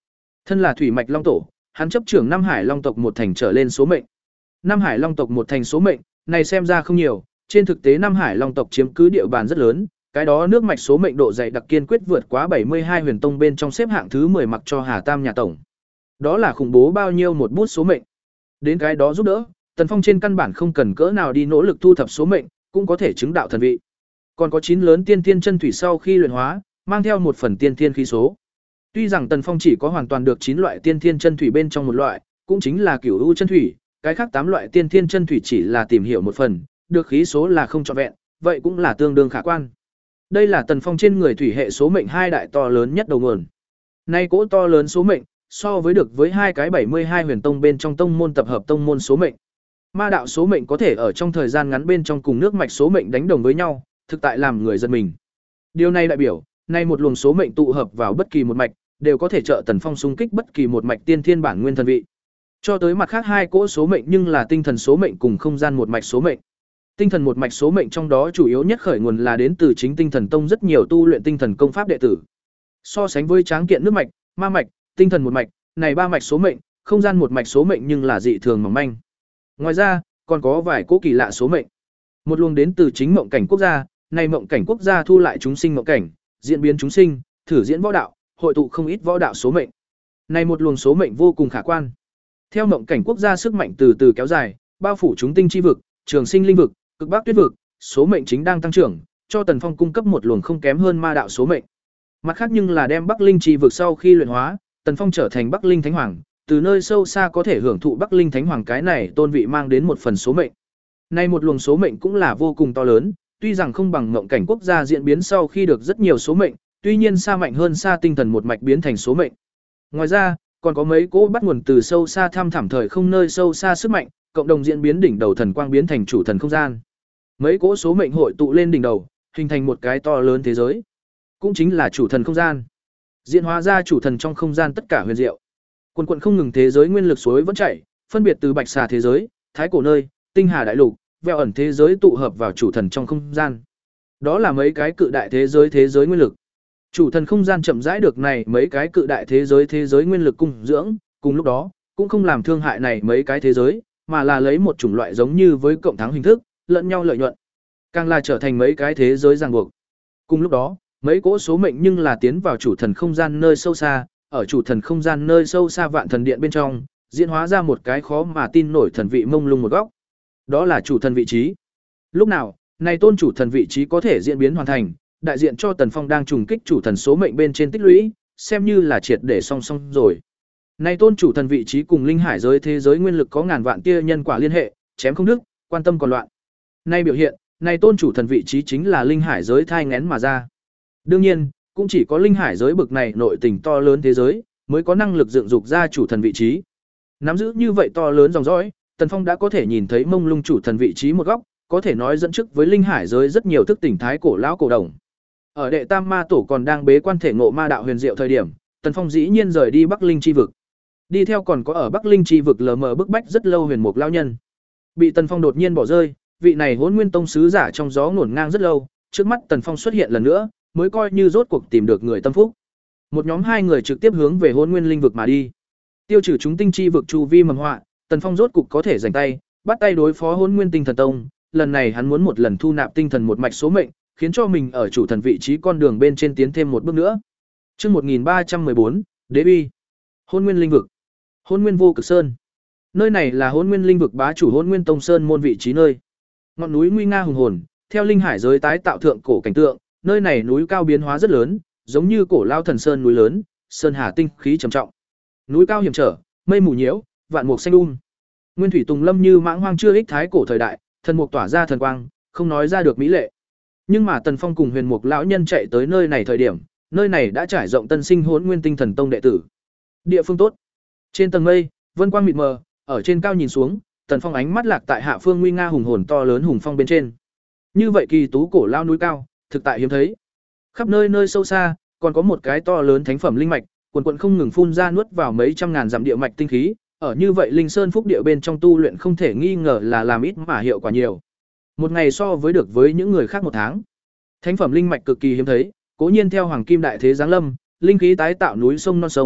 Thân là thủy mạch long tổ, hắn chấp trưởng Nam Hải Long tộc một thành trở lên số mệnh. Nam Hải Long tộc một thành số mệnh, này xem ra không nhiều, trên thực tế Nam Hải Long tộc chiếm cứ địa bàn rất lớn, cái đó nước mạch số mệnh độ dày đặc kiên quyết vượt quá bảy mươi hai huyền tông bên trong xếp hạng thứ mười mặc cho Hà Tam nhà tổng. Đó là khủng bố bao nhiêu một bút số mệnh. Đến cái đó giúp đỡ, Tần Phong trên căn bản không cần cỡ nào đi nỗ lực thu thập số mệnh, cũng có thể chứng đạo thần vị. Còn có chín lớn tiên thiên chân thủy sau khi luyện hóa, mang theo một phần tiên thiên khí số. Tuy rằng Tần Phong chỉ có hoàn toàn được chín loại tiên thiên chân thủy bên trong một loại, cũng chính là Cửu U chân thủy, cái khác tám loại tiên thiên chân thủy chỉ là tìm hiểu một phần, được khí số là không trọn vẹn, vậy cũng là tương đương khả quan. Đây là Tần Phong trên người thủy hệ số mệnh hai đại to lớn nhất đầu nguồn. Nay cỗ to lớn số mệnh, so với được với hai cái bảy mươi hai huyền tông bên trong tông môn tập hợp tông môn số mệnh. Ma đạo số mệnh có thể ở trong thời gian ngắn bên trong cùng nước mạch số mệnh đánh đồng với nhau, thực tại làm người giật mình. Điều này đại biểu, nay một luồng số mệnh tụ hợp vào bất kỳ một mạch, đều có thể trợ Tần Phong xung kích bất kỳ một mạch tiên thiên bản nguyên thần vị. Cho tới mặt khác hai cỗ số mệnh nhưng là tinh thần số mệnh cùng không gian một mạch số mệnh. Tinh thần một mạch số mệnh trong đó chủ yếu nhất khởi nguồn là đến từ chính Tinh Thần Tông rất nhiều tu luyện tinh thần công pháp đệ tử. So sánh với tráng kiện nước mạch, ma mạch, tinh thần một mạch, này ba mạch số mệnh, không gian một mạch số mệnh nhưng là dị thường mỏng manh. Ngoài ra, còn có vài cỗ kỳ lạ số mệnh. Một luồng đến từ chính mộng cảnh quốc gia, này mộng cảnh quốc gia thu lại chúng sinh mộng cảnh, diễn biến chúng sinh, thử diễn võ đạo, hội tụ không ít võ đạo số mệnh. Này một luồng số mệnh vô cùng khả quan. Theo mộng cảnh quốc gia sức mạnh từ từ kéo dài, bao phủ chúng tinh chi vực, trường sinh linh vực, cực bắc tuyết vực, số mệnh chính đang tăng trưởng, cho Tần Phong cung cấp một luồng không kém hơn ma đạo số mệnh. Mặt khác nhưng là đem Bắc Linh chi vực sau khi luyện hóa, Tần Phong trở thành Bắc Linh Thánh Hoàng, từ nơi sâu xa có thể hưởng thụ Bắc Linh Thánh Hoàng cái này tôn vị mang đến một phần số mệnh. Nay một luồng số mệnh cũng là vô cùng to lớn, tuy rằng không bằng ngộng cảnh quốc gia diễn biến sau khi được rất nhiều số mệnh, tuy nhiên xa mạnh hơn xa tinh thần một mạch biến thành số mệnh. Ngoài ra, còn có mấy cỗ bắt nguồn từ sâu xa thăm thẳm thời không nơi sâu xa sức mạnh, cộng đồng diễn biến đỉnh đầu thần quang biến thành chủ thần không gian. Mấy cỗ số mệnh hội tụ lên đỉnh đầu, hình thành một cái to lớn thế giới, cũng chính là chủ thần không gian. Diễn hóa ra chủ thần trong không gian tất cả huyền diệu. Quần quần không ngừng thế giới nguyên lực suối vẫn chảy, phân biệt từ Bạch Xà thế giới, Thái cổ nơi, Tinh Hà đại lục, Vẹo ẩn thế giới tụ hợp vào chủ thần trong không gian. Đó là mấy cái cự đại thế giới thế giới nguyên lực. Chủ thần không gian chậm rãi được này mấy cái cự đại thế giới thế giới nguyên lực cung dưỡng, cùng lúc đó, cũng không làm thương hại này mấy cái thế giới, mà là lấy một chủng loại giống như với cộng thắng hình thức, lẫn nhau lợi nhuận. Càng là trở thành mấy cái thế giới ràng buộc. Cùng lúc đó, mấy cỗ số mệnh nhưng là tiến vào chủ thần không gian nơi sâu xa, ở chủ thần không gian nơi sâu xa vạn thần điện bên trong, diễn hóa ra một cái khó mà tin nổi thần vị mông lung một góc. Đó là chủ thần vị trí. Lúc nào, này tôn chủ thần vị trí có thể diễn biến hoàn thành, đại diện cho Tần Phong đang trùng kích chủ thần số mệnh bên trên tích lũy, xem như là triệt để song song rồi. Này tôn chủ thần vị trí cùng linh hải giới thế giới nguyên lực có ngàn vạn tia nhân quả liên hệ, chém không đứt, quan tâm còn loạn. Nay biểu hiện, này tôn chủ thần vị trí chính là linh hải giới thai nghén mà ra. Đương nhiên, cũng chỉ có linh hải giới bực này nội tình to lớn thế giới, mới có năng lực dựng dục ra chủ thần vị trí. Nắm giữ như vậy to lớn dòng dõi, Tần Phong đã có thể nhìn thấy mông lung chủ thần vị trí một góc, có thể nói dẫn trước với linh hải giới rất nhiều thức tỉnh thái cổ lão cổ đồng. Ở đệ tam ma tổ còn đang bế quan thể ngộ ma đạo huyền diệu thời điểm, Tần Phong dĩ nhiên rời đi Bắc Linh chi vực. Đi theo còn có ở Bắc Linh chi vực lờ mờ bức bách rất lâu huyền mục lão nhân. Bị Tần Phong đột nhiên bỏ rơi, vị này Hỗn Nguyên Tông sứ giả trong gió ngổn ngang rất lâu, trước mắt Tần Phong xuất hiện lần nữa, mới coi như rốt cuộc tìm được người tâm phúc. Một nhóm hai người trực tiếp hướng về Hỗn Nguyên linh vực mà đi. Tiêu trừ chúng tinh chi vực chu vi mầm họa, Tần Phong rốt cục có thể giành tay, bắt tay đối phó Hỗn Nguyên Tinh Thần Tông, lần này hắn muốn một lần thu nạp tinh thần một mạch số mệnh, khiến cho mình ở chủ thần vị trí con đường bên trên tiến thêm một bước nữa. Chương một nghìn ba trăm mười bốn, Đế uy. Hỗn Nguyên linh vực. Hỗn Nguyên Vô Cực Sơn. Nơi này là Hỗn Nguyên linh vực bá chủ Hỗn Nguyên Tông Sơn môn vị trí nơi. Ngọn núi nguy nga hùng hồn, theo linh hải giới tái tạo thượng cổ cảnh tượng, nơi này núi cao biến hóa rất lớn, giống như cổ lao thần sơn núi lớn, sơn hà tinh khí trầm trọng. Núi cao hiểm trở, mây mù nhiễu, vạn mục xanh um. Nguyên thủy tùng lâm như mãng hoang chưa ích thái cổ thời đại, thần mục tỏa ra thần quang, không nói ra được mỹ lệ. Nhưng mà Tần Phong cùng Huyền Mục lão nhân chạy tới nơi này thời điểm, nơi này đã trải rộng tân sinh Hỗn Nguyên Tinh Thần Tông đệ tử. Địa phương tốt. Trên tầng mây, vân quang mịt mờ, ở trên cao nhìn xuống, Tần Phong ánh mắt lạc tại hạ phương nguy nga hùng hồn to lớn hùng phong bên trên. Như vậy kỳ tú cổ lao núi cao, thực tại hiếm thấy. Khắp nơi nơi sâu xa, còn có một cái to lớn thánh phẩm linh mạch, quần quần không ngừng phun ra nuốt vào mấy trăm ngàn dặm địa mạch tinh khí, ở như vậy linh sơn phúc địa bên trong tu luyện không thể nghi ngờ là làm ít mà hiệu quả nhiều. Một ngày so với được với những người khác một tháng. Thánh phẩm linh mạch cực kỳ hiếm thấy, cố nhiên theo hoàng kim đại thế giáng lâm, linh khí tái tạo núi sông non sông,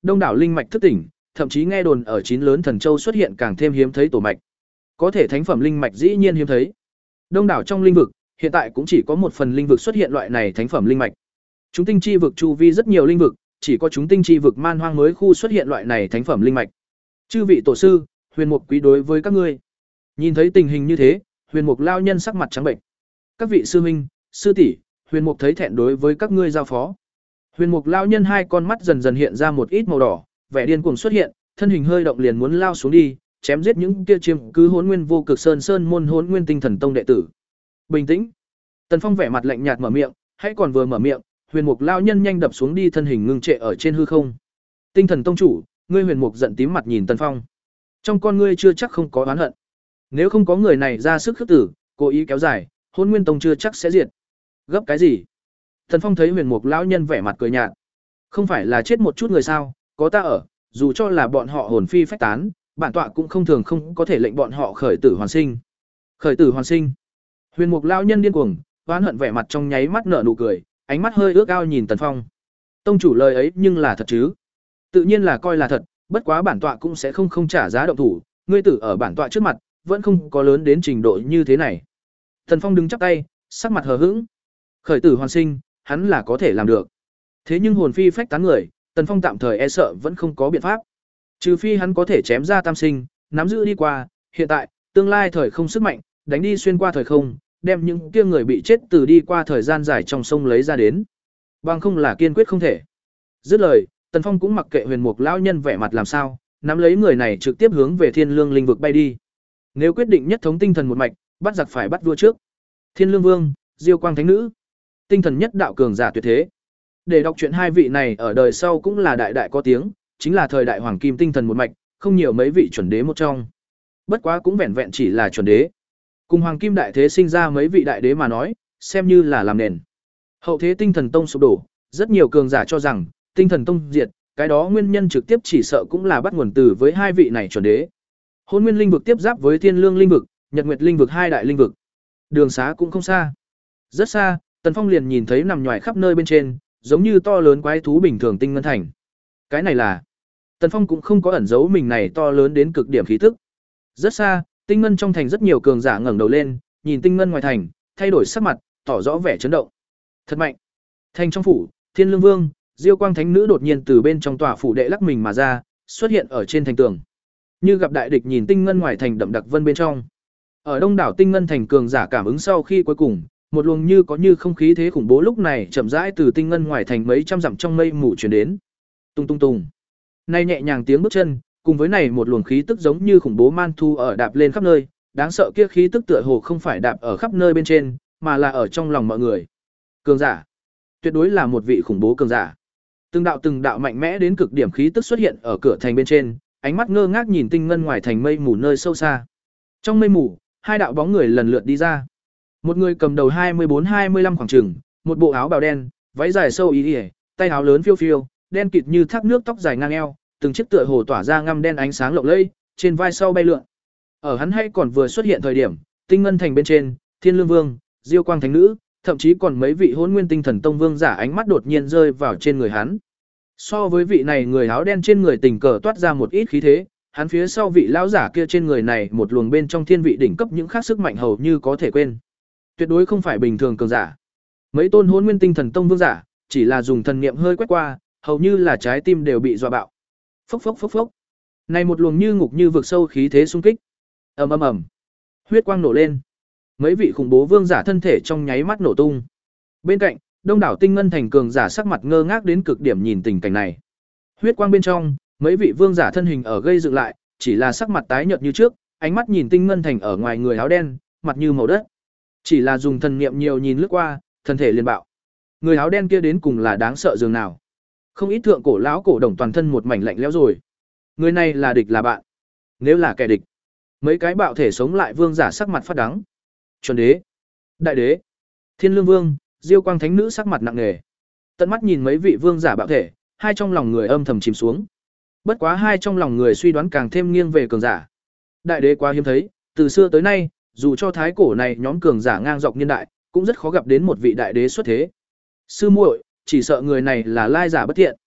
đông đảo linh mạch thức tỉnh, thậm chí nghe đồn ở chín lớn thần châu xuất hiện càng thêm hiếm thấy tổ mạch. Có thể thánh phẩm linh mạch dĩ nhiên hiếm thấy. Đông đảo trong linh vực, hiện tại cũng chỉ có một phần linh vực xuất hiện loại này thánh phẩm linh mạch. Chúng tinh chi vực chu vi rất nhiều linh vực, chỉ có chúng tinh chi vực man hoang mới khu xuất hiện loại này thánh phẩm linh mạch. Chư vị tổ sư, Huyền Mục quý đối với các ngươi. Nhìn thấy tình hình như thế, Huyền Mục lao nhân sắc mặt trắng bệnh. Các vị sư huynh, sư tỷ, Huyền Mục thấy thẹn đối với các ngươi giao phó. Huyền Mục lao nhân hai con mắt dần dần hiện ra một ít màu đỏ, vẻ điên cuồng xuất hiện, thân hình hơi động liền muốn lao xuống đi, chém giết những kia chiêm cứ Hỗn Nguyên Vô Cực Sơn Sơn môn Hỗn Nguyên Tinh Thần Tông đệ tử. Bình tĩnh. Tần Phong vẻ mặt lạnh nhạt mở miệng, hãy còn vừa mở miệng, Huyền Mục lao nhân nhanh đập xuống đi, thân hình ngưng trệ ở trên hư không. Tinh Thần Tông chủ, ngươi Huyền Mục giận tím mặt nhìn Tần Phong. Trong con ngươi chưa chắc không có oán hận. Nếu không có người này ra sức khước tử, cố ý kéo dài, Hỗn Nguyên Tông chưa chắc sẽ diệt. Gấp cái gì? Tần Phong thấy Huyền Mục lão nhân vẻ mặt cười nhạt. Không phải là chết một chút người sao, có ta ở, dù cho là bọn họ hồn phi phách tán, bản tọa cũng không thường không có thể lệnh bọn họ khởi tử hoàn sinh. Khởi tử hoàn sinh. Huyền Mục lão nhân điên cuồng, oán hận vẻ mặt trong nháy mắt nở nụ cười, ánh mắt hơi ước ao nhìn Tần Phong. Tông chủ lời ấy nhưng là thật chứ? Tự nhiên là coi là thật, bất quá bản tọa cũng sẽ không không trả giá động thủ, ngươi tử ở bản tọa trước mặt, vẫn không có lớn đến trình độ như thế này. Tần Phong đứng chắp tay, sắc mặt hờ hững. Khởi tử hoàn sinh, hắn là có thể làm được. Thế nhưng hồn phi phách tán người, Tần Phong tạm thời e sợ vẫn không có biện pháp. Trừ phi hắn có thể chém ra tam sinh, nắm giữ đi qua, hiện tại, tương lai thời không sức mạnh, đánh đi xuyên qua thời không, đem những kia người bị chết từ đi qua thời gian dài trong sông lấy ra đến. Bằng không là kiên quyết không thể. Dứt lời, Tần Phong cũng mặc kệ Huyền Mục lão nhân vẻ mặt làm sao, nắm lấy người này trực tiếp hướng về Thiên Lương linh vực bay đi. Nếu quyết định nhất thống tinh thần một mạch, bắt giặc phải bắt vua trước. Thiên Lương Vương, Diêu Quang Thánh Nữ, tinh thần nhất đạo cường giả tuyệt thế. Để đọc truyện hai vị này ở đời sau cũng là đại đại có tiếng, chính là thời đại hoàng kim tinh thần một mạch, không nhiều mấy vị chuẩn đế một trong. Bất quá cũng vẹn vẹn chỉ là chuẩn đế. Cùng hoàng kim đại thế sinh ra mấy vị đại đế mà nói, xem như là làm nền. Hậu thế tinh thần tông sụp đổ, rất nhiều cường giả cho rằng tinh thần tông diệt, cái đó nguyên nhân trực tiếp chỉ sợ cũng là bắt nguồn từ với hai vị này chuẩn đế. Hôn Nguyên linh vực tiếp giáp với Thiên Lương linh vực, Nhật Nguyệt linh vực hai đại linh vực. Đường xá cũng không xa. Rất xa, Tần Phong liền nhìn thấy nằm nhòi khắp nơi bên trên, giống như to lớn quái thú bình thường tinh ngân thành. Cái này là Tần Phong cũng không có ẩn giấu mình này to lớn đến cực điểm khí tức. Rất xa, tinh ngân trong thành rất nhiều cường giả ngẩng đầu lên, nhìn tinh ngân ngoài thành, thay đổi sắc mặt, tỏ rõ vẻ chấn động. Thật mạnh. Thành trong phủ, Thiên Lương Vương, Diêu Quang Thánh Nữ đột nhiên từ bên trong tòa phủ đệ lắc mình mà ra, xuất hiện ở trên thành tường. Như gặp đại địch nhìn tinh ngân ngoài thành đậm đặc vân bên trong. Ở đông đảo tinh ngân thành cường giả cảm ứng sau khi cuối cùng, một luồng như có như không khí thế khủng bố lúc này chậm rãi từ tinh ngân ngoài thành mấy trăm dặm trong mây mù truyền đến. Tung tung tung. Nay nhẹ nhàng tiếng bước chân, cùng với này một luồng khí tức giống như khủng bố man thu ở đạp lên khắp nơi, đáng sợ kia khí tức tựa hồ không phải đạp ở khắp nơi bên trên, mà là ở trong lòng mọi người. Cường giả, tuyệt đối là một vị khủng bố cường giả. Từng đạo từng đạo mạnh mẽ đến cực điểm khí tức xuất hiện ở cửa thành bên trên, ánh mắt ngơ ngác nhìn tinh ngân ngoài thành mây mù nơi sâu xa. Trong mây mù, hai đạo bóng người lần lượt đi ra. Một người cầm đầu hai mươi bốn hai mươi lăm khoảng chừng, một bộ áo bào đen, váy dài sâu ý ỉa, tay áo lớn phiêu phiêu, đen kịt như thác nước, tóc dài ngang eo, từng chiếc tựa hồ tỏa ra ngăm đen ánh sáng lộng lẫy, trên vai sau bay lượn. Ở hắn hay còn vừa xuất hiện thời điểm, tinh ngân thành bên trên, Thiên Lương Vương, Diêu Quang Thánh Nữ, thậm chí còn mấy vị Hỗn Nguyên Tinh Thần Tông vương giả ánh mắt đột nhiên rơi vào trên người hắn. So với vị này người áo đen trên người tình cờ toát ra một ít khí thế, hắn phía sau vị lão giả kia trên người này một luồng bên trong thiên vị đỉnh cấp những khác sức mạnh hầu như có thể quên. Tuyệt đối không phải bình thường cường giả. Mấy tôn Hỗn Nguyên Tinh Thần Tông vương giả, chỉ là dùng thần niệm hơi quét qua, hầu như là trái tim đều bị dọa bạo. Phốc phốc phốc phốc. Này một luồng như ngục như vực sâu khí thế xung kích. Ầm ầm ầm. Huyết quang nổ lên. Mấy vị khủng bố vương giả thân thể trong nháy mắt nổ tung. Bên cạnh, đông đảo tinh ngân thành cường giả sắc mặt ngơ ngác đến cực điểm nhìn tình cảnh này. Huyết quang bên trong, mấy vị vương giả thân hình ở gây dựng lại, chỉ là sắc mặt tái nhợt như trước, ánh mắt nhìn tinh ngân thành ở ngoài người áo đen, mặt như màu đất. Chỉ là dùng thần niệm nhiều nhìn lướt qua, thân thể liền bạo. Người áo đen kia đến cùng là đáng sợ dường nào? Không ít thượng cổ lão cổ đồng toàn thân một mảnh lạnh lẽo rồi. Người này là địch là bạn? Nếu là kẻ địch, mấy cái bạo thể sống lại vương giả sắc mặt phát đắng. Chuẩn đế, đại đế, Thiên Lương Vương, Diêu Quang Thánh Nữ sắc mặt nặng nề. Tận mắt nhìn mấy vị vương giả bạo thể, hai trong lòng người âm thầm chìm xuống. Bất quá hai trong lòng người suy đoán càng thêm nghiêng về cường giả. Đại đế quá hiếm thấy, từ xưa tới nay, dù cho thái cổ này nhóm cường giả ngang dọc niên đại, cũng rất khó gặp đến một vị đại đế xuất thế. Sư muội, chỉ sợ người này là lai giả bất thiện.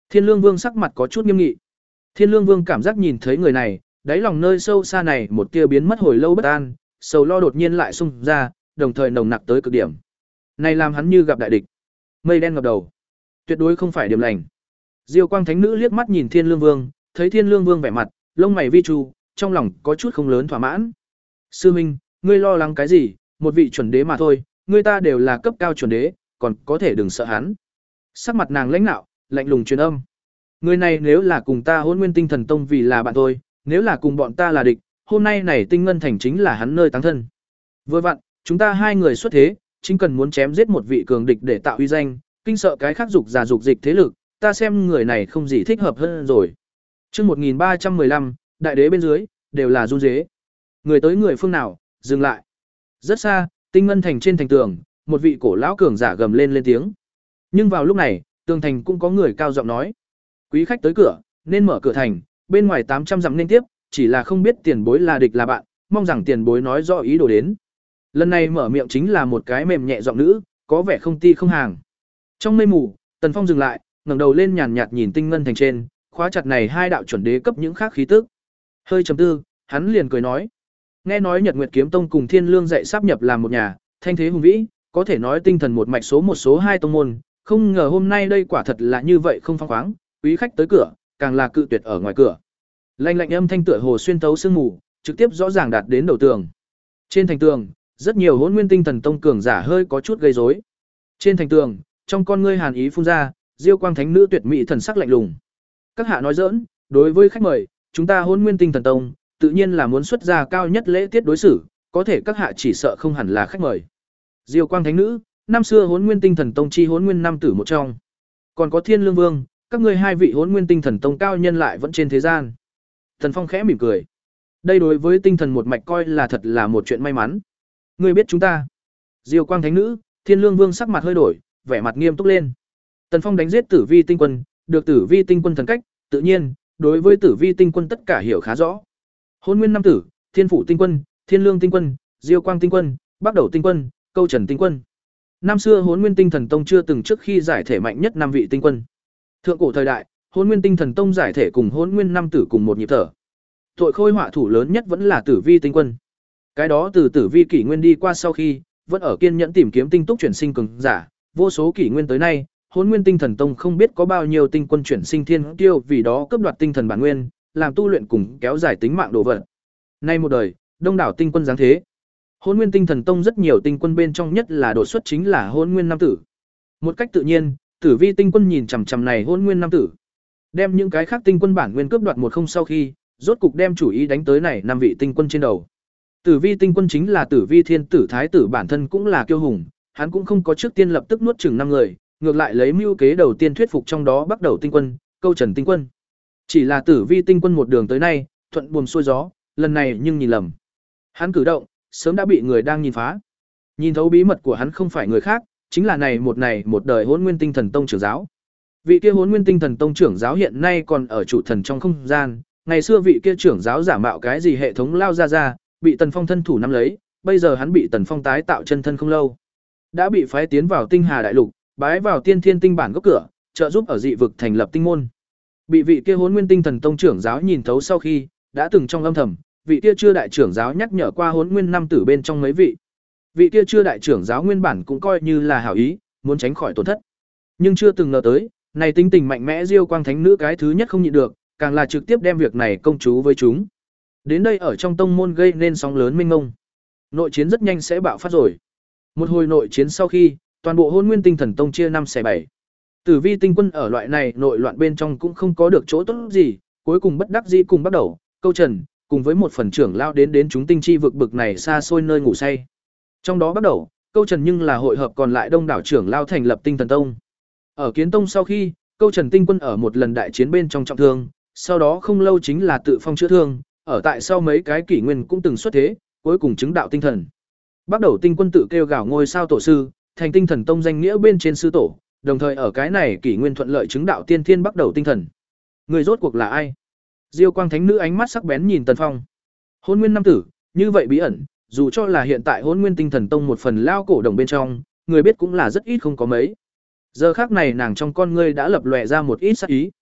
Thiên Lương Vương sắc mặt có chút nghiêm nghị. Thiên Lương Vương cảm giác nhìn thấy người này, đáy lòng nơi sâu xa này một tia biến mất hồi lâu bất an, sầu lo đột nhiên lại xung ra, đồng thời nồng nặc tới cực điểm. Này làm hắn như gặp đại địch. Mây đen ngập đầu, tuyệt đối không phải điểm lành. Diêu Quang Thánh Nữ liếc mắt nhìn Thiên Lương Vương, thấy Thiên Lương Vương vẻ mặt, lông mày vi chu, trong lòng có chút không lớn thỏa mãn. Sư Minh, ngươi lo lắng cái gì, một vị chuẩn đế mà thôi, ngươi ta đều là cấp cao chuẩn đế, còn có thể đừng sợ hắn. Sắc mặt nàng lãnh nạo, lạnh lùng truyền âm. Người này nếu là cùng ta Hỗn Nguyên Tinh Thần Tông vì là bạn thôi, nếu là cùng bọn ta là địch, hôm nay này Tinh Ngân Thành chính là hắn nơi táng thân. Vừa vặn, chúng ta hai người xuất thế, chính cần muốn chém giết một vị cường địch để tạo uy danh, kinh sợ cái khác dục giả dục dịch thế lực, ta xem người này không gì thích hợp hơn rồi. Chương một nghìn ba trăm mười lăm, đại đế bên dưới đều là run rế. Người tới người phương nào, dừng lại. Rất xa, Tinh Ngân Thành trên thành tường, một vị cổ lão cường giả gầm lên lên tiếng. Nhưng vào lúc này, tường thành cũng có người cao giọng nói: "Quý khách tới cửa, nên mở cửa thành, bên ngoài tám trăm dặm nên tiếp, chỉ là không biết tiền bối là địch là bạn, mong rằng tiền bối nói rõ ý đồ đến." Lần này mở miệng chính là một cái mềm nhẹ giọng nữ, có vẻ không ti không hàng. Trong mây mù, Tần Phong dừng lại, ngẩng đầu lên nhàn nhạt nhìn Tinh Ngân Thành trên, khóa chặt này hai đạo chuẩn đế cấp những khác khí tức. Hơi trầm tư, hắn liền cười nói: "Nghe nói Nhật Nguyệt Kiếm Tông cùng Thiên Lương dạy sáp nhập làm một nhà, thanh thế hùng vĩ, có thể nói tinh thần một mạch số một số hai tông môn, không ngờ hôm nay đây quả thật là như vậy không phóng khoáng, quý khách tới cửa, càng là cự tuyệt ở ngoài cửa." Lạnh lạnh âm thanh tựa hồ xuyên thấu sương mù, trực tiếp rõ ràng đạt đến đầu tường. Trên thành tường, rất nhiều Hỗn Nguyên Tinh Thần Tông cường giả hơi có chút gây rối. Trên thành tường, trong con ngươi hàn ý phun ra, Diêu Quang Thánh Nữ tuyệt mỹ thần sắc lạnh lùng. "Các hạ nói giỡn, đối với khách mời, chúng ta Hỗn Nguyên Tinh Thần Tông, tự nhiên là muốn xuất ra cao nhất lễ tiết đối xử, có thể các hạ chỉ sợ không hẳn là khách mời." Diêu Quang Thánh Nữ, năm xưa Hỗn Nguyên Tinh Thần Tông chi Hỗn Nguyên năm tử một trong. Còn có Thiên Lương Vương, các ngươi hai vị Hỗn Nguyên Tinh Thần Tông cao nhân lại vẫn trên thế gian. Thần Phong khẽ mỉm cười. Đây đối với tinh thần một mạch coi là thật là một chuyện may mắn. Ngươi biết chúng ta? Diêu Quang Thánh Nữ, Thiên Lương Vương sắc mặt hơi đổi, vẻ mặt nghiêm túc lên. Tần Phong đánh giết Tử Vi Tinh Quân, được Tử Vi Tinh Quân thần cách, tự nhiên, đối với Tử Vi Tinh Quân tất cả hiểu khá rõ. Hỗn Nguyên năm tử, Thiên Phủ Tinh Quân, Thiên Lương Tinh Quân, Diêu Quang Tinh Quân, Bắc Đầu Tinh Quân, Câu Trần Tinh Quân. Năm xưa Hỗn Nguyên Tinh Thần Tông chưa từng trước khi giải thể mạnh nhất năm vị tinh quân. Thượng cổ thời đại, Hỗn Nguyên Tinh Thần Tông giải thể cùng Hỗn Nguyên năm tử cùng một nhịp thở. Tội khôi họa thủ lớn nhất vẫn là Tử Vi Tinh Quân. Cái đó từ Tử Vi kỷ nguyên đi qua sau khi, vẫn ở kiên nhẫn tìm kiếm tinh túc chuyển sinh cường giả, vô số kỷ nguyên tới nay, Hỗn Nguyên Tinh Thần Tông không biết có bao nhiêu tinh quân chuyển sinh thiên tiêu vì đó cướp đoạt tinh thần bản nguyên, làm tu luyện cùng kéo dài tính mạng đồ vật. Nay một đời, đông đảo tinh quân giáng thế. Hỗn Nguyên Tinh Thần Tông rất nhiều tinh quân bên trong nhất là đột xuất chính là Hỗn Nguyên Nam tử. Một cách tự nhiên, Tử Vi Tinh Quân nhìn chằm chằm này Hỗn Nguyên Nam tử, đem những cái khác tinh quân bản nguyên cướp đoạt một không sau khi, rốt cục đem chủ ý đánh tới này năm vị tinh quân trên đầu. Tử Vi Tinh Quân chính là Tử Vi Thiên Tử Thái tử bản thân cũng là kiêu hùng, hắn cũng không có trước tiên lập tức nuốt chửng năm người, ngược lại lấy mưu kế đầu tiên thuyết phục trong đó Bắc Đầu Tinh Quân, Câu Trần Tinh Quân. Chỉ là Tử Vi Tinh Quân một đường tới nay, thuận buồm xuôi gió, lần này nhưng nhìn lầm. Hắn cử động, sớm đã bị người đang nhìn phá. Nhìn thấu bí mật của hắn không phải người khác, chính là này một này một đời Hỗn Nguyên Tinh Thần Tông trưởng giáo. Vị kia Hỗn Nguyên Tinh Thần Tông trưởng giáo hiện nay còn ở chủ thần trong không gian, ngày xưa vị kia trưởng giáo giả mạo cái gì hệ thống lao ra ra, bị Tần Phong thân thủ nắm lấy, bây giờ hắn bị Tần Phong tái tạo chân thân không lâu, đã bị phái tiến vào Tinh Hà đại lục, bái vào Tiên Thiên Tinh bản gốc cửa, trợ giúp ở dị vực thành lập tinh môn. Bị vị kia Hỗn Nguyên Tinh Thần Tông trưởng giáo nhìn thấu sau khi, đã từng trong âm thầm, vị kia chưa đại trưởng giáo nhắc nhở qua Hỗn Nguyên năm tử bên trong mấy vị. Vị kia chưa đại trưởng giáo nguyên bản cũng coi như là hảo ý, muốn tránh khỏi tổn thất. Nhưng chưa từng ngờ tới, này tính tình mạnh mẽ Diêu Quang Thánh Nữ cái thứ nhất không nhịn được, càng là trực tiếp đem việc này công chú với chúng. Đến đây ở trong tông môn gây nên sóng lớn mênh mông. Nội chiến rất nhanh sẽ bạo phát rồi. Một hồi nội chiến sau khi, toàn bộ Hỗn Nguyên Tinh Thần Tông chia năm xẻ bảy. Tử Vi Tinh Quân ở loại này nội loạn bên trong cũng không có được chỗ tốt gì, cuối cùng bất đắc dĩ cùng bắt đầu, Câu Trần, cùng với một phần trưởng lao đến đến chúng tinh chi vực bực này xa xôi nơi ngủ say. Trong đó bắt đầu, Câu Trần nhưng là hội hợp còn lại đông đảo trưởng lao thành lập Tinh Thần Tông. Ở Kiến Tông sau khi, Câu Trần Tinh Quân ở một lần đại chiến bên trong trọng thương, sau đó không lâu chính là tự phong chữa thương, ở tại sau mấy cái kỷ nguyên cũng từng xuất thế, cuối cùng chứng đạo tinh thần. Bắt đầu Tinh Quân tự kêu gào ngôi sao tổ sư, thành Tinh Thần Tông danh nghĩa bên trên sư tổ, đồng thời ở cái này kỷ nguyên thuận lợi chứng đạo tiên thiên bắt đầu tinh thần. Người rốt cuộc là ai? Diêu Quang Thánh Nữ ánh mắt sắc bén nhìn Tần Phong. Hỗn Nguyên năm tử, như vậy bí ẩn, dù cho là hiện tại Hỗn Nguyên Tinh Thần Tông một phần lao cổ đồng bên trong, người biết cũng là rất ít không có mấy. Giờ khắc này nàng trong con ngươi đã lập lòe ra một ít sát ý.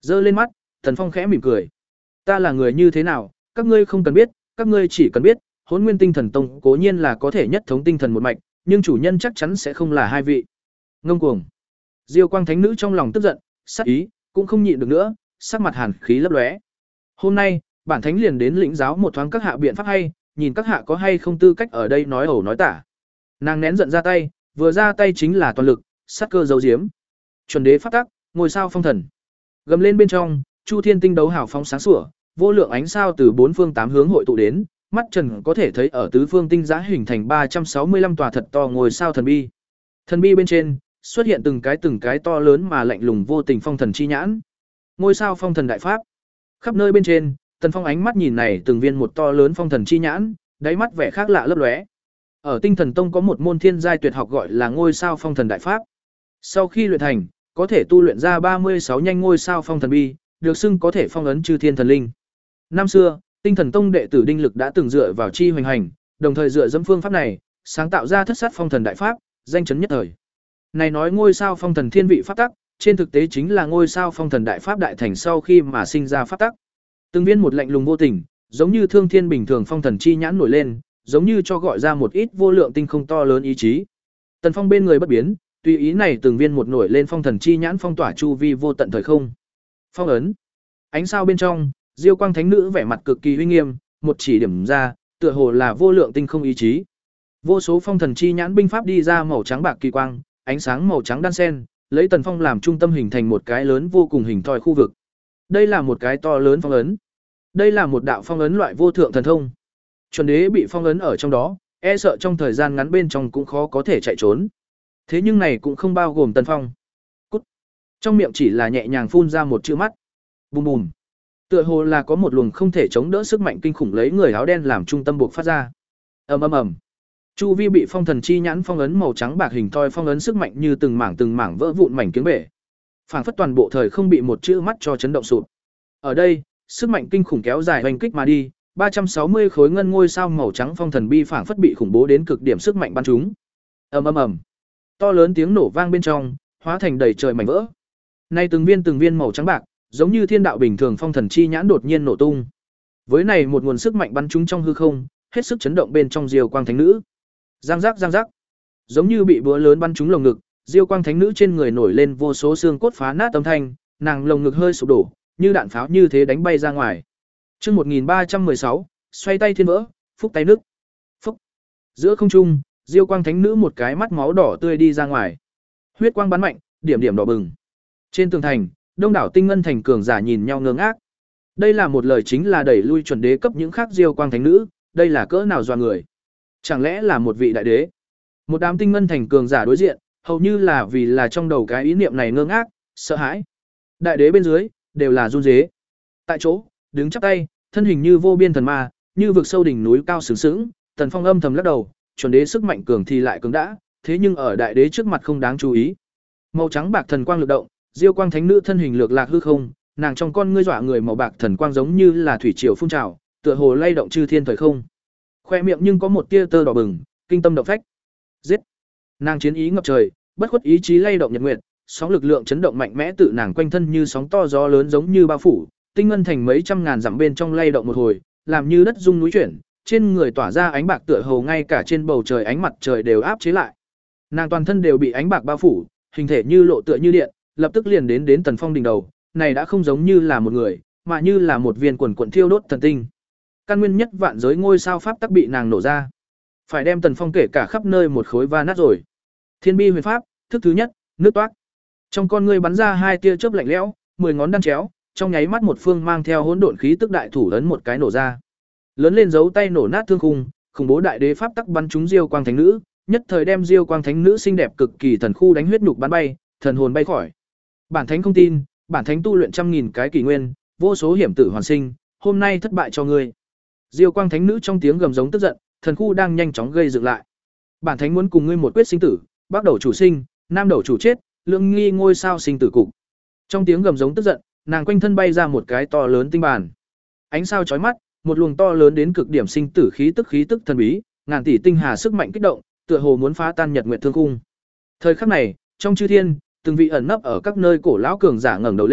Giơ lên mắt, Tần Phong khẽ mỉm cười. Ta là người như thế nào, các ngươi không cần biết, các ngươi chỉ cần biết, Hỗn Nguyên Tinh Thần Tông cố nhiên là có thể nhất thống tinh thần một mạch, nhưng chủ nhân chắc chắn sẽ không là hai vị. Ngông cuồng. Diêu Quang Thánh Nữ trong lòng tức giận, sắc ý cũng không nhịn được nữa, sắc mặt hàn khí lấp lóe. Hôm nay, bản thánh liền đến lĩnh giáo một thoáng các hạ biện pháp hay, nhìn các hạ có hay không tư cách ở đây nói ẩu nói tả. Nàng nén giận ra tay, vừa ra tay chính là toàn lực, sát cơ giấu giếm. Chuẩn đế pháp tắc, ngôi sao phong thần. Gầm lên bên trong, Chu Thiên tinh đấu hào phóng sáng sủa, vô lượng ánh sao từ bốn phương tám hướng hội tụ đến, mắt Trần có thể thấy ở tứ phương tinh giã hình thành ba trăm sáu mươi lăm tòa thật to ngôi sao thần bi. Thần bi bên trên xuất hiện từng cái từng cái to lớn mà lạnh lùng vô tình phong thần chi nhãn. Ngôi sao phong thần đại pháp. Khắp nơi bên trên, Tần Phong ánh mắt nhìn này từng viên một to lớn phong thần chi nhãn, đáy mắt vẻ khác lạ lấp lóe. Ở Tinh Thần Tông có một môn thiên giai tuyệt học gọi là ngôi sao phong thần đại pháp. Sau khi luyện thành, có thể tu luyện ra ba mươi sáu nhanh ngôi sao phong thần bi, được xưng có thể phong ấn chư thiên thần linh. Năm xưa, Tinh Thần Tông đệ tử Đinh Lực đã từng dựa vào chi hoành hành, đồng thời dựa dẫm phương pháp này, sáng tạo ra thất sát phong thần đại pháp, danh chấn nhất thời. Này nói ngôi sao phong thần thiên vị pháp tắc, trên thực tế chính là ngôi sao phong thần đại pháp đại thành sau khi mà sinh ra pháp tắc. Từng viên một lạnh lùng vô tình, giống như thương thiên bình thường phong thần chi nhãn nổi lên, giống như cho gọi ra một ít vô lượng tinh không to lớn ý chí. Tần Phong bên người bất biến, tùy ý này từng viên một nổi lên phong thần chi nhãn phong tỏa chu vi vô tận thời không. Phong ấn. Ánh sao bên trong, Diêu Quang Thánh Nữ vẻ mặt cực kỳ uy nghiêm, một chỉ điểm ra, tựa hồ là vô lượng tinh không ý chí. Vô số phong thần chi nhãn binh pháp đi ra màu trắng bạc kỳ quang, ánh sáng màu trắng đan xen, lấy Tần Phong làm trung tâm hình thành một cái lớn vô cùng hình thoi khu vực. Đây là một cái to lớn phong ấn. Đây là một đạo phong ấn loại vô thượng thần thông. Chuẩn đế bị phong ấn ở trong đó, e sợ trong thời gian ngắn bên trong cũng khó có thể chạy trốn. Thế nhưng này cũng không bao gồm Tần Phong. Cút. Trong miệng chỉ là nhẹ nhàng phun ra một chữ mắt. Bùm bùm. Tựa hồ là có một luồng không thể chống đỡ sức mạnh kinh khủng lấy người áo đen làm trung tâm buộc phát ra. Ầm ầm ầm. Chu vi bị phong thần chi nhãn phong ấn màu trắng bạc hình thoi phong ấn sức mạnh như từng mảng từng mảng vỡ vụn mảnh kiếng bể. Phảng phất toàn bộ thời không bị một chữ mắt cho chấn động sụp. Ở đây, sức mạnh kinh khủng kéo dài hoành kích mà đi, ba trăm sáu mươi khối ngân ngôi sao màu trắng phong thần bi phảng phất bị khủng bố đến cực điểm sức mạnh bắn chúng. Ầm ầm ầm. To lớn tiếng nổ vang bên trong, hóa thành đầy trời mảnh vỡ. Nay từng viên từng viên màu trắng bạc, giống như thiên đạo bình thường phong thần chi nhãn đột nhiên nổ tung. Với này một nguồn sức mạnh bắn chúng trong hư không, hết sức chấn động bên trong Diêu Quang Thánh Nữ. Giang giác giang giác. Giống như bị búa lớn bắn trúng lồng ngực, Diêu Quang Thánh Nữ trên người nổi lên vô số xương cốt phá nát âm thanh, nàng lồng ngực hơi sụp đổ, như đạn pháo như thế đánh bay ra ngoài. Chương một nghìn ba trăm mười sáu, xoay tay thiên vỡ, phúc tay nước. Phúc. Giữa không trung, Diêu Quang Thánh Nữ một cái mắt máu đỏ tươi đi ra ngoài. Huyết quang bắn mạnh, điểm điểm đỏ bừng. Trên tường thành, đông đảo tinh ngân thành cường giả nhìn nhau ngơ ngác. Đây là một lời chính là đẩy lui chuẩn đế cấp những khác Diêu Quang Thánh Nữ, đây là cỡ nào doa người. Chẳng lẽ là một vị đại đế? Một đám tinh ngân thành cường giả đối diện, hầu như là vì là trong đầu cái ý niệm này ngơ ngác, sợ hãi. Đại đế bên dưới đều là run rế. Tại chỗ, đứng chắp tay, thân hình như vô biên thần ma, như vực sâu đỉnh núi cao sướng sướng, Tần Phong âm thầm lắc đầu, chuẩn đế sức mạnh cường thì lại cường đã, thế nhưng ở đại đế trước mặt không đáng chú ý. Màu trắng bạc thần quang lực động, Diêu Quang Thánh Nữ thân hình lược lạc hư không, nàng trong con ngươi dọa người màu bạc thần quang giống như là thủy triều phun trào, tựa hồ lay động chư thiên thời không. Khoe miệng nhưng có một tia tơ đỏ bừng, kinh tâm động phách. Giết! Nàng chiến ý ngập trời, bất khuất ý chí lay động nhật nguyệt, sóng lực lượng chấn động mạnh mẽ tự nàng quanh thân như sóng to gió lớn giống như bao phủ, tinh ngân thành mấy trăm ngàn dặm bên trong lay động một hồi, làm như đất rung núi chuyển, trên người tỏa ra ánh bạc tựa hồ ngay cả trên bầu trời ánh mặt trời đều áp chế lại. Nàng toàn thân đều bị ánh bạc bao phủ, hình thể như lộ tựa như điện, lập tức liền đến đến Tần Phong đỉnh đầu, này đã không giống như là một người, mà như là một viên quần quần thiêu đốt thần tinh. Căn nguyên nhất vạn giới ngôi sao pháp tắc bị nàng nổ ra, phải đem Tần Phong kể cả khắp nơi một khối va nát rồi. Thiên bi huyền pháp, thức thứ nhất, nước toát. Trong con ngươi bắn ra hai tia chớp lạnh lẽo, mười ngón đan chéo, trong nháy mắt một phương mang theo hỗn độn khí tức đại thủ ấn một cái nổ ra. Lớn lên dấu tay nổ nát thương khung, khủng bố đại đế pháp tắc bắn trúng Diêu Quang Thánh Nữ, nhất thời đem Diêu Quang Thánh Nữ xinh đẹp cực kỳ thần khu đánh huyết nhục bắn bay, thần hồn bay khỏi. Bản thánh không tin, bản thánh tu luyện trăm nghìn cái kỷ nguyên, vô số hiểm tử hoàn sinh, hôm nay thất bại cho ngươi. Diêu Quang Thánh Nữ trong tiếng gầm giống tức giận, thần khu đang nhanh chóng gây dựng lại. Bản thánh muốn cùng ngươi một quyết sinh tử, bắc đầu chủ sinh, nam đầu chủ chết, lượng nghi ngôi sao sinh tử cục. Trong tiếng gầm giống tức giận, nàng quanh thân bay ra một cái to lớn tinh bàn. Ánh sao chói mắt, một luồng to lớn đến cực điểm sinh tử khí tức khí tức thần bí, ngàn tỷ tinh hà sức mạnh kích động, tựa hồ muốn phá tan nhật nguyệt thương khung. Thời khắc này, trong chư thiên, từng vị ẩn nấp ở các nơi cổ lão cường giả ngẩng đầu lên,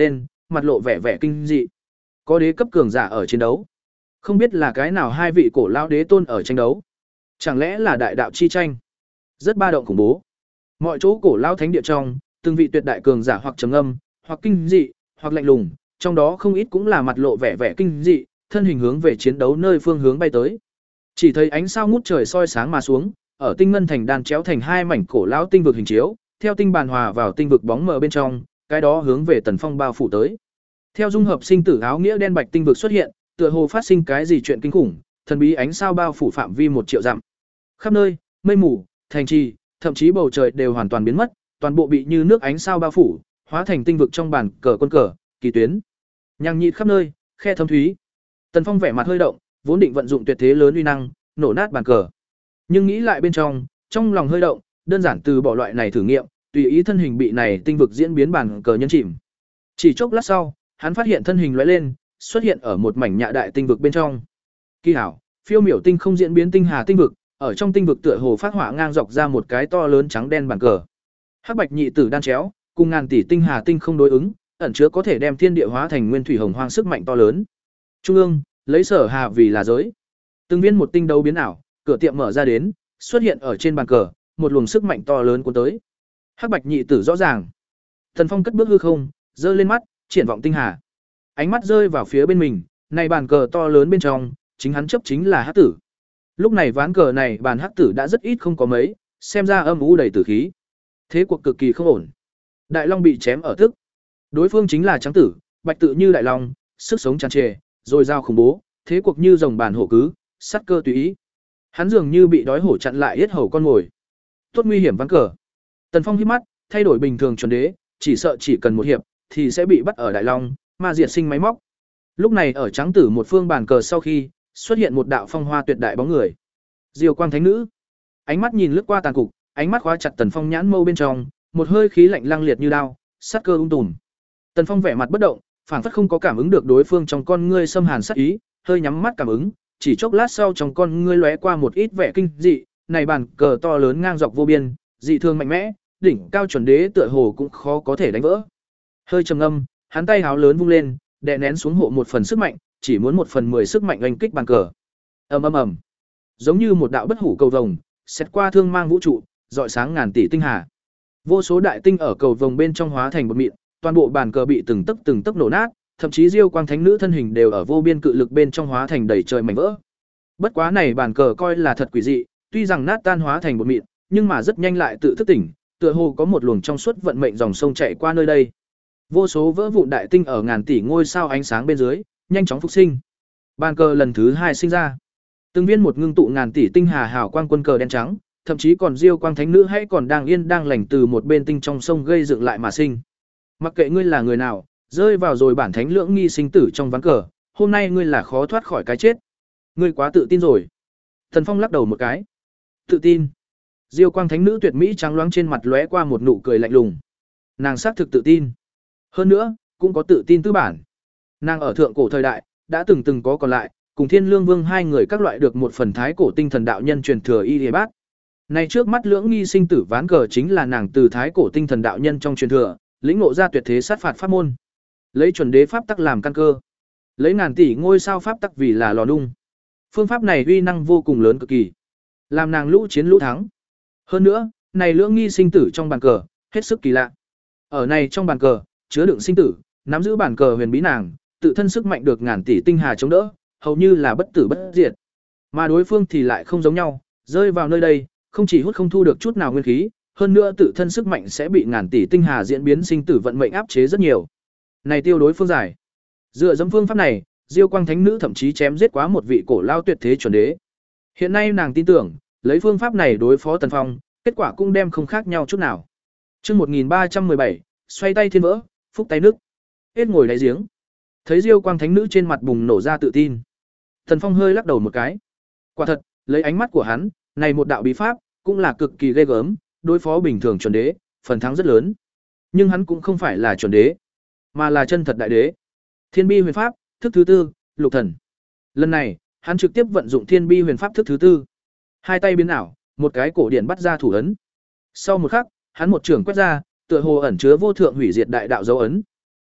mặt lộ vẻ vẻ kinh dị. Có đế cấp cường giả ở chiến đấu. Không biết là cái nào hai vị cổ lão đế tôn ở tranh đấu. Chẳng lẽ là đại đạo chi tranh? Rất ba động khủng bố. Mọi chỗ cổ lão thánh địa trong, từng vị tuyệt đại cường giả hoặc trầm âm, hoặc kinh dị, hoặc lạnh lùng, trong đó không ít cũng là mặt lộ vẻ vẻ kinh dị, thân hình hướng về chiến đấu nơi phương hướng bay tới. Chỉ thấy ánh sao ngút trời soi sáng mà xuống, ở tinh ngân thành đan chéo thành hai mảnh cổ lão tinh vực hình chiếu, theo tinh bàn hòa vào tinh vực bóng mờ bên trong, cái đó hướng về Tần Phong bao phủ tới. Theo dung hợp sinh tử áo nghĩa đen bạch tinh vực xuất hiện, tựa hồ phát sinh cái gì chuyện kinh khủng, thần bí ánh sao bao phủ phạm vi một triệu dặm. Khắp nơi, mây mù, thành trì, thậm chí bầu trời đều hoàn toàn biến mất, toàn bộ bị như nước ánh sao bao phủ, hóa thành tinh vực trong bản cờ quân cờ, kỳ tuyến. Nhang nhịt khắp nơi, khe thâm thúy. Tần Phong vẻ mặt hơi động, vốn định vận dụng tuyệt thế lớn uy năng, nổ nát bàn cờ. Nhưng nghĩ lại bên trong, trong lòng hơi động, đơn giản từ bỏ loại này thử nghiệm, tùy ý thân hình bị này tinh vực diễn biến bàn cờ nhân chìm. Chỉ chốc lát sau, hắn phát hiện thân hình lóe lên, xuất hiện ở một mảnh nhạ đại tinh vực bên trong. Kỳ hảo, phiêu miểu tinh không diễn biến tinh hà tinh vực, ở trong tinh vực tựa hồ phát hỏa ngang dọc ra một cái to lớn trắng đen bàn cờ. Hắc bạch nhị tử đan chéo, cùng ngàn tỷ tinh hà tinh không đối ứng, ẩn chứa có thể đem thiên địa hóa thành nguyên thủy hồng hoang sức mạnh to lớn. Trung ương, lấy sở hà vì là giới. Từng viên một tinh đấu biến ảo, cửa tiệm mở ra đến, xuất hiện ở trên bàn cờ, một luồng sức mạnh to lớn cuốn tới. Hắc bạch nhị tử rõ ràng. Thần Phong cất bước hư không, giơ lên mắt, triển vọng tinh hà. Ánh mắt rơi vào phía bên mình, này bàn cờ to lớn bên trong, chính hắn chấp chính là hắc tử. Lúc này ván cờ này bàn hắc tử đã rất ít không có mấy, xem ra âm u đầy tử khí. Thế cuộc cực kỳ không ổn. Đại long bị chém ở tức. Đối phương chính là trắng tử, bạch tự như đại long, sức sống tràn trề, rồi giao khủng bố, thế cuộc như rồng bàn hổ cứ, sát cơ tùy ý. Hắn dường như bị đói hổ chặn lại yết hầu con mồi. Tốt nguy hiểm ván cờ. Tần Phong híp mắt, thay đổi bình thường chuẩn đế, chỉ sợ chỉ cần một hiệp thì sẽ bị bắt ở đại long, mà diệt sinh máy móc. Lúc này ở trắng tử một phương bàn cờ sau khi, xuất hiện một đạo phong hoa tuyệt đại bóng người. Diêu Quang Thánh Nữ. Ánh mắt nhìn lướt qua tàn cục, ánh mắt khóa chặt Tần Phong nhãn mâu bên trong, một hơi khí lạnh lăng liệt như đao, sát cơ ung tùm. Tần Phong vẻ mặt bất động, phảng phất không có cảm ứng được đối phương trong con ngươi xâm hàn sát ý, hơi nhắm mắt cảm ứng, chỉ chốc lát sau trong con ngươi lóe qua một ít vẻ kinh dị, này bàn cờ to lớn ngang dọc vô biên, dị thường mạnh mẽ, đỉnh cao chuẩn đế tựa hồ cũng khó có thể đánh vỡ. Hơi trầm ngâm, hắn tay háo lớn vung lên, đè nén xuống hộ một phần sức mạnh, chỉ muốn một phần mười sức mạnh oanh kích bàn cờ. Ầm ầm ầm. Giống như một đạo bất hủ cầu vồng, xét qua thương mang vũ trụ, rọi sáng ngàn tỷ tinh hà. Vô số đại tinh ở cầu vồng bên trong hóa thành một mịn, toàn bộ bàn cờ bị từng tấc từng tấc nổ nát, thậm chí Diêu Quang Thánh Nữ thân hình đều ở vô biên cự lực bên trong hóa thành đầy trời mảnh vỡ. Bất quá này bàn cờ coi là thật quỷ dị, tuy rằng nát tan hóa thành một mịn, nhưng mà rất nhanh lại tự thức tỉnh, tựa hồ có một luồng trong suốt vận mệnh dòng sông chảy qua nơi đây. Vô số vỡ vụn đại tinh ở ngàn tỷ ngôi sao ánh sáng bên dưới, nhanh chóng phục sinh. Bàn cờ lần thứ hai sinh ra. Từng viên một ngưng tụ ngàn tỷ tinh hà hào quang quân cờ đen trắng, thậm chí còn Diêu Quang Thánh Nữ hay còn đang yên đang lành từ một bên tinh trong sông gây dựng lại mà sinh. Mặc kệ ngươi là người nào, rơi vào rồi bản thánh lưỡng nghi sinh tử trong ván cờ, hôm nay ngươi là khó thoát khỏi cái chết. Ngươi quá tự tin rồi. Thần Phong lắc đầu một cái. Tự tin? Diêu Quang Thánh Nữ tuyệt mỹ trắng loáng trên mặt lóe qua một nụ cười lạnh lùng. Nàng xác thực tự tin. Hơn nữa, cũng có tự tin tư bản. Nàng ở thượng cổ thời đại, đã từng từng có còn lại, cùng Thiên Lương Vương hai người các loại được một phần thái cổ tinh thần đạo nhân truyền thừa y y bát. Này trước mắt lưỡng nghi sinh tử ván cờ chính là nàng từ thái cổ tinh thần đạo nhân trong truyền thừa, lĩnh ngộ ra tuyệt thế sát phạt pháp môn. Lấy chuẩn đế pháp tắc làm căn cơ, lấy ngàn tỷ ngôi sao pháp tắc vì là lò nung. Phương pháp này uy năng vô cùng lớn cực kỳ, làm nàng lũ chiến lũ thắng. Hơn nữa, này lưỡng nghi sinh tử trong bàn cờ, hết sức kỳ lạ. Ở này trong bàn cờ, chứa đựng sinh tử, nắm giữ bàn cờ huyền bí nàng, tự thân sức mạnh được ngàn tỷ tinh hà chống đỡ, hầu như là bất tử bất diệt. Mà đối phương thì lại không giống nhau, rơi vào nơi đây, không chỉ hút không thu được chút nào nguyên khí, hơn nữa tự thân sức mạnh sẽ bị ngàn tỷ tinh hà diễn biến sinh tử vận mệnh áp chế rất nhiều. Này tiêu đối phương giải. Dựa dẫm phương pháp này, Diêu Quang Thánh Nữ thậm chí chém giết quá một vị cổ lao tuyệt thế chuẩn đế. Hiện nay nàng tin tưởng, lấy phương pháp này đối phó Tần Phong, kết quả cũng đem không khác nhau chút nào. Chương một nghìn ba trăm mười bảy, xoay tay thiên vỡ, phúc tay nước. Hết ngồi đáy giếng. Thấy Diêu Quang Thánh Nữ trên mặt bùng nổ ra tự tin. Tần Phong hơi lắc đầu một cái. Quả thật, lấy ánh mắt của hắn, này một đạo bí pháp cũng là cực kỳ ghê gớm, đối phó bình thường chuẩn đế, phần thắng rất lớn. Nhưng hắn cũng không phải là chuẩn đế, mà là chân thật đại đế. Thiên Bi Huyền Pháp, thức thứ tư, Lục Thần. Lần này, hắn trực tiếp vận dụng Thiên Bi Huyền Pháp thức thứ tư. Hai tay biến ảo, một cái cổ điển bắt ra thủ ấn. Sau một khắc, hắn một trường quét ra, tựa hồ ẩn chứa vô thượng hủy diệt đại đạo dấu ấn.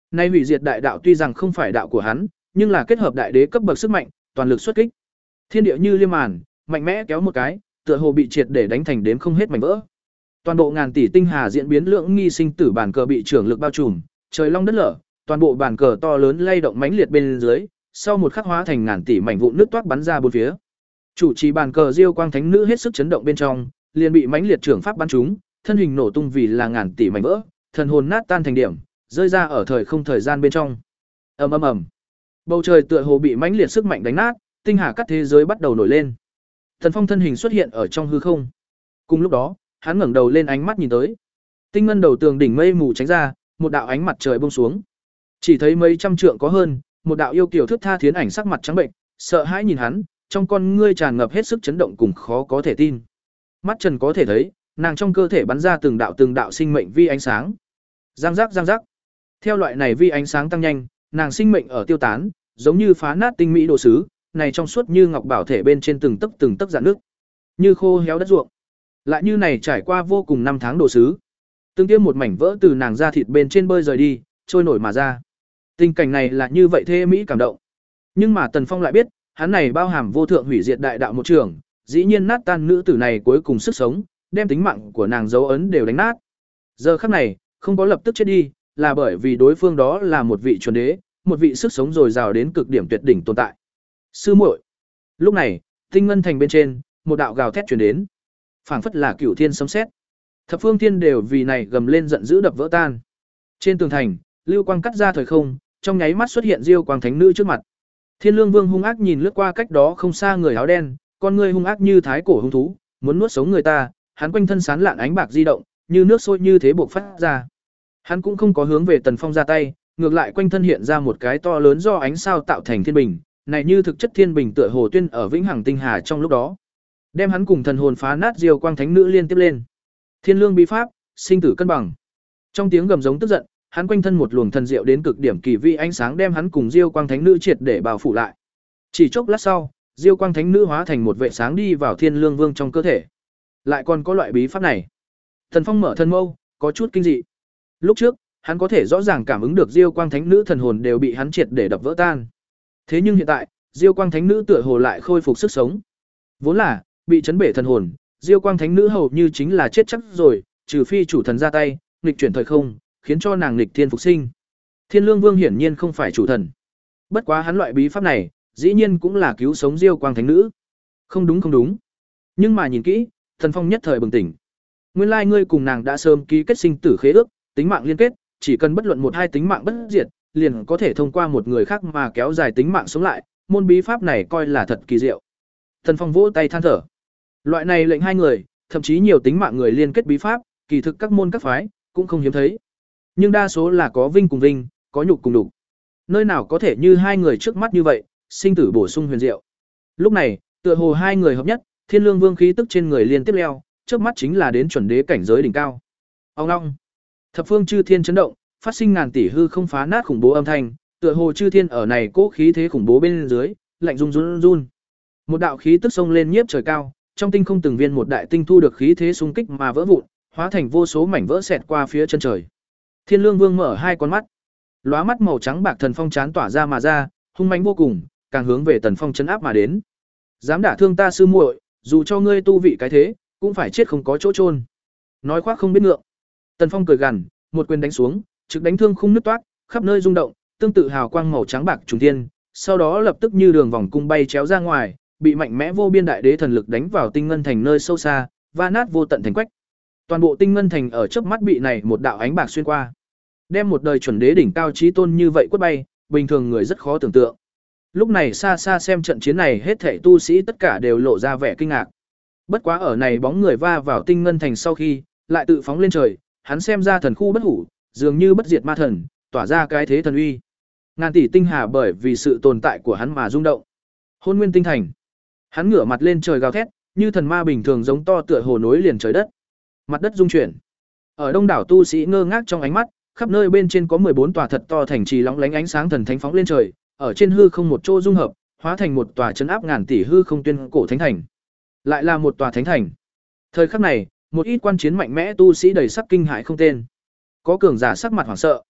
Nay hủy diệt đại đạo tuy rằng không phải đạo của hắn, nhưng là kết hợp đại đế cấp bậc sức mạnh, toàn lực xuất kích. Thiên địa như liêm màn, mạnh mẽ kéo một cái, tựa hồ bị triệt để đánh thành đếm không hết mảnh vỡ. Toàn bộ ngàn tỷ tinh hà diễn biến lượng nghi sinh tử bản cờ bị trưởng lực bao trùm, trời long đất lở, toàn bộ bản cờ to lớn lay động mãnh liệt bên dưới, sau một khắc hóa thành ngàn tỷ mảnh vụn nước toát bắn ra bốn phía. Chủ trì bàn cờ Diêu Quang Thánh Nữ hết sức chấn động bên trong, liền bị mãnh liệt trưởng pháp bắn trúng, thân hình nổ tung vì là ngàn tỷ mảnh vỡ, thần hồn nát tan thành điểm, rơi ra ở thời không thời gian bên trong. Ầm ầm ầm. Bầu trời tựa hồ bị mãnh liệt sức mạnh đánh nát, tinh hà các thế giới bắt đầu nổi lên. Thần Phong thân hình xuất hiện ở trong hư không. Cùng lúc đó, hắn ngẩng đầu lên ánh mắt nhìn tới. Tinh ngân đầu tường đỉnh mây mù tránh ra, một đạo ánh mặt trời buông xuống. Chỉ thấy mấy trăm trượng có hơn, một đạo yêu kiều thước tha thiến ảnh sắc mặt trắng bệnh, sợ hãi nhìn hắn, trong con ngươi tràn ngập hết sức chấn động cùng khó có thể tin. Mắt Trần có thể thấy, nàng trong cơ thể bắn ra từng đạo từng đạo sinh mệnh vi ánh sáng. Giang giác giang giác. Theo loại này vi ánh sáng tăng nhanh, nàng sinh mệnh ở tiêu tán, giống như phá nát tinh mỹ đồ sứ, này trong suốt như ngọc bảo thể bên trên từng tấc từng tấc rạn nước, như khô héo đất ruộng. Lại như này trải qua vô cùng năm tháng đồ sứ. Từng tiêm một mảnh vỡ từ nàng da thịt bên trên bơi rời đi, trôi nổi mà ra. Tình cảnh này là như vậy thê mỹ cảm động. Nhưng mà Tần Phong lại biết, hắn này bao hàm vô thượng hủy diệt đại đạo một trường, dĩ nhiên nát tan nữ tử này cuối cùng sức sống, đem tính mạng của nàng dấu ấn đều đánh nát. Giờ khắc này, không có lập tức chết đi, là bởi vì đối phương đó là một vị chuẩn đế, một vị sức sống dồi dào đến cực điểm tuyệt đỉnh tồn tại. Sư muội. Lúc này, Tinh Ngân Thành bên trên, một đạo gào thét truyền đến, phảng phất là cửu thiên sấm sét. Thập phương thiên đều vì này gầm lên giận dữ đập vỡ tan. Trên tường thành, lưu quang cắt ra thời không, trong nháy mắt xuất hiện Diêu Quang Thánh Nữ trước mặt. Thiên Lương Vương hung ác nhìn lướt qua cách đó không xa người áo đen, con người hung ác như thái cổ hung thú, muốn nuốt sống người ta, hắn quanh thân sán lạn ánh bạc di động, như nước sôi như thế bộc phát ra. Hắn cũng không có hướng về Tần Phong ra tay, ngược lại quanh thân hiện ra một cái to lớn do ánh sao tạo thành thiên bình, này như thực chất thiên bình tựa hồ tuyên ở vĩnh hằng tinh hà trong lúc đó. Đem hắn cùng thần hồn phá nát Diêu Quang Thánh Nữ liên tiếp lên. Thiên Lương bí pháp, sinh tử cân bằng. Trong tiếng gầm giống tức giận, hắn quanh thân một luồng thần diệu đến cực điểm kỳ vi ánh sáng đem hắn cùng Diêu Quang Thánh Nữ triệt để bao phủ lại. Chỉ chốc lát sau, Diêu Quang Thánh Nữ hóa thành một vệ sáng đi vào Thiên Lương Vương trong cơ thể. Lại còn có loại bí pháp này. Thần Phong mở thân mâu, có chút kinh dị. Lúc trước, hắn có thể rõ ràng cảm ứng được Diêu Quang Thánh Nữ thần hồn đều bị hắn triệt để đập vỡ tan. Thế nhưng hiện tại, Diêu Quang Thánh Nữ tựa hồ lại khôi phục sức sống. Vốn là bị chấn bể thần hồn, Diêu Quang Thánh Nữ hầu như chính là chết chắc rồi, trừ phi chủ thần ra tay, nghịch chuyển thời không, khiến cho nàng nghịch thiên phục sinh. Thiên Lương Vương hiển nhiên không phải chủ thần. Bất quá hắn loại bí pháp này, dĩ nhiên cũng là cứu sống Diêu Quang Thánh Nữ. Không đúng không đúng. Nhưng mà nhìn kỹ, Thần Phong nhất thời bừng tỉnh. Nguyên lai ngươi cùng nàng đã sớm ký kết sinh tử khế ước, tính mạng liên kết, chỉ cần bất luận một hai tính mạng bất diệt, liền có thể thông qua một người khác mà kéo dài tính mạng sống lại, môn bí pháp này coi là thật kỳ diệu. Thần Phong vỗ tay than thở. Loại này lệnh hai người, thậm chí nhiều tính mạng người liên kết bí pháp, kỳ thực các môn các phái cũng không hiếm thấy. Nhưng đa số là có vinh cùng vinh, có nhục cùng đục. Nơi nào có thể như hai người trước mắt như vậy, sinh tử bổ sung huyền diệu. Lúc này, tựa hồ hai người hợp nhất, Thiên Lương Vương khí tức trên người liên tiếp leo, trước mắt chính là đến chuẩn đế cảnh giới đỉnh cao. Ong ong. Thập phương chư thiên chấn động, phát sinh ngàn tỷ hư không phá nát khủng bố âm thanh, tựa hồ chư thiên ở này cố khí thế khủng bố bên dưới, lạnh run run run. Một đạo khí tức xông lên nhiếp trời cao, trong tinh không từng viên một đại tinh thu được khí thế xung kích mà vỡ vụn, hóa thành vô số mảnh vỡ xẹt qua phía chân trời. Thiên Lương Vương mở hai con mắt, lóa mắt màu trắng bạc thần phong chán tỏa ra mà ra, hung mãnh vô cùng, càng hướng về Tần Phong chấn áp mà đến. Dám đả thương ta sư muội, dù cho ngươi tu vị cái thế, cũng phải chết không có chỗ chôn. Nói khoác không biết ngượng. Tần Phong cười gằn, một quyền đánh xuống, trực đánh thương khung nứt toát, khắp nơi rung động, tương tự hào quang màu trắng bạc trùng thiên, sau đó lập tức như đường vòng cung bay chéo ra ngoài, bị mạnh mẽ vô biên đại đế thần lực đánh vào tinh ngân thành nơi sâu xa, va nát vô tận thành quách. Toàn bộ tinh ngân thành ở chớp mắt bị này một đạo ánh bạc xuyên qua, đem một đời chuẩn đế đỉnh cao chí tôn như vậy quất bay, bình thường người rất khó tưởng tượng. Lúc này xa xa xem trận chiến này hết thảy tu sĩ tất cả đều lộ ra vẻ kinh ngạc. Bất quá ở này bóng người va vào tinh ngân thành sau khi, lại tự phóng lên trời, hắn xem ra thần khu bất hủ, dường như bất diệt ma thần, tỏa ra cái thế thần uy. Ngàn tỷ tinh hà bởi vì sự tồn tại của hắn mà rung động. Hôn Nguyên tinh thành. Hắn ngửa mặt lên trời gào thét, như thần ma bình thường giống to tựa hồ nối liền trời đất. Mặt đất rung chuyển. Ở đông đảo tu sĩ ngơ ngác trong ánh mắt, khắp nơi bên trên có mười bốn tòa thật to thành trì lóng lánh ánh sáng thần thánh phóng lên trời, ở trên hư không một chỗ dung hợp, hóa thành một tòa trấn áp ngàn tỷ hư không tuyên cổ thánh thành. Lại là một tòa thánh thành. Thời khắc này, một ít quan chiến mạnh mẽ tu sĩ đầy sắc kinh hãi không tên. Có cường giả sắc mặt hoảng sợ.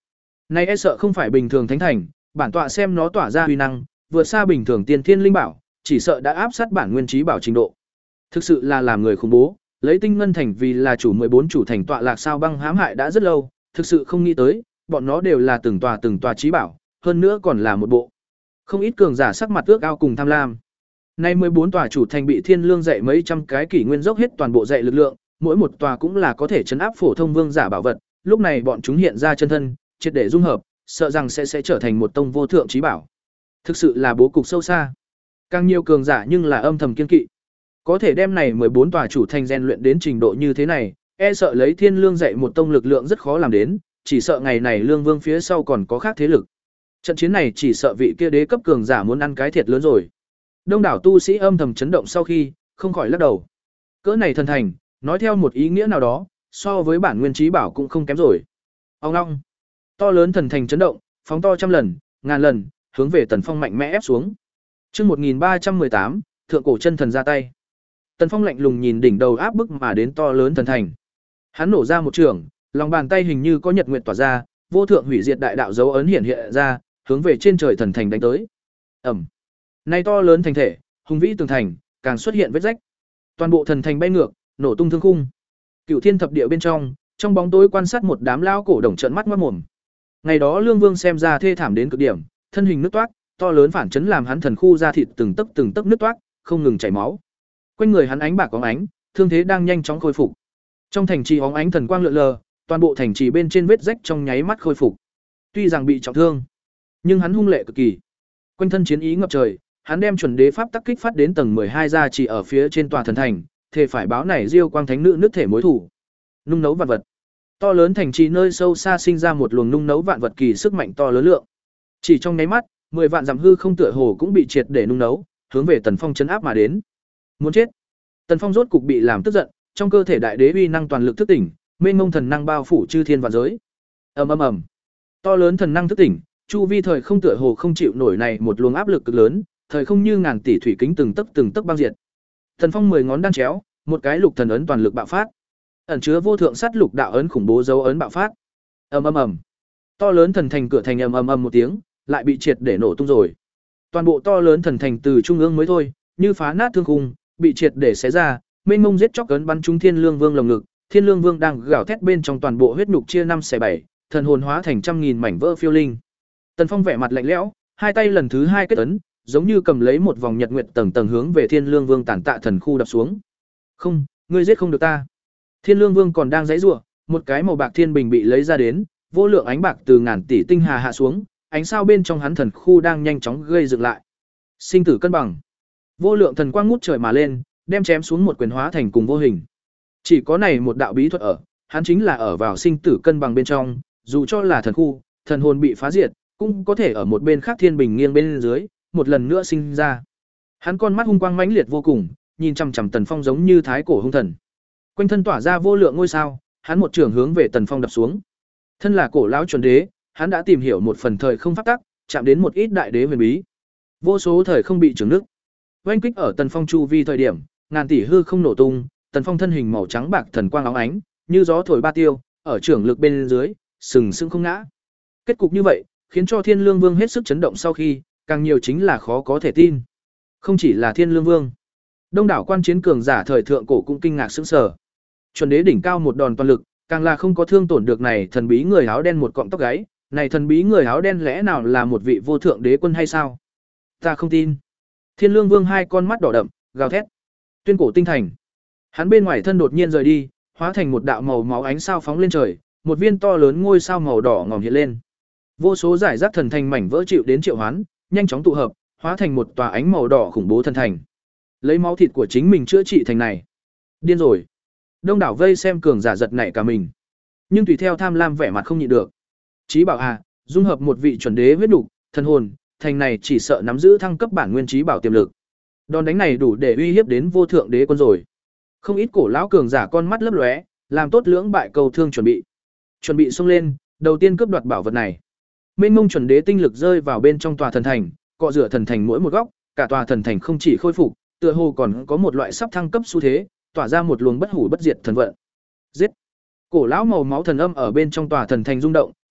Này e sợ không phải bình thường thánh thành, bản tọa xem nó tỏa ra uy năng, vượt xa bình thường tiên thiên linh bảo, chỉ sợ đã áp sát bản nguyên trí bảo trình độ. Thực sự là làm người khủng bố, lấy Tinh Ngân thành vì là chủ mười bốn chủ thành tọa lạc sao băng hãm hại đã rất lâu, thực sự không nghĩ tới, bọn nó đều là từng tòa từng tòa trí bảo, hơn nữa còn là một bộ. Không ít cường giả sắc mặt ước ao cùng tham lam. Nay mười bốn tòa chủ thành bị Thiên Lương dạy mấy trăm cái kỷ nguyên dốc hết toàn bộ dạy lực lượng, mỗi một tòa cũng là có thể trấn áp phổ thông vương giả bảo vật, lúc này bọn chúng hiện ra chân thân, triệt để dung hợp, sợ rằng sẽ sẽ trở thành một tông vô thượng trí bảo. Thực sự là bố cục sâu xa. Càng nhiều cường giả nhưng là âm thầm kiên kỵ. Có thể đem này mười bốn tòa chủ thành rèn luyện đến trình độ như thế này, e sợ lấy Thiên Lương dạy một tông lực lượng rất khó làm đến, chỉ sợ ngày này Lương Vương phía sau còn có khác thế lực. Trận chiến này chỉ sợ vị kia đế cấp cường giả muốn ăn cái thiệt lớn rồi. Đông đảo tu sĩ âm thầm chấn động sau khi, không khỏi lắc đầu. Cỡ này thần thành, nói theo một ý nghĩa nào đó, so với bản nguyên trí bảo cũng không kém rồi. Ông long, to lớn thần thành chấn động, phóng to trăm lần, ngàn lần, hướng về Tần Phong mạnh mẽ ép xuống. Chương một nghìn ba trăm mười tám, thượng cổ chân thần ra tay. Tần Phong lạnh lùng nhìn đỉnh đầu áp bức mà đến to lớn thần thành. Hắn nổ ra một trường, lòng bàn tay hình như có nhật nguyệt tỏa ra, vô thượng hủy diệt đại đạo dấu ấn hiện hiện ra, hướng về trên trời thần thành đánh tới. Ầm. Nay to lớn thành thể, hùng vĩ tường thành, càng xuất hiện vết rách. Toàn bộ thần thành bay ngược, nổ tung thương khung. Cửu Thiên thập địa bên trong, trong bóng tối quan sát một đám lao cổ đồng trợn mắt ngoác mồm. Ngày đó Lương Vương xem ra thê thảm đến cực điểm, thân hình nứt toát, to lớn phản chấn làm hắn thần khu da thịt từng tấc từng tấc nứt toát, không ngừng chảy máu. Quanh người hắn ánh bạc óng ánh, thương thế đang nhanh chóng khôi phục. Trong thành trì óng ánh thần quang lượn lờ, toàn bộ thành trì bên trên vết rách trong nháy mắt khôi phục. Tuy rằng bị trọng thương, nhưng hắn hung lệ cực kỳ. Quanh thân chiến ý ngập trời, hắn đem chuẩn đế pháp tắc kích phát đến tầng mười hai ra chỉ ở phía trên tòa thần thành, thề phải báo này Diêu Quang Thánh nữ nứt thể mối thủ. Nung nấu vạn vật. To lớn thành trì nơi sâu xa sinh ra một luồng nung nấu vạn vật kỳ sức mạnh to lớn lượng. Chỉ trong nháy mắt, mười vạn dặm hư không tựa hồ cũng bị triệt để nung nấu, hướng về Tần Phong chấn áp mà đến. Muốn chết. Tần Phong rốt cục bị làm tức giận, trong cơ thể đại đế uy năng toàn lực thức tỉnh, mênh mông thần năng bao phủ chư thiên vạn giới. Ầm ầm ầm. To lớn thần năng thức tỉnh, chu vi thời không tựa hồ không chịu nổi này một luồng áp lực cực lớn, thời không như ngàn tỷ thủy kính từng tấc từng tấc băng diệt. Tần Phong mười ngón đan chéo, một cái lục thần ấn toàn lực bạo phát. Ẩn chứa vô thượng sát lục đạo ấn khủng bố dấu ấn bạo phát. Ầm ầm ầm. To lớn thần thành cửa thành ầm ầm ầm một tiếng, lại bị triệt để nổ tung rồi. Toàn bộ to lớn thần thành từ trung ương mới thôi, như phá nát thương khung, bị triệt để xé ra, mênh mông giết chóc ấn bắn trúng Thiên Lương Vương lồng ngực, Thiên Lương Vương đang gào thét bên trong toàn bộ huyết nhục chia năm xẻ bảy, thần hồn hóa thành trăm nghìn mảnh vỡ phiêu linh. Tần Phong vẻ mặt lạnh lẽo, hai tay lần thứ hai kết ấn, giống như cầm lấy một vòng nhật nguyệt tầng tầng hướng về Thiên Lương Vương tản tạ thần khu đập xuống. "Không, ngươi giết không được ta." Thiên Lương Vương còn đang giãy giụa, một cái màu bạc thiên bình bị lấy ra đến, vô lượng ánh bạc từ ngàn tỷ tinh hà hạ xuống, ánh sao bên trong hắn thần khu đang nhanh chóng gây dựng lại. Sinh tử cân bằng. Vô lượng thần quang ngút trời mà lên, đem chém xuống một quyền hóa thành cùng vô hình. Chỉ có này một đạo bí thuật ở, hắn chính là ở vào sinh tử cân bằng bên trong, dù cho là thần khu, thần hồn bị phá diệt, cũng có thể ở một bên khác thiên bình nghiêng bên dưới, một lần nữa sinh ra. Hắn con mắt hung quang mãnh liệt vô cùng, nhìn chằm chằm Tần Phong giống như thái cổ hung thần. Quanh thân tỏa ra vô lượng ngôi sao, hắn một trường hướng về Tần Phong đập xuống. Thân là cổ lão chuẩn đế, hắn đã tìm hiểu một phần thời không pháp tắc, chạm đến một ít đại đế huyền bí. Vô số thời không bị trừng nứt. Oanh kích ở Tần Phong chu vi thời điểm, ngàn tỷ hư không nổ tung, Tần Phong thân hình màu trắng bạc thần quang óng ánh, như gió thổi ba tiêu, ở trưởng lực bên dưới, sừng sững không ngã. Kết cục như vậy, khiến cho Thiên Lương Vương hết sức chấn động sau khi, càng nhiều chính là khó có thể tin. Không chỉ là Thiên Lương Vương, đông đảo quan chiến cường giả thời thượng cổ cũng kinh ngạc sững sờ. Chuẩn đế đỉnh cao một đòn toàn lực, càng là không có thương tổn được này thần bí người áo đen một cọng tóc gáy, này thần bí người áo đen lẽ nào là một vị vô thượng đế quân hay sao? Ta không tin. Thiên Lương Vương hai con mắt đỏ đậm, gào thét. Tuyên cổ tinh thành. Hắn bên ngoài thân đột nhiên rời đi, hóa thành một đạo màu máu ánh sao phóng lên trời, một viên to lớn ngôi sao màu đỏ ngòm hiện lên. Vô số giải rác thần thành mảnh vỡ chịu đến triệu hoán, nhanh chóng tụ hợp, hóa thành một tòa ánh màu đỏ khủng bố thần thành. Lấy máu thịt của chính mình chữa trị thành này. Điên rồi. Đông đảo vây xem cường giả giật nảy cả mình. Nhưng tùy theo tham lam vẻ mặt không nhịn được. Chí bảo à, dung hợp một vị chuẩn đế huyết đủ, thần hồn, thành này chỉ sợ nắm giữ thăng cấp bản nguyên chí bảo tiềm lực. Đòn đánh này đủ để uy hiếp đến vô thượng đế quân rồi. Không ít cổ lão cường giả con mắt lấp lóe, làm tốt lưỡng bại cầu thương chuẩn bị. Chuẩn bị xông lên, đầu tiên cướp đoạt bảo vật này. Mênh mông chuẩn đế tinh lực rơi vào bên trong tòa thần thành, cọ rửa thần thành mỗi một góc, cả tòa thần thành không chỉ khôi phục, tựa hồ còn có một loại sắp thăng cấp xu thế, tỏa ra một luồng bất hủ bất diệt thần vận. Giết! Cổ lão màu máu thần âm ở bên trong tòa thần thành rung động,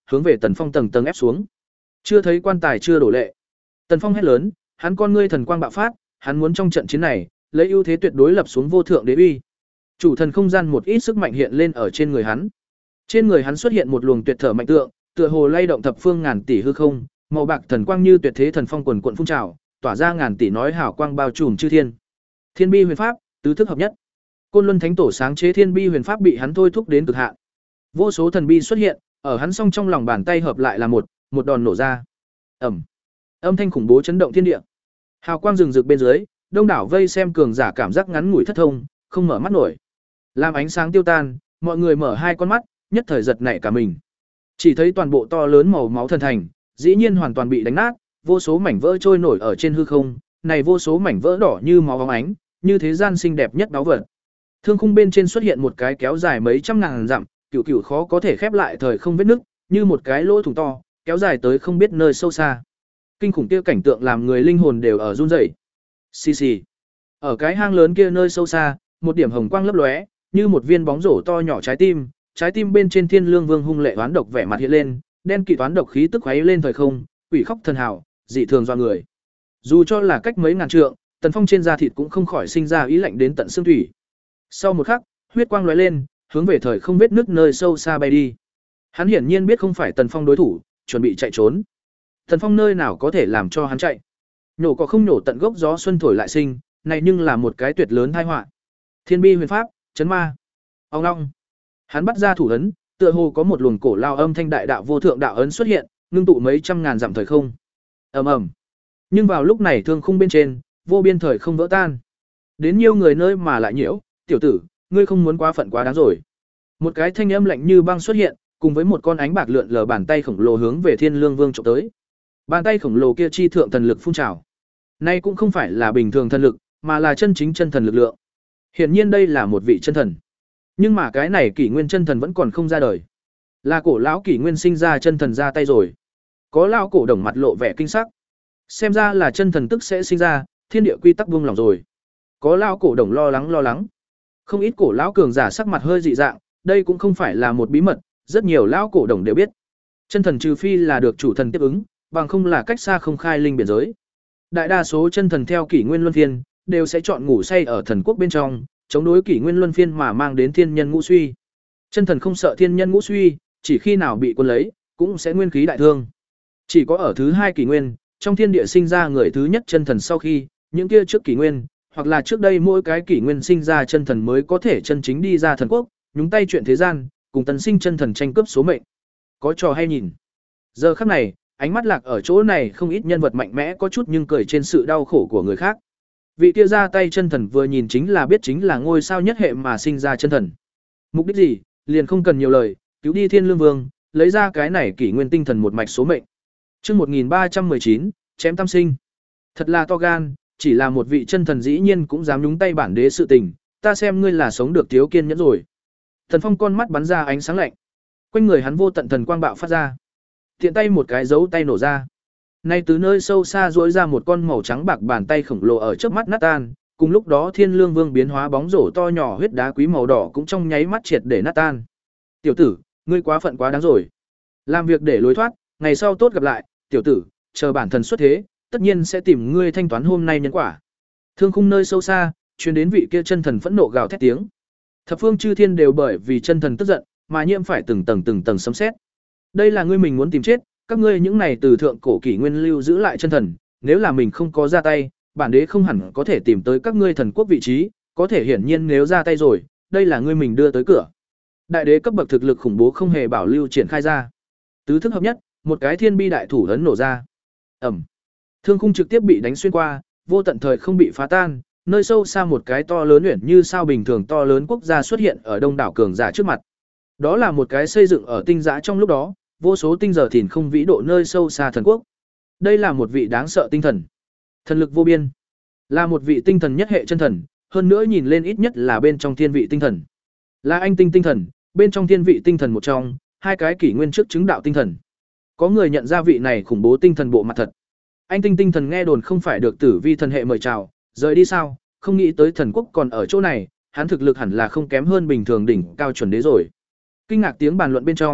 hướng về Tần Phong tầng tầng ép xuống. Chưa thấy quan tài chưa đổ lệ. Tần Phong hét lớn, hắn con ngươi thần quang bạo phát, hắn muốn trong trận chiến này, lấy ưu thế tuyệt đối lập xuống vô thượng đế uy. Chủ thần không gian một ít sức mạnh hiện lên ở trên người hắn. Trên người hắn xuất hiện một luồng tuyệt thở mạnh tượng, tựa hồ lay động thập phương ngàn tỷ hư không, màu bạc thần quang như tuyệt thế thần phong quần quần phun trào, tỏa ra ngàn tỷ nói hào quang bao trùm chư thiên. Thiên bi huyền pháp, tứ thức hợp nhất. Côn Luân Thánh Tổ sáng chế Thiên bi huyền pháp bị hắn thôi thúc đến cực hạn. Vô số thần bi xuất hiện, ở hắn song trong lòng bàn tay hợp lại là một, một đòn nổ ra. Ầm. Âm thanh khủng bố chấn động thiên địa. Hào quang rừng rực bên dưới, đông đảo vây xem cường giả cảm giác ngắn ngủi thất thông, không mở mắt nổi. Làm ánh sáng tiêu tan, mọi người mở hai con mắt, nhất thời giật nảy cả mình. Chỉ thấy toàn bộ to lớn màu máu thần thành, dĩ nhiên hoàn toàn bị đánh nát, vô số mảnh vỡ trôi nổi ở trên hư không, này vô số mảnh vỡ đỏ như máu óng ánh, như thế gian xinh đẹp nhất báu vật. Thương khung bên trên xuất hiện một cái kéo dài mấy trăm ngàn dặm, cựu cựu khó có thể khép lại thời không vết nứt, như một cái lỗ thủng to, kéo dài tới không biết nơi sâu xa. Kinh khủng kia cảnh tượng làm người linh hồn đều ở run rẩy. Xì xì. Ở cái hang lớn kia nơi sâu xa, một điểm hồng quang lấp lóe, như một viên bóng rổ to nhỏ trái tim, trái tim bên trên Thiên Lương Vương hung lệ oán độc vẻ mặt hiện lên, đen kịt toán độc khí tức khuấy lên thời không, quỷ khóc thần hào, dị thường do người. Dù cho là cách mấy ngàn trượng, Tần Phong trên da thịt cũng không khỏi sinh ra ý lạnh đến tận xương thủy. Sau một khắc, huyết quang lóe lên, hướng về thời không vết nứt nơi sâu xa bay đi. Hắn hiển nhiên biết không phải Tần Phong đối thủ, chuẩn bị chạy trốn. Tần Phong nơi nào có thể làm cho hắn chạy? Nhổ có không nhổ tận gốc gió xuân thổi lại sinh, này nhưng là một cái tuyệt lớn tai họa. Thiên bi huyền pháp, chấn ma. Ông long. Hắn bắt ra thủ ấn, tựa hồ có một luồng cổ lao âm thanh đại đạo vô thượng đạo ấn xuất hiện, ngưng tụ mấy trăm ngàn dặm thời không. Ầm ầm. Nhưng vào lúc này thương khung bên trên, vô biên thời không vỡ tan. Đến nhiều người nơi mà lại nhiễu, tiểu tử, ngươi không muốn quá phận quá đáng rồi. Một cái thanh âm lạnh như băng xuất hiện, cùng với một con ánh bạc lượn lờ bàn tay khổng lồ hướng về Thiên Lương Vương chụp tới. Bàn tay khổng lồ kia chi thượng thần lực phun trào. Nay cũng không phải là bình thường thần lực, mà là chân chính chân thần lực lượng. Hiển nhiên đây là một vị chân thần. Nhưng mà cái này kỷ nguyên chân thần vẫn còn không ra đời. Là cổ lão kỷ nguyên sinh ra chân thần ra tay rồi. Có lão cổ đồng mặt lộ vẻ kinh sắc. Xem ra là chân thần tức sẽ sinh ra, thiên địa quy tắc buông lỏng rồi. Có lão cổ đồng lo lắng lo lắng. Không ít cổ lão cường giả sắc mặt hơi dị dạng, đây cũng không phải là một bí mật, rất nhiều lão cổ đồng đều biết. Chân thần trừ phi là được chủ thần tiếp ứng, bằng không là cách xa không khai linh biển giới. Đại đa số chân thần theo kỷ nguyên luân phiên, đều sẽ chọn ngủ say ở thần quốc bên trong, chống đối kỷ nguyên luân phiên mà mang đến thiên nhân ngũ suy. Chân thần không sợ thiên nhân ngũ suy, chỉ khi nào bị quân lấy, cũng sẽ nguyên khí đại thương. Chỉ có ở thứ hai kỷ nguyên, trong thiên địa sinh ra người thứ nhất chân thần sau khi, những kia trước kỷ nguyên, hoặc là trước đây mỗi cái kỷ nguyên sinh ra chân thần mới có thể chân chính đi ra thần quốc, nhúng tay chuyện thế gian, cùng tần sinh chân thần tranh cướp số mệnh. Có trò hay nhìn. Giờ khắc này, ánh mắt lạc ở chỗ này không ít nhân vật mạnh mẽ có chút nhưng cười trên sự đau khổ của người khác. Vị kia ra tay chân thần vừa nhìn chính là biết chính là ngôi sao nhất hệ mà sinh ra chân thần. Mục đích gì, liền không cần nhiều lời, cứu đi Thiên Lương Vương, lấy ra cái này kỷ nguyên tinh thần một mạch số mệnh. Chương một nghìn ba trăm mười chín, chém tam sinh. Thật là to gan, chỉ là một vị chân thần dĩ nhiên cũng dám nhúng tay bản đế sự tình, ta xem ngươi là sống được thiếu kiên nhẫn rồi. Thần Phong con mắt bắn ra ánh sáng lạnh. Quanh người hắn vô tận thần quang bạo phát ra. Tiện tay một cái dấu tay nổ ra. Nay từ nơi sâu xa duỗi ra một con màu trắng bạc bàn tay khổng lồ ở trước mắt nát tan, cùng lúc đó Thiên Lương Vương biến hóa bóng rổ to nhỏ huyết đá quý màu đỏ cũng trong nháy mắt triệt để nát tan. Tiểu tử, ngươi quá phận quá đáng rồi. Làm việc để lối thoát, ngày sau tốt gặp lại, tiểu tử, chờ bản thần xuất thế, tất nhiên sẽ tìm ngươi thanh toán hôm nay nhân quả. Thương khung nơi sâu xa, truyền đến vị kia chân thần phẫn nộ gào thét tiếng. Thập phương chư thiên đều bởi vì chân thần tức giận, mà nhiễm phải từng tầng từng tầng sấm sét. Đây là ngươi mình muốn tìm chết, các ngươi những này từ thượng cổ kỷ nguyên lưu giữ lại chân thần, nếu là mình không có ra tay, bản đế không hẳn có thể tìm tới các ngươi thần quốc vị trí, có thể hiển nhiên nếu ra tay rồi, đây là ngươi mình đưa tới cửa. Đại đế cấp bậc thực lực khủng bố không hề bảo lưu triển khai ra. Tứ thức hợp nhất, một cái thiên bi đại thủ ấn nổ ra. Ầm. Thương khung trực tiếp bị đánh xuyên qua, vô tận thời không bị phá tan, nơi sâu xa một cái to lớn uyển như sao bình thường to lớn quốc gia xuất hiện ở đông đảo cường giả trước mặt. Đó là một cái xây dựng ở tinh giã trong lúc đó, vô số tinh giờ thìn không vĩ độ nơi sâu xa thần quốc. Đây là một vị đáng sợ tinh thần. Thần lực vô biên. Là một vị tinh thần nhất hệ chân thần, hơn nữa nhìn lên ít nhất là bên trong thiên vị tinh thần. Là anh tinh tinh thần, bên trong thiên vị tinh thần một trong, hai cái kỷ nguyên trước chứng đạo tinh thần. Có người nhận ra vị này khủng bố tinh thần bộ mặt thật. Anh tinh tinh thần nghe đồn không phải được tử vi thần hệ mời chào, rời đi sao, không nghĩ tới thần quốc còn ở chỗ này, hắn thực lực hẳn là không kém hơn bình thường đỉnh cao chuẩn đế rồi. Kinh ngạc tiếng bàn luận bên trong,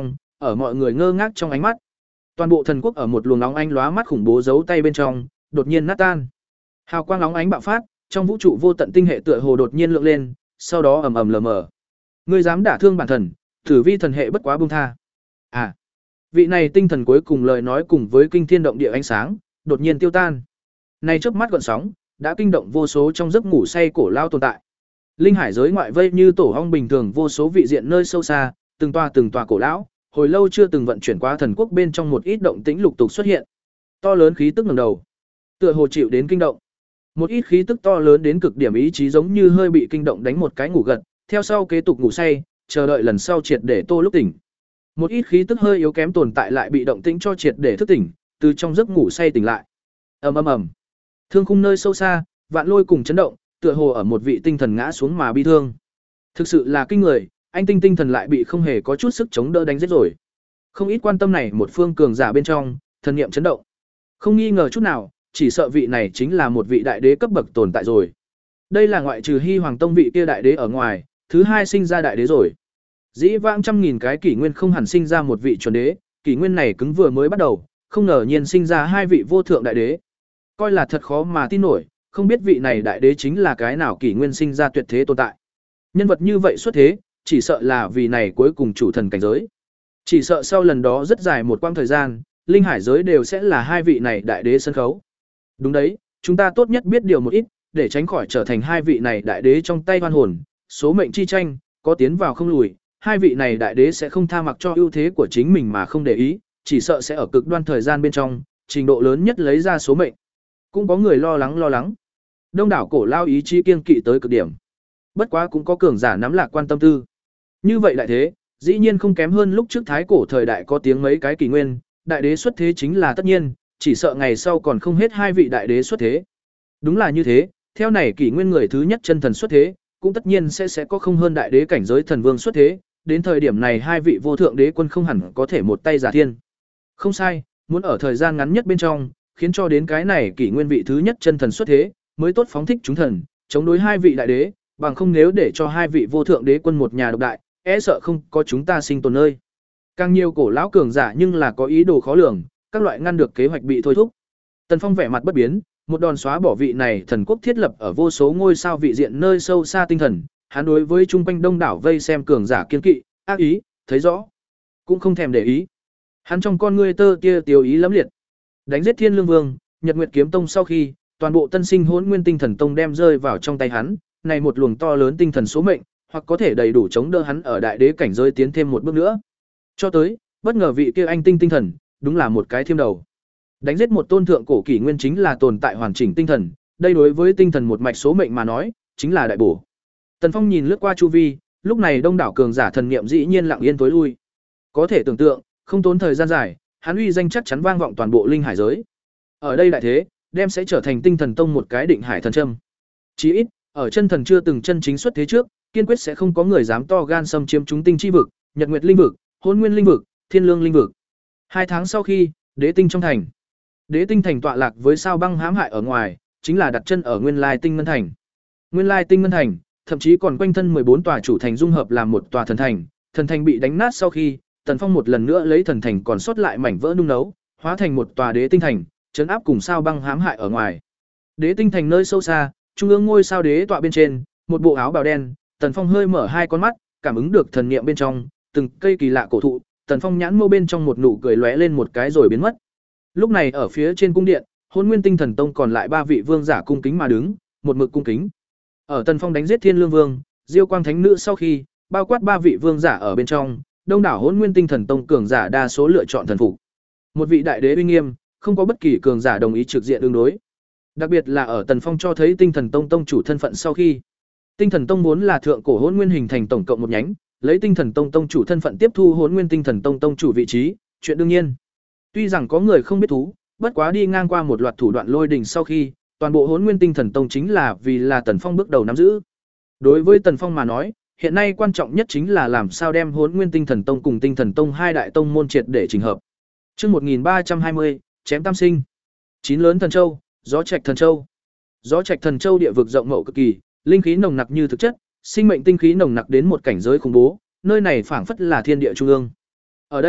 ở mọi người ngơ ngác trong ánh mắt. Toàn bộ thần quốc ở một luồng nóng ánh lóa mắt khủng bố giấu tay bên trong, đột nhiên nát tan. Hào quang nóng ánh bạo phát, trong vũ trụ vô tận tinh hệ tựa hồ đột nhiên lượng lên, sau đó ầm ầm lờ mờ. Ngươi dám đả thương bản thần, Tử Vi thần hệ bất quá buông tha. À, vị này tinh thần cuối cùng lời nói cùng với kinh thiên động địa ánh sáng, đột nhiên tiêu tan. Này chớp mắt gợn sóng, đã kinh động vô số trong giấc ngủ say cổ lao tồn tại. Linh hải giới ngoại vây như tổ ong bình thường vô số vị diện nơi sâu xa, từng tòa từng tòa cổ lão, hồi lâu chưa từng vận chuyển qua thần quốc bên trong một ít động tĩnh lục tục xuất hiện. To lớn khí tức ngẩng đầu, tựa hồ chịu đến kinh động. Một ít khí tức to lớn đến cực điểm ý chí giống như hơi bị kinh động đánh một cái ngủ gật, theo sau kế tục ngủ say, chờ đợi lần sau triệt để tô lúc tỉnh. Một ít khí tức hơi yếu kém tồn tại lại bị động tĩnh cho triệt để thức tỉnh, từ trong giấc ngủ say tỉnh lại. Ầm ầm ầm. Thương khung nơi sâu xa, vạn lôi cùng chấn động, tựa hồ ở một vị tinh thần ngã xuống mà bi thương. Thực sự là kinh người, anh tinh tinh thần lại bị không hề có chút sức chống đỡ đánh giết rồi. Không ít quan tâm này một phương cường giả bên trong, thần niệm chấn động. Không nghi ngờ chút nào, chỉ sợ vị này chính là một vị đại đế cấp bậc tồn tại rồi. Đây là ngoại trừ Hy Hoàng Tông vị kia đại đế ở ngoài, thứ hai sinh ra đại đế rồi. Dĩ vãng trăm nghìn cái kỷ nguyên không hẳn sinh ra một vị chuẩn đế, kỷ nguyên này cứng vừa mới bắt đầu, không ngờ nhiên sinh ra hai vị vô thượng đại đế. Coi là thật khó mà tin nổi, không biết vị này đại đế chính là cái nào kỷ nguyên sinh ra tuyệt thế tồn tại. Nhân vật như vậy xuất thế, chỉ sợ là vì này cuối cùng chủ thần cảnh giới. Chỉ sợ sau lần đó rất dài một quãng thời gian, linh hải giới đều sẽ là hai vị này đại đế sân khấu. Đúng đấy, chúng ta tốt nhất biết điều một ít, để tránh khỏi trở thành hai vị này đại đế trong tay hoan hồn, số mệnh chi tranh, có tiến vào không lùi, hai vị này đại đế sẽ không tha mặc cho ưu thế của chính mình mà không để ý, chỉ sợ sẽ ở cực đoan thời gian bên trong, trình độ lớn nhất lấy ra số mệnh. Cũng có người lo lắng lo lắng. Đông đảo cổ lao ý chí kiêng kỵ tới cực điểm. Bất quá cũng có cường giả nắm lạc quan tâm tư. Như vậy đại thế, dĩ nhiên không kém hơn lúc trước thái cổ thời đại có tiếng mấy cái kỷ nguyên, đại đế xuất thế chính là tất nhiên, chỉ sợ ngày sau còn không hết hai vị đại đế xuất thế. Đúng là như thế, theo này kỷ nguyên người thứ nhất chân thần xuất thế, cũng tất nhiên sẽ sẽ có không hơn đại đế cảnh giới thần vương xuất thế, đến thời điểm này hai vị vô thượng đế quân không hẳn có thể một tay giả thiên. Không sai, muốn ở thời gian ngắn nhất bên trong, khiến cho đến cái này kỷ nguyên vị thứ nhất chân thần xuất thế, mới tốt phóng thích chúng thần, chống đối hai vị đại đế, bằng không nếu để cho hai vị vô thượng đế quân một nhà độc đại, e sợ không có chúng ta sinh tồn nơi. Càng nhiều cổ lão cường giả nhưng là có ý đồ khó lường, các loại ngăn được kế hoạch bị thôi thúc. Tần Phong vẻ mặt bất biến, một đòn xóa bỏ vị này thần quốc thiết lập ở vô số ngôi sao vị diện nơi sâu xa tinh thần, hắn đối với trung quanh đông đảo vây xem cường giả kiên kỵ, ác ý, thấy rõ, cũng không thèm để ý. Hắn trong con ngươi tơ tia tiêu ý lẫm liệt. Đánh giết Thiên Lương Vương, Nhật Nguyệt Kiếm Tông sau khi, toàn bộ Tân Sinh Hỗn Nguyên Tinh Thần Tông đem rơi vào trong tay hắn, này một luồng to lớn tinh thần số mệnh, hoặc có thể đầy đủ chống đỡ hắn ở đại đế cảnh giới tiến thêm một bước nữa. Cho tới, bất ngờ vị kia anh tinh tinh thần, đúng là một cái thiêm đầu. Đánh giết một tôn thượng cổ kỷ nguyên chính là tồn tại hoàn chỉnh tinh thần, đây đối với tinh thần một mạch số mệnh mà nói, chính là đại bổ. Tần Phong nhìn lướt qua chu vi, lúc này đông đảo cường giả thần niệm dĩ nhiên lặng yên tối lui. Có thể tưởng tượng, không tốn thời gian dài, hắn uy danh chắc chắn vang vọng toàn bộ linh hải giới. Ở đây đại thế, đem sẽ trở thành tinh thần tông một cái định hải thần châm. Chí ít, ở chân thần chưa từng chân chính xuất thế trước, kiên quyết sẽ không có người dám to gan xâm chiếm chúng tinh chi vực, Nhật Nguyệt linh vực, Hỗn Nguyên linh vực, Thiên Lương linh vực. Hai tháng sau khi, Đế tinh trong thành. Đế tinh thành tọa lạc với sao băng hãm hại ở ngoài, chính là đặt chân ở Nguyên Lai Tinh Ngân thành. Nguyên Lai Tinh Ngân thành, thậm chí còn quanh thân mười bốn tòa chủ thành dung hợp làm một tòa thần thành, thần thành bị đánh nát sau khi, Tần Phong một lần nữa lấy thần thành còn sót lại mảnh vỡ nung nấu, hóa thành một tòa Đế tinh thành, trấn áp cùng sao băng hãm hại ở ngoài. Đế tinh thành nơi sâu xa, trung ương ngôi sao đế tọa bên trên, một bộ áo bào đen, Tần Phong hơi mở hai con mắt, cảm ứng được thần niệm bên trong, từng cây kỳ lạ cổ thụ, Tần Phong nhãn mâu bên trong một nụ cười lóe lên một cái rồi biến mất. Lúc này ở phía trên cung điện, Hỗn Nguyên Tinh Thần Tông còn lại ba vị vương giả cung kính mà đứng, một mực cung kính. Ở Tần Phong đánh giết Thiên Lương Vương, Diêu Quang Thánh Nữ sau khi, bao quát ba vị vương giả ở bên trong, đông đảo Hỗn Nguyên Tinh Thần Tông cường giả đa số lựa chọn thần phục. Một vị đại đế uy nghiêm, không có bất kỳ cường giả đồng ý trực diện đương đối. Đặc biệt là ở Tần Phong cho thấy Tinh Thần Tông tông chủ thân phận sau khi, Tinh Thần Tông vốn là thượng cổ Hỗn Nguyên hình thành tổng cộng một nhánh, lấy Tinh Thần Tông tông chủ thân phận tiếp thu Hỗn Nguyên Tinh Thần Tông tông chủ vị trí, chuyện đương nhiên. Tuy rằng có người không biết thú, bất quá đi ngang qua một loạt thủ đoạn lôi đình sau khi, toàn bộ Hỗn Nguyên Tinh Thần Tông chính là vì là Tần Phong bước đầu nắm giữ. Đối với Tần Phong mà nói, hiện nay quan trọng nhất chính là làm sao đem Hỗn Nguyên Tinh Thần Tông cùng Tinh Thần Tông hai đại tông môn triệt để chỉnh hợp. Chương một nghìn ba trăm hai mươi, chém tam sinh. Chín lớn thần châu, Gió Trạch thần châu. Gió Trạch thần châu địa vực rộng mậu cực kỳ, linh khí nồng nặc như thực chất, sinh mệnh tinh khí nồng nặc đến một cảnh giới khủng bố, nơi này phảng phất là thiên địa trung ương. Ở đây,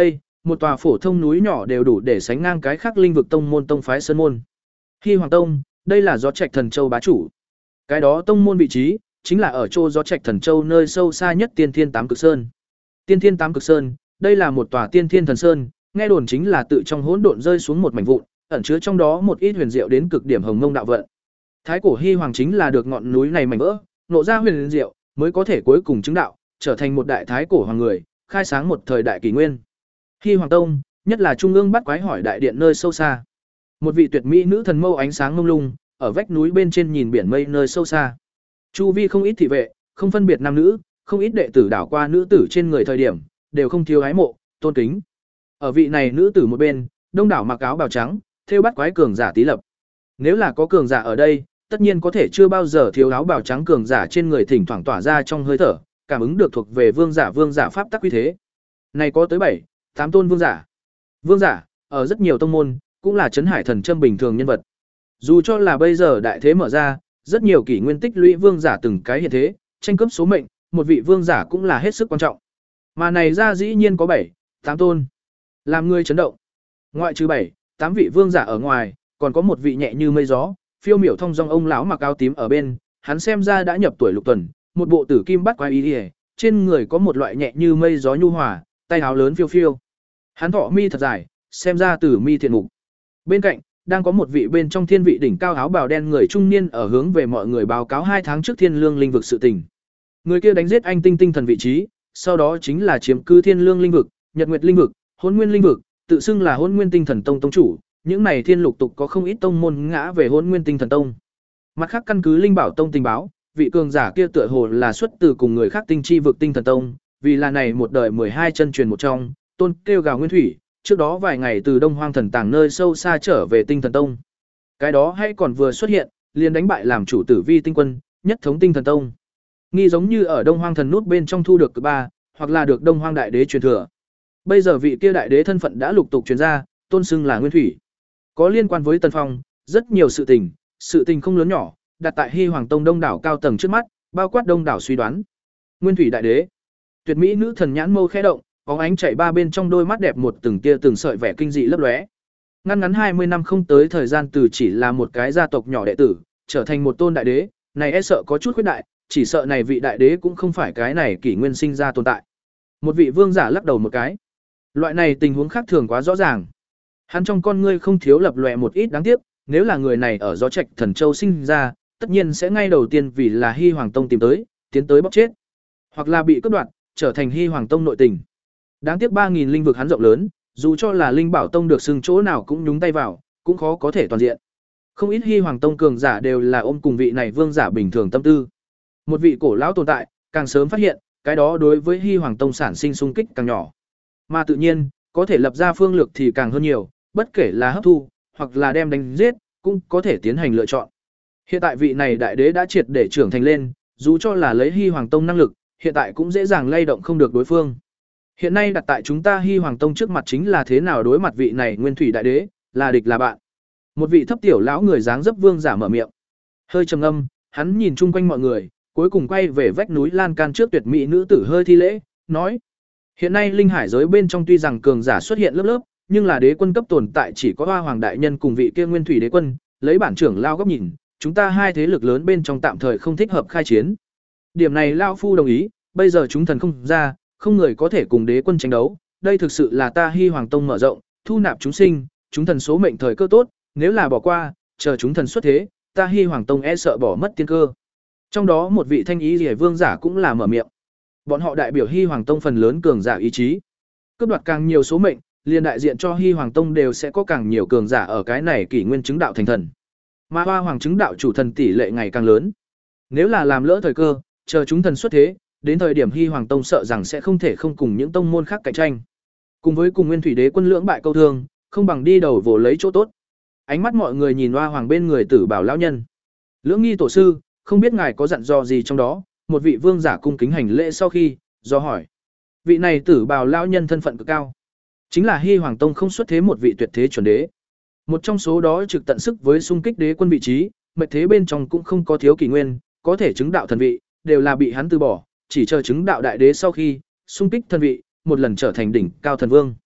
một tòa phổ thông núi nhỏ đều đủ để sánh ngang cái khác linh vực tông môn tông phái sơn môn. Hy Hoàng Tông, đây là Gió Trạch Thần Châu bá chủ. Cái đó tông môn vị trí chính là ở chỗ Gió Trạch Thần Châu nơi sâu xa nhất Tiên Thiên Tám Cực Sơn. Tiên Thiên Tám Cực Sơn, đây là một tòa Tiên Thiên Thần Sơn, nghe đồn chính là tự trong hỗn độn rơi xuống một mảnh vụn, ẩn chứa trong đó một ít huyền diệu đến cực điểm hồng mông đạo vận. Thái cổ Hy Hoàng chính là được ngọn núi này mảnh vỡ, nộ ra huyền diệu, mới có thể cuối cùng chứng đạo, trở thành một đại thái cổ hoàng người, khai sáng một thời đại kỷ nguyên. Hy Hoàng Tông, nhất là trung ương bắt quái hỏi đại điện nơi sâu xa. Một vị tuyệt mỹ nữ thần mâu ánh sáng mông lung, ở vách núi bên trên nhìn biển mây nơi sâu xa. Chu vi không ít thị vệ, không phân biệt nam nữ, không ít đệ tử đảo qua nữ tử trên người thời điểm, đều không thiếu ái mộ, tôn kính. Ở vị này nữ tử một bên, đông đảo mặc áo bào trắng, thêu bắt quái cường giả tí lập. Nếu là có cường giả ở đây, tất nhiên có thể chưa bao giờ thiếu áo bào trắng cường giả trên người thỉnh thoảng tỏa ra trong hơi thở, cảm ứng được thuộc về vương giả vương giả pháp tắc uy thế. Này có tới bảy, tám tôn vương giả. Vương giả, ở rất nhiều tông môn, cũng là trấn hải thần châm bình thường nhân vật. Dù cho là bây giờ đại thế mở ra, rất nhiều kỷ nguyên tích lũy vương giả từng cái hiện thế, tranh cướp số mệnh, một vị vương giả cũng là hết sức quan trọng. Mà này ra dĩ nhiên có bảy, tám tôn. Làm người chấn động. Ngoại trừ bảy, tám vị vương giả ở ngoài, còn có một vị nhẹ như mây gió, phiêu miểu thông dong ông lão mặc áo tím ở bên, hắn xem ra đã nhập tuổi lục tuần, một bộ tử kim bắt quái ý y, trên người có một loại nhẹ như mây gió nhu hòa, tay áo lớn phiêu phiêu. Hắn thọ mi thật dài, xem ra tử mi thiện mục. Bên cạnh, đang có một vị bên trong thiên vị đỉnh cao áo bào đen người trung niên ở hướng về mọi người báo cáo hai tháng trước thiên lương linh vực sự tình. Người kia đánh giết anh tinh tinh thần vị trí, sau đó chính là chiếm cư thiên lương linh vực, nhật nguyệt linh vực, hôn nguyên linh vực, tự xưng là hôn nguyên tinh thần tông tông chủ. Những này thiên lục tục có không ít tông môn ngã về hôn nguyên tinh thần tông. Mặt khác căn cứ linh bảo tông tình báo, vị cường giả kia tựa hồ là xuất từ cùng người khác tinh chi vực tinh thần tông, vì là này một đời mười hai chân truyền một trong, tôn kêu gào nguyên thủy, trước đó vài ngày từ Đông Hoang thần tàng nơi sâu xa trở về tinh thần tông. Cái đó hay còn vừa xuất hiện, liền đánh bại làm chủ tử vi tinh quân, nhất thống tinh thần tông. Nghi giống như ở Đông Hoang thần nút bên trong thu được cực ba, hoặc là được Đông Hoang đại đế truyền thừa. Bây giờ vị kia đại đế thân phận đã lục tục truyền ra, tôn xưng là nguyên thủy. Có liên quan với Tần Phong, rất nhiều sự tình, sự tình không lớn nhỏ, đặt tại Hy Hoàng Tông đông đảo cao tầng trước mắt, bao quát đông đảo suy đoán. Nguyên thủy đại đế, tuyệt mỹ nữ thần nhãn mâu khẽ động, bóng ánh chạy ba bên trong đôi mắt đẹp một từng tia từng sợi vẻ kinh dị lấp lóe. Ngắn ngắn hai mươi năm không tới thời gian từ chỉ là một cái gia tộc nhỏ đệ tử, trở thành một tôn đại đế, này e sợ có chút khuyết đại, chỉ sợ này vị đại đế cũng không phải cái này kỷ nguyên sinh ra tồn tại. Một vị vương giả lắc đầu một cái. Loại này tình huống khác thường quá rõ ràng. Hắn trong con ngươi không thiếu lập lòe một ít đáng tiếc, nếu là người này ở Gió Trạch Thần Châu sinh ra, tất nhiên sẽ ngay đầu tiên vì là Hy Hoàng Tông tìm tới, tiến tới bóc chết, hoặc là bị cướp đoạt, trở thành Hy Hoàng Tông nội tình. Đáng tiếc ba nghìn linh vực hắn rộng lớn, dù cho là Linh Bảo Tông được xưng chỗ nào cũng nhúng tay vào, cũng khó có thể toàn diện. Không ít Hy Hoàng Tông cường giả đều là ôm cùng vị này vương giả bình thường tâm tư. Một vị cổ lão tồn tại, càng sớm phát hiện, cái đó đối với Hy Hoàng Tông sản sinh xung kích càng nhỏ. Mà tự nhiên, có thể lập ra phương lược thì càng hơn nhiều, bất kể là hấp thu, hoặc là đem đánh giết, cũng có thể tiến hành lựa chọn. Hiện tại vị này đại đế đã triệt để trưởng thành lên, dù cho là lấy Hy Hoàng Tông năng lực, hiện tại cũng dễ dàng lay động không được đối phương. Hiện nay đặt tại chúng ta Hy Hoàng Tông trước mặt chính là thế nào đối mặt vị này nguyên thủy đại đế, là địch là bạn. Một vị thấp tiểu lão người dáng dấp vương giả mở miệng. Hơi trầm ngâm, hắn nhìn chung quanh mọi người, cuối cùng quay về vách núi lan can trước tuyệt mỹ nữ tử hơi thi lễ, nói: hiện nay linh hải giới bên trong tuy rằng cường giả xuất hiện lớp lớp, nhưng là đế quân cấp tồn tại chỉ có Hoa Hoàng đại nhân cùng vị kia nguyên thủy đế quân, lấy bản trưởng lao góc nhìn, chúng ta hai thế lực lớn bên trong tạm thời không thích hợp khai chiến. Điểm này lão phu đồng ý, bây giờ chúng thần không ra, không người có thể cùng đế quân tranh đấu, đây thực sự là ta Hy Hoàng Tông mở rộng, thu nạp chúng sinh, chúng thần số mệnh thời cơ tốt, nếu là bỏ qua, chờ chúng thần xuất thế, ta Hy Hoàng Tông e sợ bỏ mất tiên cơ. Trong đó một vị thanh ý Liễu vương giả cũng là mở miệng. Bọn họ đại biểu Hy Hoàng Tông phần lớn cường giả ý chí, cướp đoạt càng nhiều số mệnh, liền đại diện cho Hy Hoàng Tông đều sẽ có càng nhiều cường giả ở cái này kỷ nguyên chứng đạo thành thần. Mà Hoa Hoàng chứng đạo chủ thần tỷ lệ ngày càng lớn. Nếu là làm lỡ thời cơ, chờ chúng thần xuất thế, đến thời điểm Hy Hoàng Tông sợ rằng sẽ không thể không cùng những tông môn khác cạnh tranh. Cùng với cùng Nguyên Thủy Đế quân lưỡng bại câu thương, không bằng đi đầu vồ lấy chỗ tốt. Ánh mắt mọi người nhìn Hoa Hoàng bên người Tử Bảo lão nhân. Lưỡng nghi tổ sư, không biết ngài có dặn dò gì trong đó? Một vị vương giả cung kính hành lễ sau khi do hỏi. Vị này Tử Bảo lão nhân thân phận cực cao, chính là Hy Hoàng Tông không xuất thế một vị tuyệt thế chuẩn đế. Một trong số đó trực tận sức với xung kích đế quân vị trí, mệnh thế bên trong cũng không có thiếu kỷ nguyên, có thể chứng đạo thần vị, đều là bị hắn từ bỏ, chỉ chờ chứng đạo đại đế sau khi xung kích thần vị, một lần trở thành đỉnh cao thần vương.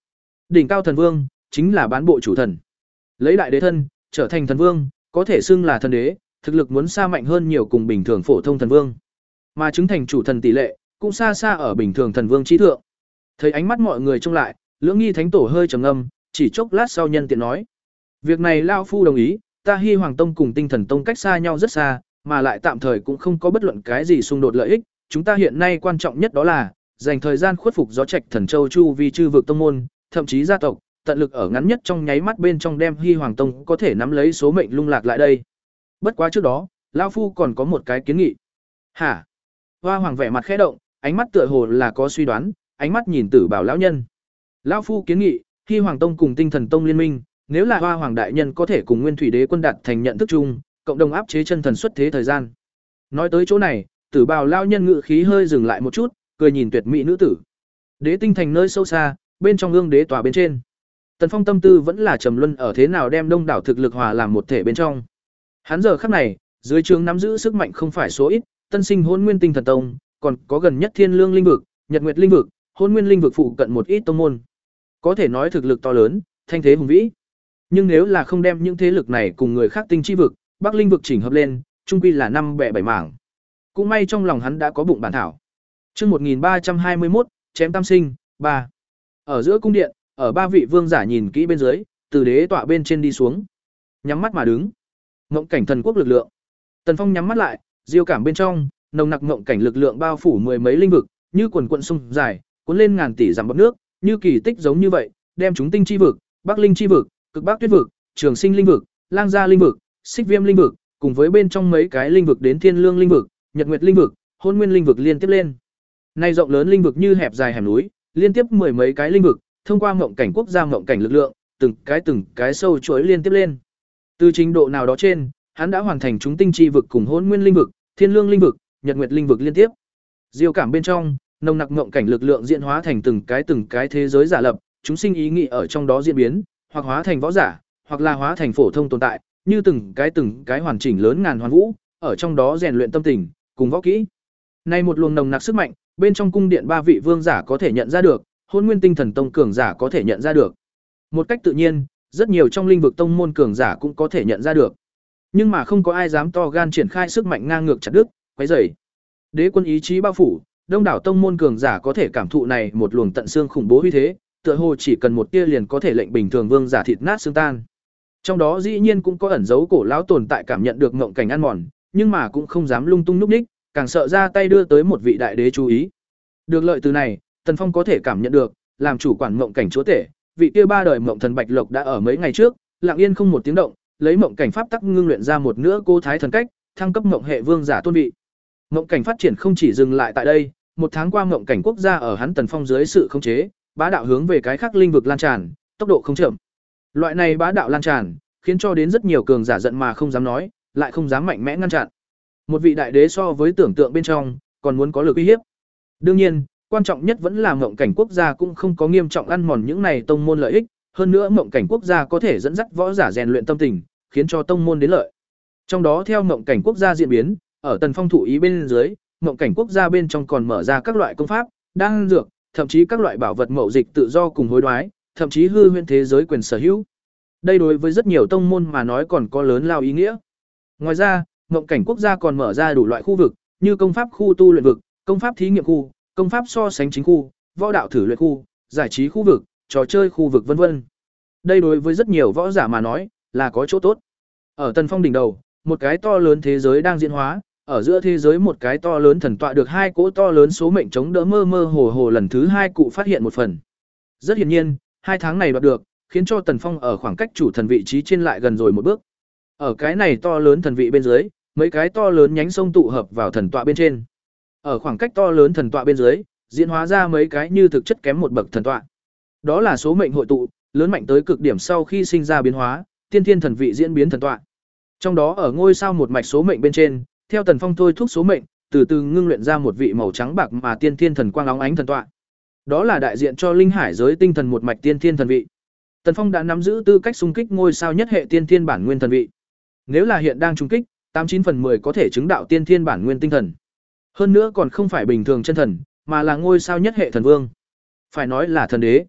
Đỉnh cao thần vương chính là bán bộ chủ thần. Lấy đại đế thân, trở thành thần vương, có thể xưng là thần đế, thực lực muốn xa mạnh hơn nhiều cùng bình thường phổ thông thần vương. Mà chứng thành chủ thần tỷ lệ cũng xa xa ở bình thường thần vương chi thượng. Thấy ánh mắt mọi người trông lại, Lưỡng Nghi Thánh Tổ hơi trầm ngâm, chỉ chốc lát sau nhân tiện nói: "Việc này lão phu đồng ý, ta Hy Hoàng Tông cùng Tinh Thần Tông cách xa nhau rất xa, mà lại tạm thời cũng không có bất luận cái gì xung đột lợi ích, chúng ta hiện nay quan trọng nhất đó là dành thời gian khuất phục gió trạch Thần Châu chu vi chư vực tông môn, thậm chí gia tộc, tận lực ở ngắn nhất trong nháy mắt bên trong đem Hy Hoàng Tông có thể nắm lấy số mệnh lung lạc lại đây. Bất quá trước đó, lão phu còn có một cái kiến nghị." "Hả?" Hoa Hoàng vẻ mặt khẽ động, ánh mắt tựa hồ là có suy đoán, ánh mắt nhìn Tử Bảo lão nhân. "Lão phu kiến nghị, Hy Hoàng Tông cùng Tinh Thần Tông liên minh, nếu là Hoa Hoàng đại nhân có thể cùng Nguyên Thủy Đế quân đạt thành nhận thức chung, cộng đồng áp chế chân thần xuất thế thời gian." Nói tới chỗ này, Tử Bảo lão nhân ngự khí hơi dừng lại một chút, cười nhìn tuyệt mỹ nữ tử. Đế tinh thành nơi sâu xa, bên trong ương đế tòa bên trên. Tần Phong tâm tư vẫn là trầm luân ở thế nào đem đông đảo thực lực hòa làm một thể bên trong. Hắn giờ khắc này, dưới trường nắm giữ sức mạnh không phải số ít, tân sinh Hỗn Nguyên Tinh Thần Tông, còn có gần nhất Thiên Lương linh vực, Nhật Nguyệt linh vực, Hỗn Nguyên linh vực phụ cận một ít tông môn. Có thể nói thực lực to lớn, thanh thế hùng vĩ. Nhưng nếu là không đem những thế lực này cùng người khác tinh chi vực, Bắc linh vực chỉnh hợp lên, chung quy là năm bẻ bảy mảng. Cũng may trong lòng hắn đã có bụng bản thảo. Chương một nghìn ba trăm hai mươi mốt, chém tam sinh, ba. Ở giữa cung điện, ở ba vị vương giả nhìn kỹ bên dưới, từ đế tọa bên trên đi xuống, nhắm mắt mà đứng. Ngộng cảnh thần quốc lực lượng. Tần Phong nhắm mắt lại, diêu cảm bên trong, nồng nặc ngộng cảnh lực lượng bao phủ mười mấy linh vực, như quần quần sông dài, cuốn lên ngàn tỷ dặm bọt nước, như kỳ tích giống như vậy, đem chúng tinh chi vực, Bắc linh chi vực, Cực Bắc Tuyết vực, Trường Sinh linh vực, Lang Gia linh vực, Xích Viêm linh vực, cùng với bên trong mấy cái linh vực đến Thiên Lương linh vực, Nhật Nguyệt linh vực, Hỗn Nguyên linh vực liên tiếp lên. Nay rộng lớn linh vực như hẹp dài hẻm núi, liên tiếp mười mấy cái linh vực, thông qua ngộng cảnh quốc gia ngộng cảnh lực lượng, từng cái từng cái sâu chuỗi liên tiếp lên. Từ trình độ nào đó trên, hắn đã hoàn thành chúng tinh chi vực cùng Hỗn Nguyên linh vực, Thiên Lương linh vực, Nhật Nguyệt linh vực liên tiếp. Diêu cảm bên trong, nồng nặc ngộng cảnh lực lượng diễn hóa thành từng cái từng cái thế giới giả lập, chúng sinh ý nghĩ ở trong đó diễn biến, hoặc hóa thành võ giả, hoặc là hóa thành phổ thông tồn tại, như từng cái từng cái hoàn chỉnh lớn ngàn hoàn vũ, ở trong đó rèn luyện tâm tình, cùng võ kỹ. Nay một luồng nồng nặc sức mạnh, bên trong cung điện ba vị vương giả có thể nhận ra được, Hỗn Nguyên Tinh Thần Tông cường giả có thể nhận ra được. Một cách tự nhiên, rất nhiều trong lĩnh vực tông môn cường giả cũng có thể nhận ra được. Nhưng mà không có ai dám to gan triển khai sức mạnh ngang ngược chặt đứt, quấy rầy. Đế quân ý chí bao phủ, đông đảo tông môn cường giả có thể cảm thụ này một luồng tận xương khủng bố uy thế, tựa hồ chỉ cần một tia liền có thể lệnh bình thường vương giả thịt nát xương tan. Trong đó dĩ nhiên cũng có ẩn dấu cổ lão tồn tại cảm nhận được ngộng cảnh ăn mòn, nhưng mà cũng không dám lung tung núp ních, càng sợ ra tay đưa tới một vị đại đế chú ý. Được lợi từ này, Tần Phong có thể cảm nhận được, làm chủ quản ngộng cảnh chúa tể, vị kia ba đời ngộng thần Bạch Lộc đã ở mấy ngày trước, lặng yên không một tiếng động, lấy ngộng cảnh pháp tắc ngưng luyện ra một nửa cô thái thần cách, thăng cấp ngộng hệ vương giả tôn vị. Ngộng cảnh phát triển không chỉ dừng lại tại đây, một tháng qua ngộng cảnh quốc gia ở hắn Tần Phong dưới sự khống chế, bá đạo hướng về cái khác linh vực lan tràn, tốc độ không chậm. Loại này bá đạo lan tràn, khiến cho đến rất nhiều cường giả giận mà không dám nói, lại không dám mạnh mẽ ngăn chặn. Một vị đại đế so với tưởng tượng bên trong, còn muốn có lực uy hiếp. Đương nhiên, quan trọng nhất vẫn là ngộng cảnh quốc gia cũng không có nghiêm trọng ăn mòn những này tông môn lợi ích, hơn nữa ngộng cảnh quốc gia có thể dẫn dắt võ giả rèn luyện tâm tình, khiến cho tông môn đến lợi. Trong đó theo ngộng cảnh quốc gia diễn biến, ở Tần Phong thủ ý bên dưới, ngộng cảnh quốc gia bên trong còn mở ra các loại công pháp, đan dược, thậm chí các loại bảo vật mậu dịch tự do cùng hối đoái, thậm chí hư huyễn thế giới quyền sở hữu. Đây đối với rất nhiều tông môn mà nói còn có lớn lao ý nghĩa. Ngoài ra, ngộng cảnh quốc gia còn mở ra đủ loại khu vực, như công pháp khu tu luyện vực, công pháp thí nghiệm khu, công pháp so sánh chính khu, võ đạo thử luyện khu, giải trí khu vực, trò chơi khu vực vân vân. Đây đối với rất nhiều võ giả mà nói là có chỗ tốt. Ở Tần Phong đỉnh đầu, một cái to lớn thế giới đang diễn hóa, ở giữa thế giới một cái to lớn thần tọa được hai cỗ to lớn số mệnh chống đỡ mơ mơ hồ hồ lần thứ hai cụ phát hiện một phần. Rất hiển nhiên, hai tháng này đoạt được, khiến cho Tần Phong ở khoảng cách chủ thần vị trí trên lại gần rồi một bước. Ở cái này to lớn thần vị bên dưới, mấy cái to lớn nhánh sông tụ hợp vào thần tọa bên trên. Ở khoảng cách to lớn thần tọa bên dưới, diễn hóa ra mấy cái như thực chất kém một bậc thần tọa. Đó là số mệnh hội tụ, lớn mạnh tới cực điểm sau khi sinh ra biến hóa, tiên thiên thần vị diễn biến thần tọa. Trong đó ở ngôi sao một mạch số mệnh bên trên, theo Tần Phong thôi thúc số mệnh, từ từ ngưng luyện ra một vị màu trắng bạc mà tiên thiên thần quang óng ánh thần tọa. Đó là đại diện cho linh hải giới tinh thần một mạch tiên thiên thần vị. Tần Phong đã nắm giữ tư cách xung kích ngôi sao nhất hệ tiên thiên bản nguyên thần vị. Nếu là hiện đang xung kích, tám chín phần mười có thể chứng đạo tiên thiên bản nguyên tinh thần. Hơn nữa còn không phải bình thường chân thần, mà là ngôi sao nhất hệ thần vương. Phải nói là thần đế.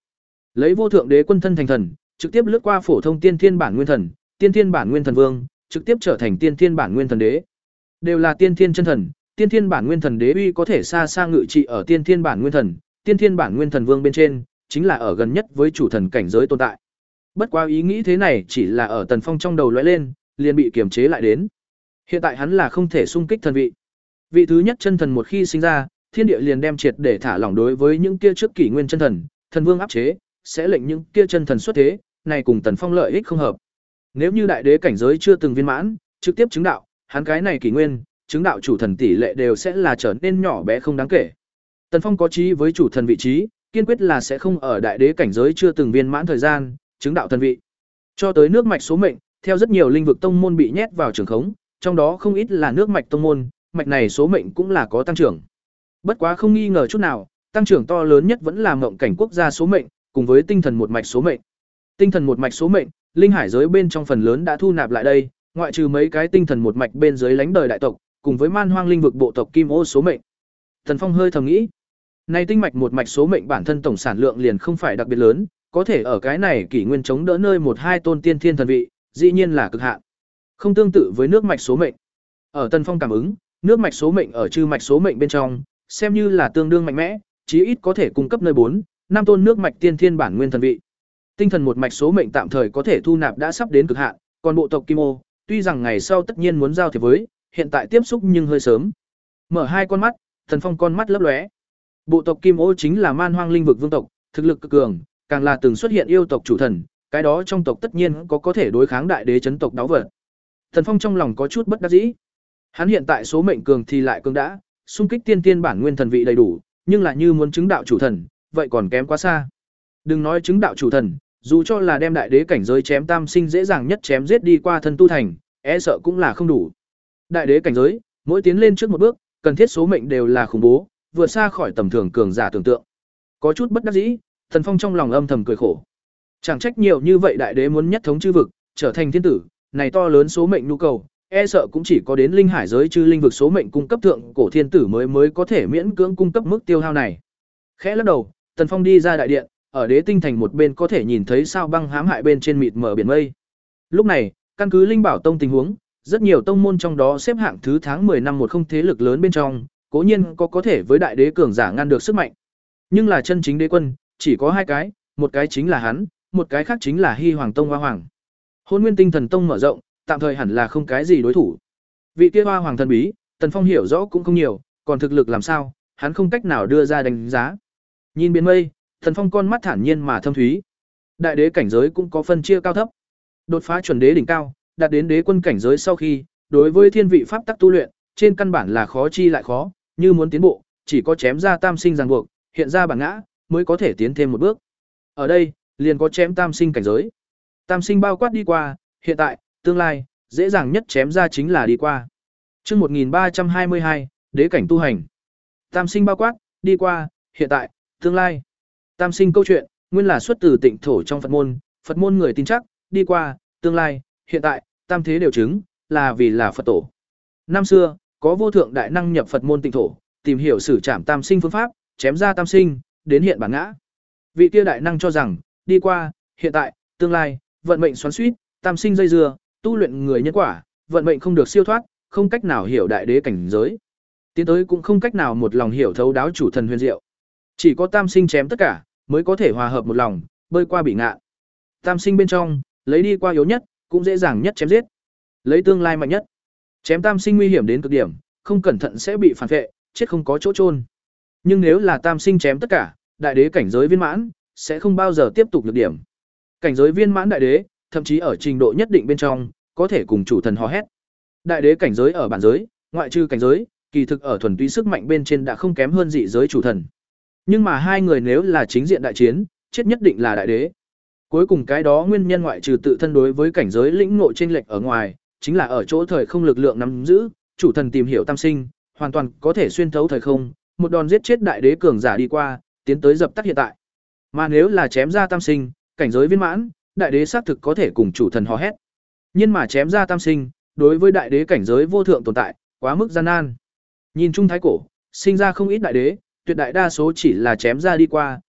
Lấy vô thượng đế quân thân thành thần, trực tiếp lướt qua phổ thông tiên thiên bản nguyên thần, tiên thiên bản nguyên thần vương, trực tiếp trở thành tiên thiên bản nguyên thần đế. Đều là tiên thiên chân thần, tiên thiên bản nguyên thần đế uy có thể xa xa ngự trị ở tiên thiên bản nguyên thần, tiên thiên bản nguyên thần vương bên trên, chính là ở gần nhất với chủ thần cảnh giới tồn tại. Bất quá ý nghĩ thế này chỉ là ở Tần Phong trong đầu lóe lên, liền bị kiềm chế lại đến. Hiện tại hắn là không thể xung kích thần vị. Vị thứ nhất chân thần một khi sinh ra, thiên địa liền đem triệt để thả lỏng đối với những kia trước kỷ nguyên chân thần, thần vương áp chế, sẽ lệnh những kia chân thần xuất thế, này cùng Tần Phong lợi ích không hợp. Nếu như đại đế cảnh giới chưa từng viên mãn, trực tiếp chứng đạo, hắn cái này kỷ nguyên, chứng đạo chủ thần tỷ lệ đều sẽ là trở nên nhỏ bé không đáng kể. Tần Phong có chí với chủ thần vị trí, kiên quyết là sẽ không ở đại đế cảnh giới chưa từng viên mãn thời gian, chứng đạo thần vị. Cho tới nước mạch số mệnh, theo rất nhiều linh vực tông môn bị nhét vào trường khống, trong đó không ít là nước mạch tông môn, mạch này số mệnh cũng là có tăng trưởng. Bất quá không nghi ngờ chút nào, tăng trưởng to lớn nhất vẫn là mộng cảnh quốc gia số mệnh, cùng với tinh thần một mạch số mệnh. Tinh thần một mạch số mệnh, linh hải giới bên trong phần lớn đã thu nạp lại đây, ngoại trừ mấy cái tinh thần một mạch bên dưới lãnh đời đại tộc, cùng với man hoang linh vực bộ tộc Kim Ô số mệnh. Tần Phong hơi thầm nghĩ, này tinh mạch một mạch số mệnh bản thân tổng sản lượng liền không phải đặc biệt lớn, có thể ở cái này kỷ nguyên chống đỡ nơi một hai tôn tiên thiên thần vị, dĩ nhiên là cực hạn. Không tương tự với nước mạch số mệnh. Ở Tần Phong cảm ứng, nước mạch số mệnh ở chư mạch số mệnh bên trong, xem như là tương đương mạnh mẽ, chí ít có thể cung cấp nơi bốn, năm tôn nước mạch tiên thiên bản nguyên thần vị. Tinh thần một mạch số mệnh tạm thời có thể thu nạp đã sắp đến cực hạn, còn bộ tộc Kim Ô, tuy rằng ngày sau tất nhiên muốn giao thiệp với, hiện tại tiếp xúc nhưng hơi sớm. Mở hai con mắt, Tần Phong con mắt lấp lóe. Bộ tộc Kim Ô chính là man hoang linh vực vương tộc, thực lực cực cường, càng là từng xuất hiện yêu tộc chủ thần, cái đó trong tộc tất nhiên có có thể đối kháng đại đế chấn tộc đáo vật. Tần Phong trong lòng có chút bất đắc dĩ. Hắn hiện tại số mệnh cường thì lại cường đã, xung kích tiên tiên bản nguyên thần vị đầy đủ, nhưng là như muốn chứng đạo chủ thần, vậy còn kém quá xa. Đừng nói chứng đạo chủ thần, dù cho là đem đại đế cảnh giới chém tam sinh dễ dàng nhất chém giết đi qua thân tu thành, e sợ cũng là không đủ. Đại đế cảnh giới, mỗi tiến lên trước một bước, cần thiết số mệnh đều là khủng bố, vượt xa khỏi tầm thường cường giả tưởng tượng. Có chút bất đắc dĩ, Tần Phong trong lòng âm thầm cười khổ. Chẳng trách nhiều như vậy đại đế muốn nhất thống chư vực, trở thành thiên tử, này to lớn số mệnh nhu cầu, e sợ cũng chỉ có đến linh hải giới chư linh vực số mệnh cung cấp thượng cổ thiên tử mới mới có thể miễn cưỡng cung cấp mức tiêu hao này. Khẽ lắc đầu, Tần Phong đi ra đại điện, ở đế tinh thành một bên có thể nhìn thấy sao băng hãm hại bên trên mịt mờ biển mây. Lúc này, căn cứ Linh Bảo Tông tình huống, rất nhiều tông môn trong đó xếp hạng thứ tháng mười năm một không thế lực lớn bên trong, cố nhiên có có thể với đại đế cường giả ngăn được sức mạnh. Nhưng là chân chính đế quân, chỉ có hai cái, một cái chính là hắn, một cái khác chính là Hy Hoàng Tông Hoa Hoàng. Hôn Nguyên Tinh Thần Tông mở rộng, tạm thời hẳn là không cái gì đối thủ. Vị kia Hoa Hoàng thần bí, Tần Phong hiểu rõ cũng không nhiều, còn thực lực làm sao, hắn không cách nào đưa ra đánh giá. Nhìn biển mây, Tần Phong con mắt thản nhiên mà thâm thúy. Đại đế cảnh giới cũng có phân chia cao thấp. Đột phá chuẩn đế đỉnh cao, đạt đến đế quân cảnh giới sau khi, đối với thiên vị pháp tắc tu luyện, trên căn bản là khó chi lại khó, như muốn tiến bộ, chỉ có chém ra tam sinh ràng buộc, hiện ra bản ngã, mới có thể tiến thêm một bước. Ở đây, liền có chém tam sinh cảnh giới. Tam sinh bao quát đi qua, hiện tại, tương lai, dễ dàng nhất chém ra chính là đi qua. Chương một nghìn ba trăm hai mươi hai, đế cảnh tu hành. Tam sinh bao quát, đi qua, hiện tại, tương lai. Tam sinh câu chuyện, nguyên là xuất từ Tịnh thổ trong Phật môn, Phật môn người tin chắc, đi qua, tương lai, hiện tại, tam thế đều chứng, là vì là Phật tổ. Năm xưa, có vô thượng đại năng nhập Phật môn Tịnh thổ, tìm hiểu sử trảm tam sinh phương pháp, chém ra tam sinh, đến hiện bản ngã. Vị kia đại năng cho rằng, đi qua, hiện tại, tương lai, vận mệnh xoắn xuýt, tam sinh dây dưa, tu luyện người nhân quả, vận mệnh không được siêu thoát, không cách nào hiểu đại đế cảnh giới. Tiến tới cũng không cách nào một lòng hiểu thấu đáo chủ thần huyền diệu. Chỉ có tam sinh chém tất cả, mới có thể hòa hợp một lòng, bơi qua bị ngạ. Tam sinh bên trong, lấy đi qua yếu nhất, cũng dễ dàng nhất chém giết. Lấy tương lai mạnh nhất. Chém tam sinh nguy hiểm đến cực điểm, không cẩn thận sẽ bị phản vệ, chết không có chỗ chôn. Nhưng nếu là tam sinh chém tất cả, đại đế cảnh giới viên mãn, sẽ không bao giờ tiếp tục nhược điểm. Cảnh giới viên mãn đại đế, thậm chí ở trình độ nhất định bên trong, có thể cùng chủ thần hò hét. Đại đế cảnh giới ở bản giới, ngoại trừ cảnh giới, kỳ thực ở thuần túy sức mạnh bên trên đã không kém hơn dị giới chủ thần. Nhưng mà hai người nếu là chính diện đại chiến, chết nhất định là đại đế. Cuối cùng cái đó nguyên nhân ngoại trừ tự thân đối với cảnh giới lĩnh ngộ chênh lệch ở ngoài, chính là ở chỗ thời không lực lượng nắm giữ, chủ thần tìm hiểu tam sinh, hoàn toàn có thể xuyên thấu thời không, một đòn giết chết đại đế cường giả đi qua, tiến tới dập tắt hiện tại. Mà nếu là chém ra tam sinh, cảnh giới viên mãn, đại đế xác thực có thể cùng chủ thần hò hét. Nhưng mà chém ra tam sinh, đối với đại đế cảnh giới vô thượng tồn tại, quá mức gian nan. Nhìn chung thái cổ, sinh ra không ít đại đế, tuyệt đại đa số chỉ là chém ra đi qua,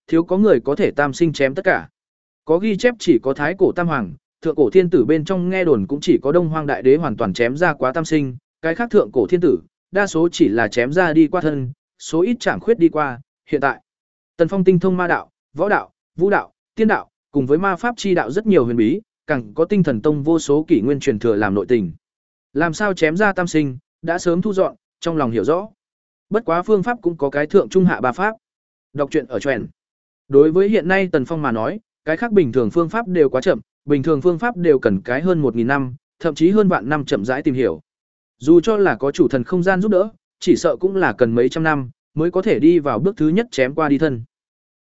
thiếu có người có thể tam sinh chém tất cả. Có ghi chép chỉ có thái cổ tam hoàng, thượng cổ thiên tử bên trong nghe đồn cũng chỉ có Đông Hoang đại đế hoàn toàn chém ra quá tam sinh, cái khác thượng cổ thiên tử, đa số chỉ là chém ra đi qua thân, số ít chạm khuyết đi qua. Hiện tại, Tần Phong tinh thông ma đạo, võ đạo, vũ đạo, tiên đạo, cùng với ma pháp chi đạo rất nhiều huyền bí, càng có tinh thần tông vô số kỷ nguyên truyền thừa làm nội tình. Làm sao chém ra tam sinh, đã sớm thu dọn, trong lòng hiểu rõ. Bất quá phương pháp cũng có cái thượng trung hạ ba pháp. Đọc truyện ở truyện. Đối với hiện nay Tần Phong mà nói, cái khác bình thường phương pháp đều quá chậm, bình thường phương pháp đều cần cái hơn một nghìn năm, thậm chí hơn vạn năm chậm rãi tìm hiểu. Dù cho là có chủ thần không gian giúp đỡ, chỉ sợ cũng là cần mấy trăm năm mới có thể đi vào bước thứ nhất chém qua đi thân.